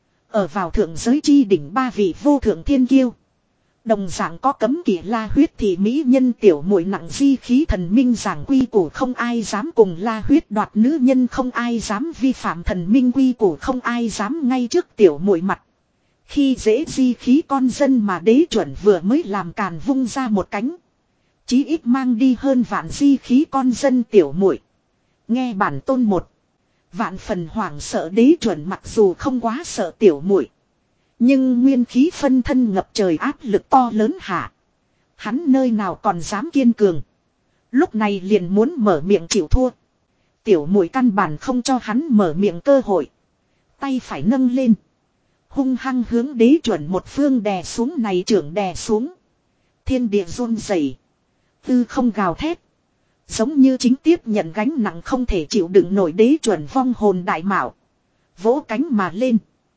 Ở vào thượng giới chi đỉnh ba vị vô thượng thiên kiêu. Đồng dạng có cấm kỵ la huyết thì mỹ nhân tiểu muội nặng di khí thần minh giảng quy củ, không ai dám cùng la huyết đoạt nữ nhân, không ai dám vi phạm thần minh quy củ, không ai dám ngay trước tiểu muội mặt khi dễ di khí con dân, mà đế chuẩn vừa mới làm càn vung ra một cánh. Chí ít mang đi hơn vạn di khí con dân tiểu muội. Nghe bản tôn một. Vạn phần hoảng sợ đế chuẩn mặc dù không quá sợ tiểu muội. Nhưng nguyên khí phân thân ngập trời áp lực to lớn hạ. Hắn nơi nào còn dám kiên cường. Lúc này liền muốn mở miệng chịu thua. Tiểu muội căn bản không cho hắn mở miệng cơ hội. Tay phải nâng lên. Hung hăng hướng đế chuẩn một phương đè xuống, này trưởng đè xuống. Thiên địa run rẩy, tư không gào thét. Giống như chính tiếp nhận gánh nặng không thể chịu đựng nổi, đế chuẩn vong hồn đại mạo. Vỗ cánh mà lên.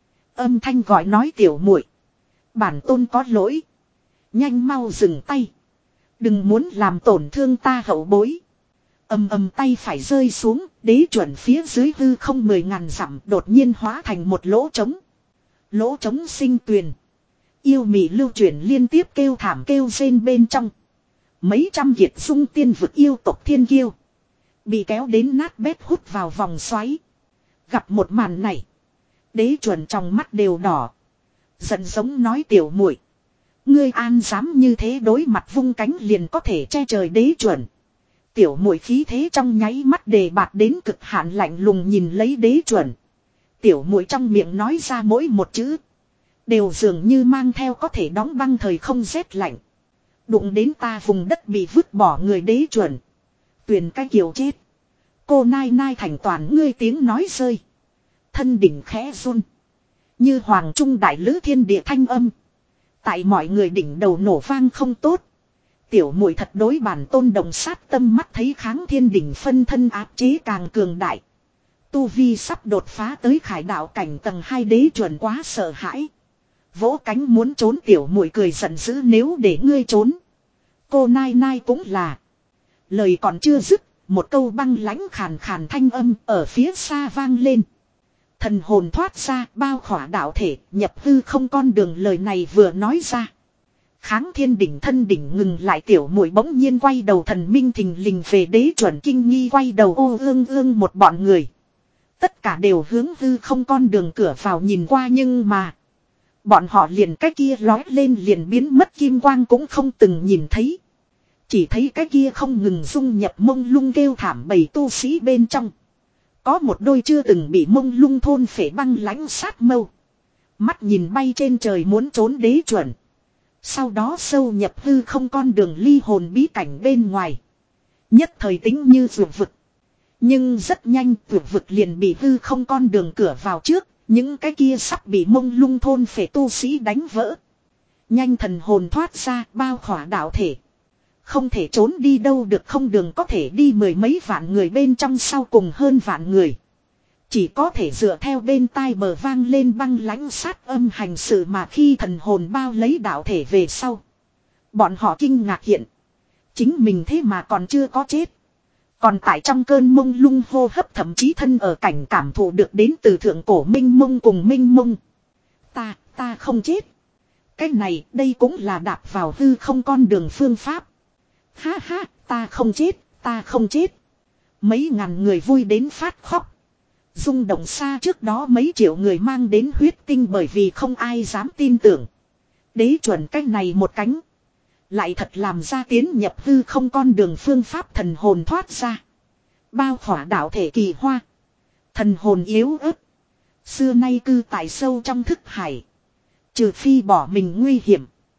Âm thanh gọi nói tiểu muội, bản tôn có lỗi. Nhanh mau dừng tay. Đừng muốn làm tổn thương ta hậu bối. Ầm ầm tay phải rơi xuống, đế chuẩn phía dưới hư không mười ngàn dặm đột nhiên hóa thành một lỗ trống. Lỗ trống sinh tuyền. Yêu mị lưu chuyển liên tiếp kêu thảm kêu rên bên trong. Mấy trăm kiệt dung tiên vực yêu tộc thiên kiêu. Bị kéo đến nát bét hút vào vòng xoáy. Gặp một màn này. Đế chuẩn trong mắt đều đỏ. Giận giống nói tiểu muội, ngươi an dám như thế đối mặt vung cánh liền có thể che trời đế chuẩn. Tiểu muội khí thế trong nháy mắt đề bạt đến cực hạn, lạnh lùng nhìn lấy đế chuẩn. Tiểu muội trong miệng nói ra mỗi một chữ. Đều dường như mang theo có thể đóng băng thời không rét lạnh. Đụng đến ta vùng đất bị vứt bỏ người đế chuẩn. Tuyền cái kiều chết. Cô nai nai thành toàn ngươi tiếng nói rơi. Thân đỉnh khẽ run. Như hoàng trung đại lữ thiên địa thanh âm. Tại mọi người đỉnh đầu nổ vang không tốt. Tiểu muội thật đối bản tôn đồng sát tâm, mắt thấy kháng thiên đỉnh phân thân áp chế càng cường đại. Tu vi sắp đột phá tới khải đạo cảnh tầng hai, đế chuẩn quá sợ hãi. Vỗ cánh muốn trốn, tiểu muội cười giận dữ, nếu để ngươi trốn. Cô nai nai cũng là. Lời còn chưa dứt, một câu băng lãnh khàn khàn thanh âm ở phía xa vang lên. Thần hồn thoát ra, bao khỏa đạo thể, nhập hư không con đường, lời này vừa nói ra. Kháng thiên đỉnh thân đỉnh ngừng lại, tiểu muội bỗng nhiên quay đầu, thần minh thình lình về đế chuẩn kinh nghi quay đầu, ô ương ương một bọn người. Tất cả đều hướng hư không con đường cửa vào nhìn qua, nhưng mà bọn họ liền cái kia lói lên liền biến mất kim quang cũng không từng nhìn thấy. Chỉ thấy cái kia không ngừng dung nhập mông lung kêu thảm bầy tu sĩ bên trong. Có một đôi chưa từng bị mông lung thôn phệ băng lãnh sát mâu. Mắt nhìn bay trên trời muốn trốn đế chuẩn. Sau đó sâu nhập hư không con đường ly hồn bí cảnh bên ngoài. Nhất thời tính như vượt vực. Nhưng rất nhanh vượt vực liền bị hư không con đường cửa vào trước. Những cái kia sắp bị mông lung thôn phệ tu sĩ đánh vỡ. Nhanh thần hồn thoát ra, bao khỏa đạo thể. Không thể trốn đi đâu được, không đường có thể đi, mười mấy vạn người bên trong sau cùng hơn vạn người. Chỉ có thể dựa theo bên tai bờ vang lên băng lãnh sát âm hành sự, mà khi thần hồn bao lấy đạo thể về sau. Bọn họ kinh ngạc hiện. Chính mình thế mà còn chưa có chết. Còn tại trong cơn mông lung hô hấp, thậm chí thân ở cảnh cảm thụ được đến từ thượng cổ minh mông cùng minh mông. Ta, ta không chết. Cái này, đây cũng là đạp vào hư không con đường phương pháp. Ha ha, ta không chết, ta không chết. Mấy ngàn người vui đến phát khóc. Rung động xa trước đó mấy triệu người mang đến huyết tinh, bởi vì không ai dám tin tưởng. Đế chuẩn cách này một cánh. Lại thật làm ra tiến nhập hư không con đường phương pháp, thần hồn thoát ra. Bao khỏa đạo thể kỳ hoa. Thần hồn yếu ớt. Xưa nay cư tại sâu trong thức hải. Trừ phi bỏ mình nguy hiểm.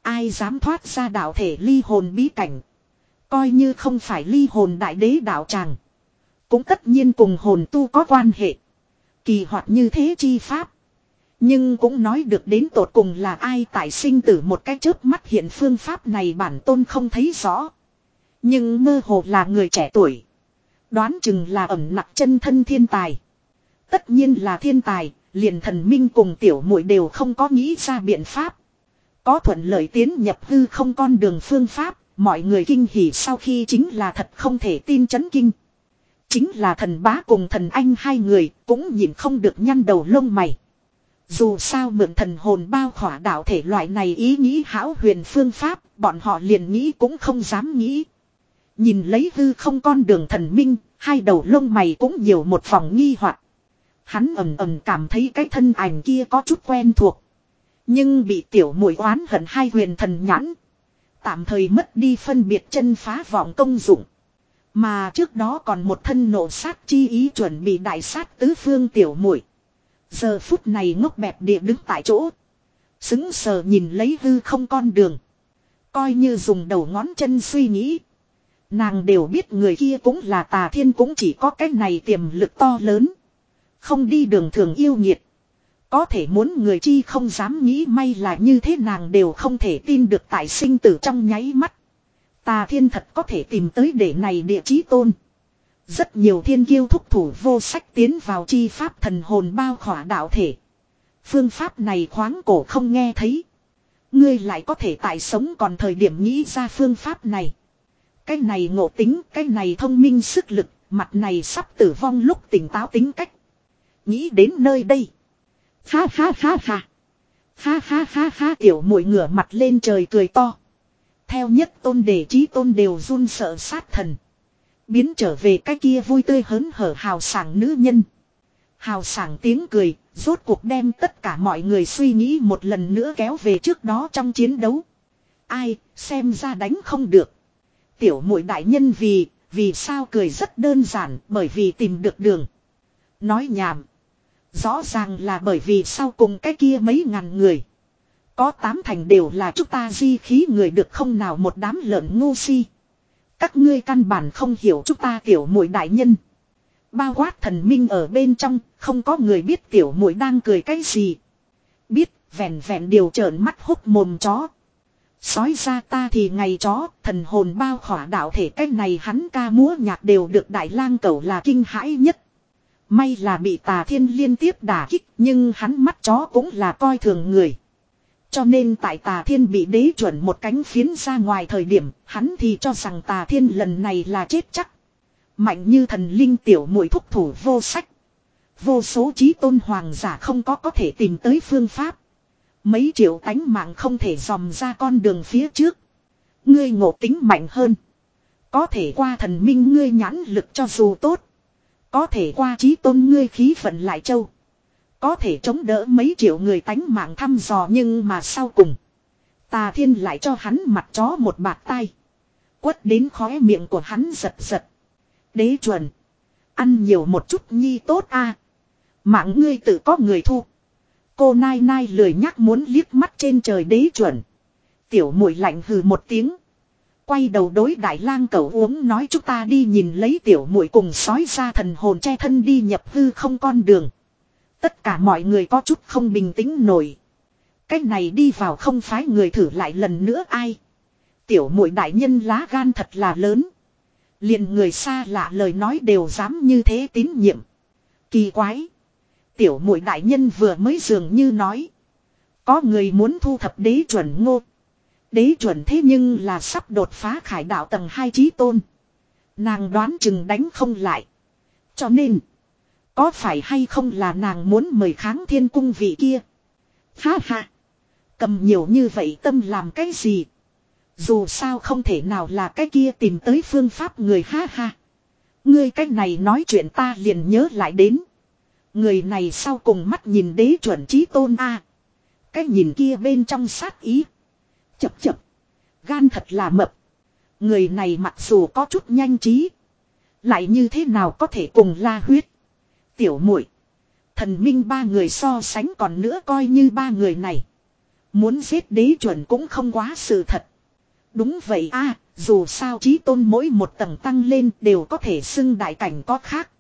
Ai dám thoát ra đạo thể ly hồn bí cảnh. Coi như không phải ly hồn đại đế đạo tràng. Cũng tất nhiên cùng hồn tu có quan hệ. Kỳ hoạt như thế chi pháp. Nhưng cũng nói được đến tột cùng là ai tại sinh tử một cái chớp mắt hiện phương pháp này bản tôn không thấy rõ. Nhưng mơ hồ là người trẻ tuổi. Đoán chừng là ẩn nặc chân thân thiên tài. Tất nhiên là thiên tài, liền thần minh cùng tiểu muội đều không có nghĩ ra biện pháp. Có thuận lợi tiến nhập hư không con đường phương pháp, mọi người kinh hỉ sau khi chính là thật không thể tin chấn kinh. Chính là thần bá cùng thần anh hai người cũng nhìn không được nhăn đầu lông mày. Dù sao mượn thần hồn bao khỏa đạo thể loại này ý nghĩ hão huyền phương pháp, bọn họ liền nghĩ cũng không dám nghĩ. Nhìn lấy hư không con đường thần minh, hai đầu lông mày cũng nhiều một vòng nghi hoặc. Hắn ầm ầm cảm thấy cái thân ảnh kia có chút quen thuộc. Nhưng bị tiểu muội oán hận hai huyền thần nhãn. Tạm thời mất đi phân biệt chân phá vọng công dụng. Mà trước đó còn một thân nộ sát chi ý chuẩn bị đại sát tứ phương tiểu muội. Giờ phút này ngốc bẹp địa đứng tại chỗ. Xứng sờ nhìn lấy hư không con đường. Coi như dùng đầu ngón chân suy nghĩ. Nàng đều biết người kia cũng là Tà Thiên, cũng chỉ có cái này tiềm lực to lớn. Không đi đường thường yêu nghiệt. Có thể muốn người chi không dám nghĩ may là như thế, nàng đều không thể tin được tại sinh tử trong nháy mắt. Tà Thiên thật có thể tìm tới để này địa chí tôn. Rất nhiều thiên kiêu thúc thủ vô sách tiến vào chi pháp thần hồn bao khỏa đạo thể. Phương pháp này khoáng cổ không nghe thấy. Ngươi lại có thể tại sống còn thời điểm nghĩ ra phương pháp này. Cái này ngộ tính, cái này thông minh sức lực, mặt này sắp tử vong lúc tỉnh táo tính cách. Nghĩ đến nơi đây. Ha ha ha ha. Ha ha ha ha, tiểu muội ngửa mặt lên trời cười to. Theo nhất tôn đề chí tôn đều run sợ sát thần. Biến trở về cái kia vui tươi hớn hở hào sảng nữ nhân. Hào sảng tiếng cười, rốt cuộc đem tất cả mọi người suy nghĩ một lần nữa kéo về trước đó trong chiến đấu. Ai, xem ra đánh không được. Tiểu muội đại nhân vì, vì sao cười rất đơn giản, bởi vì tìm được đường. Nói nhảm. Rõ ràng là bởi vì sau cùng cái kia mấy ngàn người. Có tám thành đều là chúng ta di khí người được không nào một đám lợn ngu si. Các ngươi căn bản không hiểu chúng ta tiểu muội đại nhân. Bao quát thần minh ở bên trong, không có người biết tiểu muội đang cười cái gì. Biết, vẹn vẹn điều trợn mắt hốc mồm chó. Sói ra ta thì ngày chó, thần hồn bao khỏa đạo thể cái này hắn ca múa nhạc đều được đại lang cẩu là kinh hãi nhất. May là bị Tà Thiên liên tiếp đả kích, nhưng hắn mắt chó cũng là coi thường người. Cho nên tại Tà Thiên bị đế chuẩn một cánh phiến ra ngoài thời điểm, hắn thì cho rằng Tà Thiên lần này là chết chắc. Mạnh như thần linh tiểu muội thúc thủ vô sách. Vô số chí tôn hoàng giả không có có thể tìm tới phương pháp. Mấy triệu tánh mạng không thể dòm ra con đường phía trước. Ngươi ngộ tính mạnh hơn. Có thể qua thần minh ngươi nhãn lực cho dù tốt. Có thể qua chí tôn ngươi khí vận lại châu. Có thể chống đỡ mấy triệu người tánh mạng thăm dò, nhưng mà sau cùng. Tà Thiên lại cho hắn mặt chó một bạt tay. Quất đến khóe miệng của hắn giật giật. Đế chuẩn. Ăn nhiều một chút nhi tốt a. Mạng ngươi tự có người thu. Cô nai nai lười nhắc muốn liếc mắt trên trời đế chuẩn. Tiểu muội lạnh hừ một tiếng. Quay đầu đối đại lang cẩu uống nói chúng ta đi nhìn lấy tiểu muội cùng sói ra thần hồn che thân đi nhập hư không con đường. Tất cả mọi người có chút không bình tĩnh nổi. Cách này đi vào không phái người thử lại lần nữa ai. Tiểu muội đại nhân lá gan thật là lớn. Liền người xa lạ lời nói đều dám như thế tín nhiệm. Kỳ quái. Tiểu muội đại nhân vừa mới dường như nói. Có người muốn thu thập đế chuẩn ngô. Đế chuẩn thế nhưng là sắp đột phá khải đạo tầng hai chí tôn. Nàng đoán chừng đánh không lại. Cho nên. Có phải hay không là nàng muốn mời kháng thiên cung vị kia. Ha ha. Cầm nhiều như vậy tâm làm cái gì. Dù sao không thể nào là cái kia tìm tới phương pháp người, ha ha. Ngươi cái này nói chuyện ta liền nhớ lại đến. Người này sau cùng mắt nhìn đế chuẩn chí tôn a. Cái nhìn kia bên trong sát ý. Chập chập. Gan thật là mập. Người này mặc dù có chút nhanh trí. Lại như thế nào có thể cùng La Huyết, Tiểu muội, Thần Minh ba người so sánh, còn nữa coi như ba người này. Muốn giết đế chuẩn cũng không quá sự thật. Đúng vậy a, dù sao chí tôn mỗi một tầng tăng lên đều có thể xưng đại cảnh có khác.